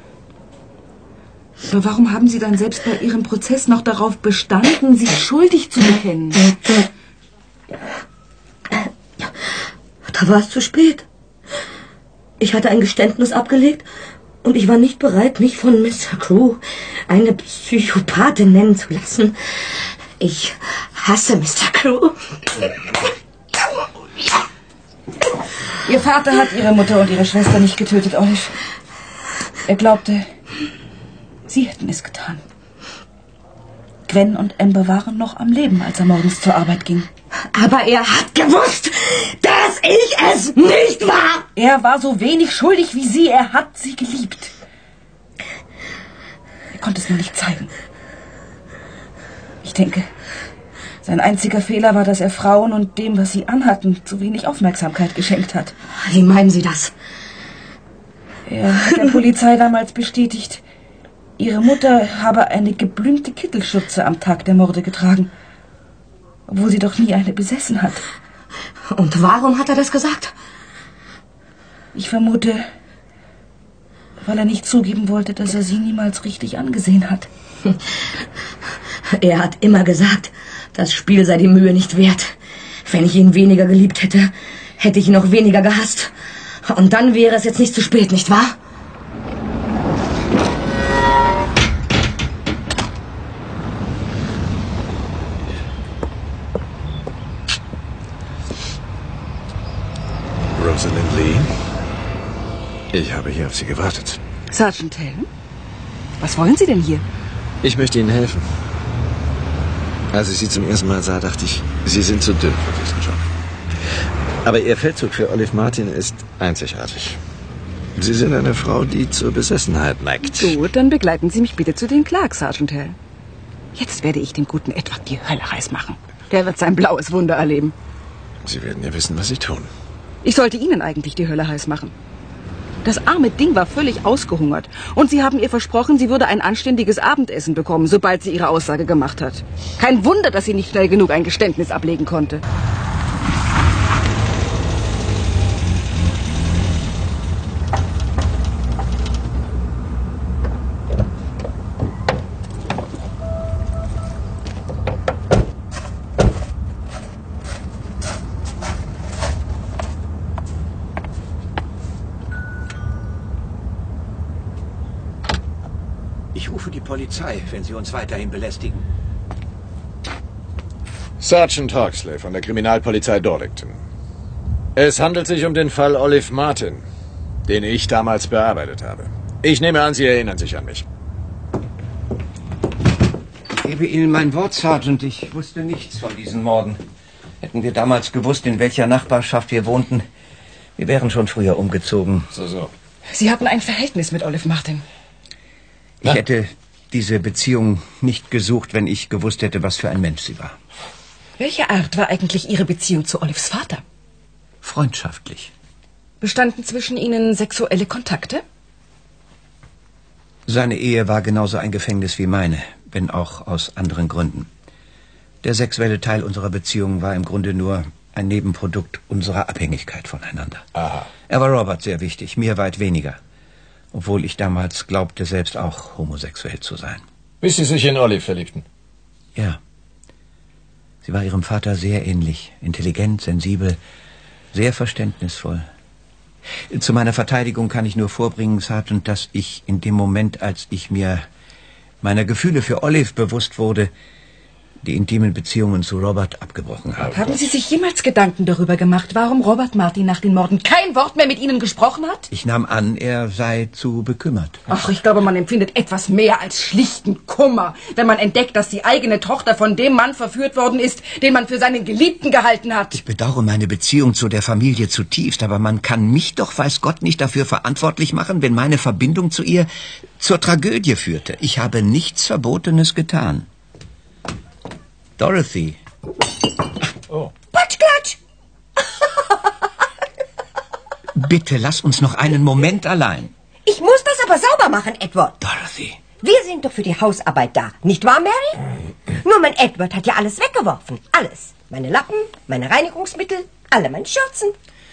[SPEAKER 11] Aber warum haben Sie dann selbst bei Ihrem Prozess noch darauf bestanden, sich schuldig zu bekennen?
[SPEAKER 5] Da war es zu spät. Ich hatte ein Geständnis abgelegt und ich war nicht bereit, mich von Mister Crew eine Psychopathin nennen zu lassen. Ich hasse Mister Crew.
[SPEAKER 11] Ihr Vater hat Ihre Mutter und Ihre Schwester nicht getötet, Olive. Er glaubte, Sie hätten es getan. Gwen und Amber waren noch am Leben, als er morgens zur Arbeit ging.
[SPEAKER 5] Aber er hat gewusst, dass ich es nicht war.
[SPEAKER 11] Er war so wenig schuldig wie Sie. Er hat sie geliebt. Er konnte es nur nicht zeigen. Ich denke, sein einziger Fehler war, dass er Frauen und dem, was sie anhatten, zu wenig Aufmerksamkeit geschenkt hat.
[SPEAKER 5] Wie meinen Sie das?
[SPEAKER 11] Er hat der Polizei damals bestätigt, Ihre Mutter habe eine geblümte Kittelschürze am Tag der Morde getragen, obwohl sie doch nie eine besessen hat.
[SPEAKER 5] Und warum hat er das gesagt?
[SPEAKER 11] Ich vermute, weil er nicht zugeben wollte, dass er sie niemals richtig angesehen hat.
[SPEAKER 5] Er hat immer gesagt, das Spiel sei die Mühe nicht wert. Wenn ich ihn weniger geliebt hätte, hätte ich ihn noch weniger gehasst. Und dann wäre es jetzt nicht zu spät, nicht wahr?
[SPEAKER 16] Rosalind Lee, ich habe hier auf Sie gewartet.
[SPEAKER 11] Sergeant Helen? Was wollen Sie denn hier?
[SPEAKER 16] Ich möchte Ihnen helfen. Als ich Sie zum ersten Mal sah, dachte ich, Sie sind zu dünn für diesen Job. Aber Ihr Feldzug für Olive Martin ist einzigartig. Sie sind eine Frau, die zur Besessenheit neigt.
[SPEAKER 11] Gut, dann begleiten Sie mich bitte zu den Clarks, Sergeant Helen. Jetzt werde ich dem guten Edward die Hölle heiß machen. Der wird sein blaues Wunder erleben.
[SPEAKER 16] Sie werden ja wissen, was Sie tun.
[SPEAKER 11] Ich sollte Ihnen eigentlich die Hölle heiß machen. Das arme Ding war völlig ausgehungert. Und Sie haben ihr versprochen, sie würde ein anständiges Abendessen bekommen, sobald sie ihre Aussage gemacht hat. Kein Wunder, dass sie nicht schnell genug ein Geständnis ablegen konnte.
[SPEAKER 22] Ich rufe die Polizei, wenn Sie uns weiterhin belästigen.
[SPEAKER 16] Sergeant Hawksley von der Kriminalpolizei Dorlington. Es handelt sich um den Fall Olive Martin, den ich damals bearbeitet habe. Ich nehme an, Sie erinnern sich an mich.
[SPEAKER 22] Ich gebe Ihnen mein Wort, Sergeant. Ich wusste nichts von diesen Morden. Hätten wir damals gewusst, in welcher Nachbarschaft wir wohnten, wir wären schon früher umgezogen.
[SPEAKER 16] So, so.
[SPEAKER 11] Sie hatten ein Verhältnis mit Olive Martin.
[SPEAKER 22] Ich hätte diese Beziehung nicht gesucht, wenn ich gewusst hätte, was für ein Mensch sie war.
[SPEAKER 11] Welche Art war eigentlich Ihre Beziehung zu Olives Vater?
[SPEAKER 22] Freundschaftlich.
[SPEAKER 11] Bestanden zwischen Ihnen sexuelle Kontakte?
[SPEAKER 22] Seine Ehe war genauso ein Gefängnis wie meine, wenn auch aus anderen Gründen. Der sexuelle Teil unserer Beziehung war im Grunde nur ein Nebenprodukt unserer Abhängigkeit voneinander.
[SPEAKER 16] Aha.
[SPEAKER 22] Er war Robert sehr wichtig, mir weit weniger. obwohl ich damals glaubte, selbst auch homosexuell zu sein.
[SPEAKER 16] Bis Sie sich in Olive verliebten?
[SPEAKER 22] Ja. Sie war ihrem Vater sehr ähnlich, intelligent, sensibel, sehr verständnisvoll. Zu meiner Verteidigung kann ich nur vorbringen, Sergeant, dass ich in dem Moment, als ich mir meiner Gefühle für Olive bewusst wurde, die intimen Beziehungen zu Robert abgebrochen habe.
[SPEAKER 11] Haben Sie sich jemals Gedanken darüber gemacht, warum Robert Martin nach den Morden kein Wort mehr mit Ihnen gesprochen hat?
[SPEAKER 22] Ich nahm an, er sei zu bekümmert.
[SPEAKER 11] Ach, ich glaube, man empfindet etwas mehr als schlichten Kummer, wenn man entdeckt, dass die eigene Tochter von dem Mann verführt worden ist, den man für seinen Geliebten gehalten hat.
[SPEAKER 22] Ich bedauere meine Beziehung zu der Familie zutiefst, aber man kann mich doch, weiß Gott, nicht dafür verantwortlich machen, wenn meine Verbindung zu ihr zur Tragödie führte. Ich habe nichts Verbotenes getan. Dorothy.
[SPEAKER 9] Oh. Patschklatsch!
[SPEAKER 22] Bitte, lass uns noch einen Moment allein.
[SPEAKER 9] Ich muss das aber sauber machen, Edward.
[SPEAKER 22] Dorothy.
[SPEAKER 9] Wir sind doch für die Hausarbeit da, nicht wahr, Mary? Nur mein Edward hat ja alles weggeworfen. Alles. Meine Lappen, meine Reinigungsmittel, alle meine Schürzen.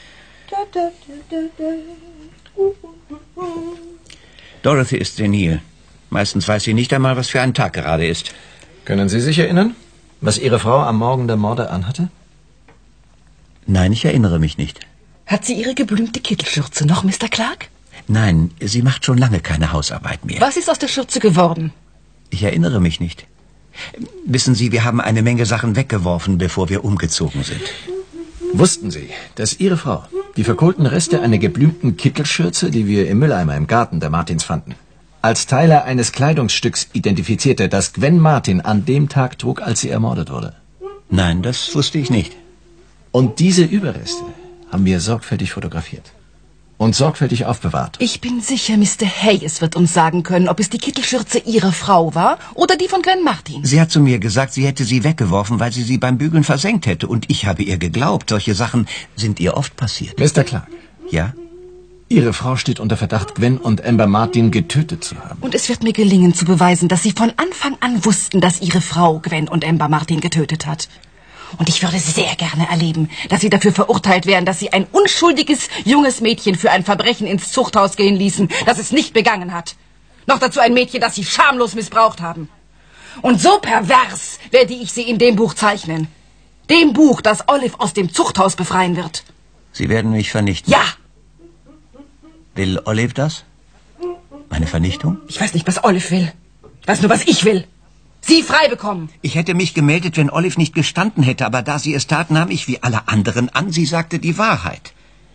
[SPEAKER 22] Dorothy ist senil. Meistens weiß sie nicht einmal, was für ein Tag gerade ist.
[SPEAKER 16] Können Sie sich erinnern, was Ihre Frau am Morgen der Morde anhatte?
[SPEAKER 22] Nein, ich erinnere mich nicht.
[SPEAKER 11] Hat sie ihre geblümte Kittelschürze noch, Mister Clark?
[SPEAKER 22] Nein, sie macht schon lange keine Hausarbeit mehr.
[SPEAKER 11] Was ist aus der Schürze geworden?
[SPEAKER 22] Ich erinnere mich nicht. Wissen Sie, wir haben eine Menge Sachen weggeworfen, bevor wir umgezogen sind.
[SPEAKER 16] Wussten Sie, dass Ihre Frau die verkohlten Reste einer geblümten Kittelschürze, die wir im Mülleimer im Garten der Martins fanden, als Teile eines Kleidungsstücks identifizierte, das Gwen Martin an dem Tag trug, als sie ermordet wurde?
[SPEAKER 22] Nein, das wusste ich nicht.
[SPEAKER 16] Und diese Überreste haben wir sorgfältig fotografiert und sorgfältig aufbewahrt.
[SPEAKER 11] Ich bin sicher, Mister Hayes wird uns sagen können, ob es die Kittelschürze Ihrer Frau war oder die von Gwen Martin.
[SPEAKER 22] Sie hat zu mir gesagt, sie hätte sie weggeworfen, weil sie sie beim Bügeln versenkt hätte. Und ich habe ihr geglaubt. Solche Sachen sind ihr oft passiert.
[SPEAKER 16] Mister Clark.
[SPEAKER 22] Ja?
[SPEAKER 16] Ihre Frau steht unter Verdacht, Gwen und Amber Martin getötet zu haben.
[SPEAKER 11] Und es wird mir gelingen, zu beweisen, dass Sie von Anfang an wussten, dass Ihre Frau Gwen und Amber Martin getötet hat. Und ich würde sehr gerne erleben, dass Sie dafür verurteilt wären, dass Sie ein unschuldiges, junges Mädchen für ein Verbrechen ins Zuchthaus gehen ließen, das es nicht begangen hat. Noch dazu ein Mädchen, das Sie schamlos missbraucht haben. Und so pervers werde ich Sie in dem Buch zeichnen. Dem Buch, das Olive aus dem Zuchthaus befreien wird.
[SPEAKER 22] Sie werden mich vernichten?
[SPEAKER 11] Ja!
[SPEAKER 22] Will Olive das? Meine Vernichtung?
[SPEAKER 11] Ich weiß nicht, was Olive will. Ich weiß nur, was ich will. Sie frei bekommen.
[SPEAKER 22] Ich hätte mich gemeldet, wenn Olive nicht gestanden hätte, aber da sie es tat, nahm ich wie alle anderen an, sie sagte die Wahrheit.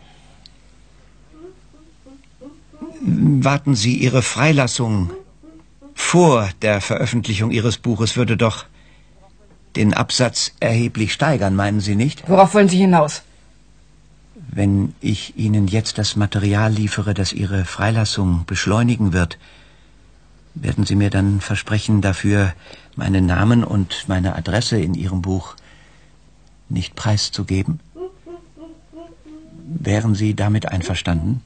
[SPEAKER 22] Warten Sie, Ihre Freilassung vor der Veröffentlichung Ihres Buches würde doch den Absatz erheblich steigern, meinen Sie nicht?
[SPEAKER 11] Worauf wollen Sie hinaus?
[SPEAKER 22] Wenn ich Ihnen jetzt das Material liefere, das Ihre Freilassung beschleunigen wird, werden Sie mir dann versprechen, dafür meinen Namen und meine Adresse in Ihrem Buch nicht preiszugeben? Wären Sie damit einverstanden?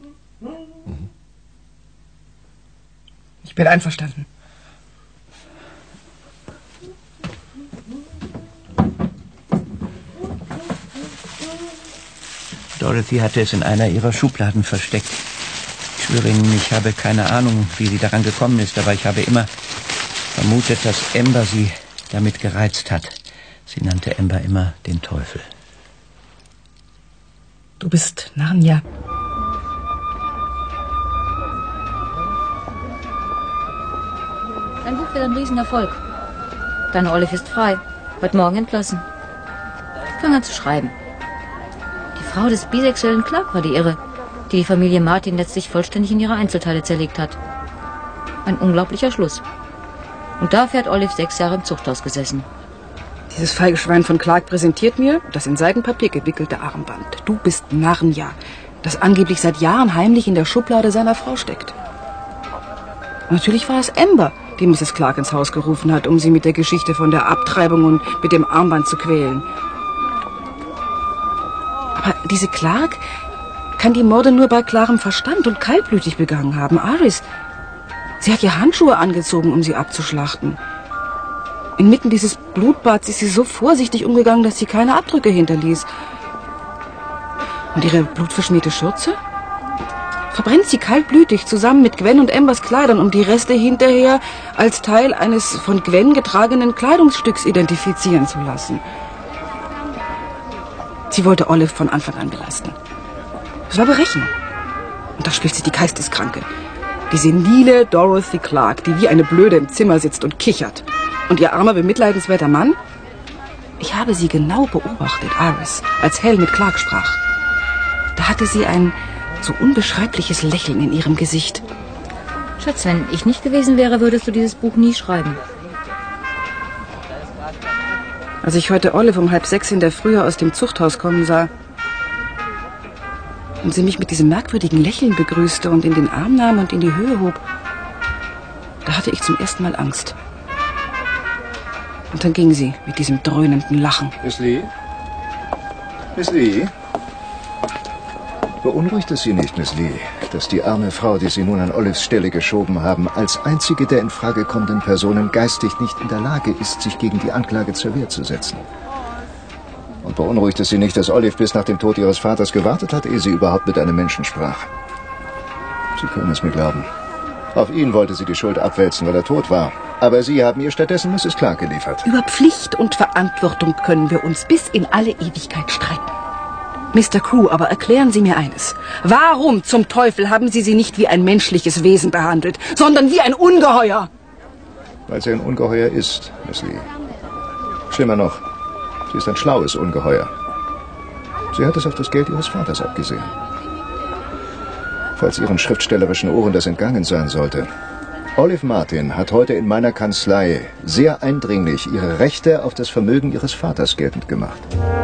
[SPEAKER 11] Ich bin einverstanden.
[SPEAKER 22] Dorothy hatte es in einer ihrer Schubladen versteckt. Ich schwöre Ihnen, ich habe keine Ahnung, wie sie daran gekommen ist, aber ich habe immer vermutet, dass Amber sie damit gereizt hat. Sie nannte Amber immer den Teufel.
[SPEAKER 11] Du bist Narnia.
[SPEAKER 17] Dein Buch wird ein Riesenerfolg. Deine Olive ist frei. Heute Morgen entlassen. Fang an zu schreiben. Die Frau des bisexuellen Clark war die Irre, die die Familie Martin letztlich vollständig in ihre Einzelteile zerlegt hat. Ein unglaublicher Schluss. Und dafür hat Olive sechs Jahre im Zuchthaus gesessen.
[SPEAKER 11] Dieses feige Schwein von Clark präsentiert mir das in Seidenpapier gewickelte Armband. Du bist Narnia, das angeblich seit Jahren heimlich in der Schublade seiner Frau steckt. Und natürlich war es Amber, die Misses Clark ins Haus gerufen hat, um sie mit der Geschichte von der Abtreibung und mit dem Armband zu quälen. Aber diese Clark kann die Morde nur bei klarem Verstand und kaltblütig begangen haben. Iris, sie hat ihr Handschuhe angezogen, um sie abzuschlachten. Inmitten dieses Blutbads ist sie so vorsichtig umgegangen, dass sie keine Abdrücke hinterließ. Und ihre blutverschmierte Schürze? verbrennt sie kaltblütig zusammen mit Gwen und Ambers Kleidern, um die Reste hinterher als Teil eines von Gwen getragenen Kleidungsstücks identifizieren zu lassen. Sie wollte Olive von Anfang an belasten. Es war Berechnung. Und da spielt sie die Geisteskranke. Die senile Dorothy Clark, die wie eine Blöde im Zimmer sitzt und kichert. Und ihr armer, bemitleidenswerter Mann? Ich habe sie genau beobachtet, Iris, als Hal mit Clark sprach. Da hatte sie ein so unbeschreibliches Lächeln in ihrem Gesicht.
[SPEAKER 17] Schatz, wenn ich nicht gewesen wäre, würdest du dieses Buch nie schreiben.
[SPEAKER 11] Als ich heute Olive um halb sechs in der Früh aus dem Zuchthaus kommen sah und sie mich mit diesem merkwürdigen Lächeln begrüßte und in den Arm nahm und in die Höhe hob, da hatte ich zum ersten Mal Angst. Und dann ging sie mit diesem dröhnenden Lachen.
[SPEAKER 7] Miss Lee? Miss Lee? Beunruhigt es Sie nicht, Miss Lee, dass die arme Frau, die Sie nun an Olives Stelle geschoben haben, als einzige der in Frage kommenden Personen geistig nicht in der Lage ist, sich gegen die Anklage zur Wehr zu setzen? Und beunruhigt es Sie nicht, dass Olive bis nach dem Tod Ihres Vaters gewartet hat, ehe sie überhaupt mit einem Menschen sprach? Sie können es mir glauben. Auf ihn wollte sie die Schuld abwälzen, weil er tot war. Aber Sie haben ihr stattdessen Misses Clark geliefert.
[SPEAKER 11] Über Pflicht und Verantwortung können wir uns bis in alle Ewigkeit streiten. Mister Crew, aber erklären Sie mir eines. Warum zum Teufel haben Sie sie nicht wie ein menschliches Wesen behandelt, sondern wie ein Ungeheuer?
[SPEAKER 7] Weil sie ein Ungeheuer ist, Miss Lee. Schlimmer noch, sie ist ein schlaues Ungeheuer. Sie hat es auf das Geld Ihres Vaters abgesehen. Falls Ihren schriftstellerischen Ohren das entgangen sein sollte. Olive Martin hat heute in meiner Kanzlei sehr eindringlich ihre Rechte auf das Vermögen ihres Vaters geltend gemacht.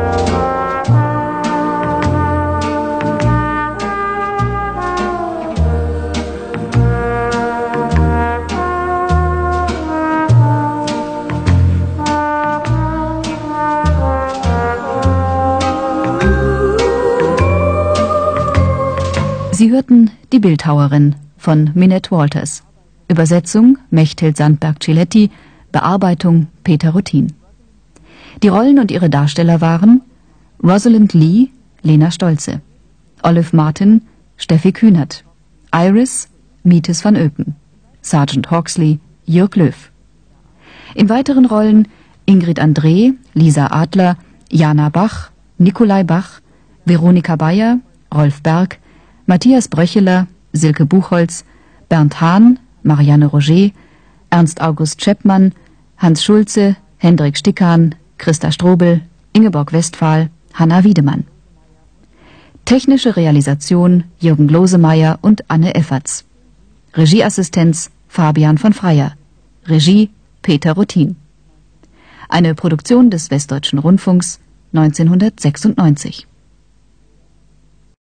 [SPEAKER 2] Sie hörten Die Bildhauerin von Minette Walters. Übersetzung Mechthild Sandberg-Ciletti, Bearbeitung Peter Rutin. Die Rollen und ihre Darsteller waren Rosalind Lee, Lena Stolze, Olive Martin, Steffi Kühnert, Iris, Mietes van Oepen, Sergeant Hawksley, Jörg Löw. In weiteren Rollen Ingrid André, Lisa Adler, Jana Bach, Nikolai Bach, Veronika Bayer, Rolf Berg, Matthias Bröcheler, Silke Buchholz, Bernd Hahn, Marianne Roger, Ernst August Scheppmann, Hans Schulze, Hendrik Stickan, Christa Strobel, Ingeborg Westphal, Hanna Wiedemann. Technische Realisation Jürgen Glosemeyer und Anne Efferts. Regieassistenz Fabian von Freyer. Regie Peter Rutin. Eine Produktion des Westdeutschen Rundfunks neunzehnhundertsechsundneunzig.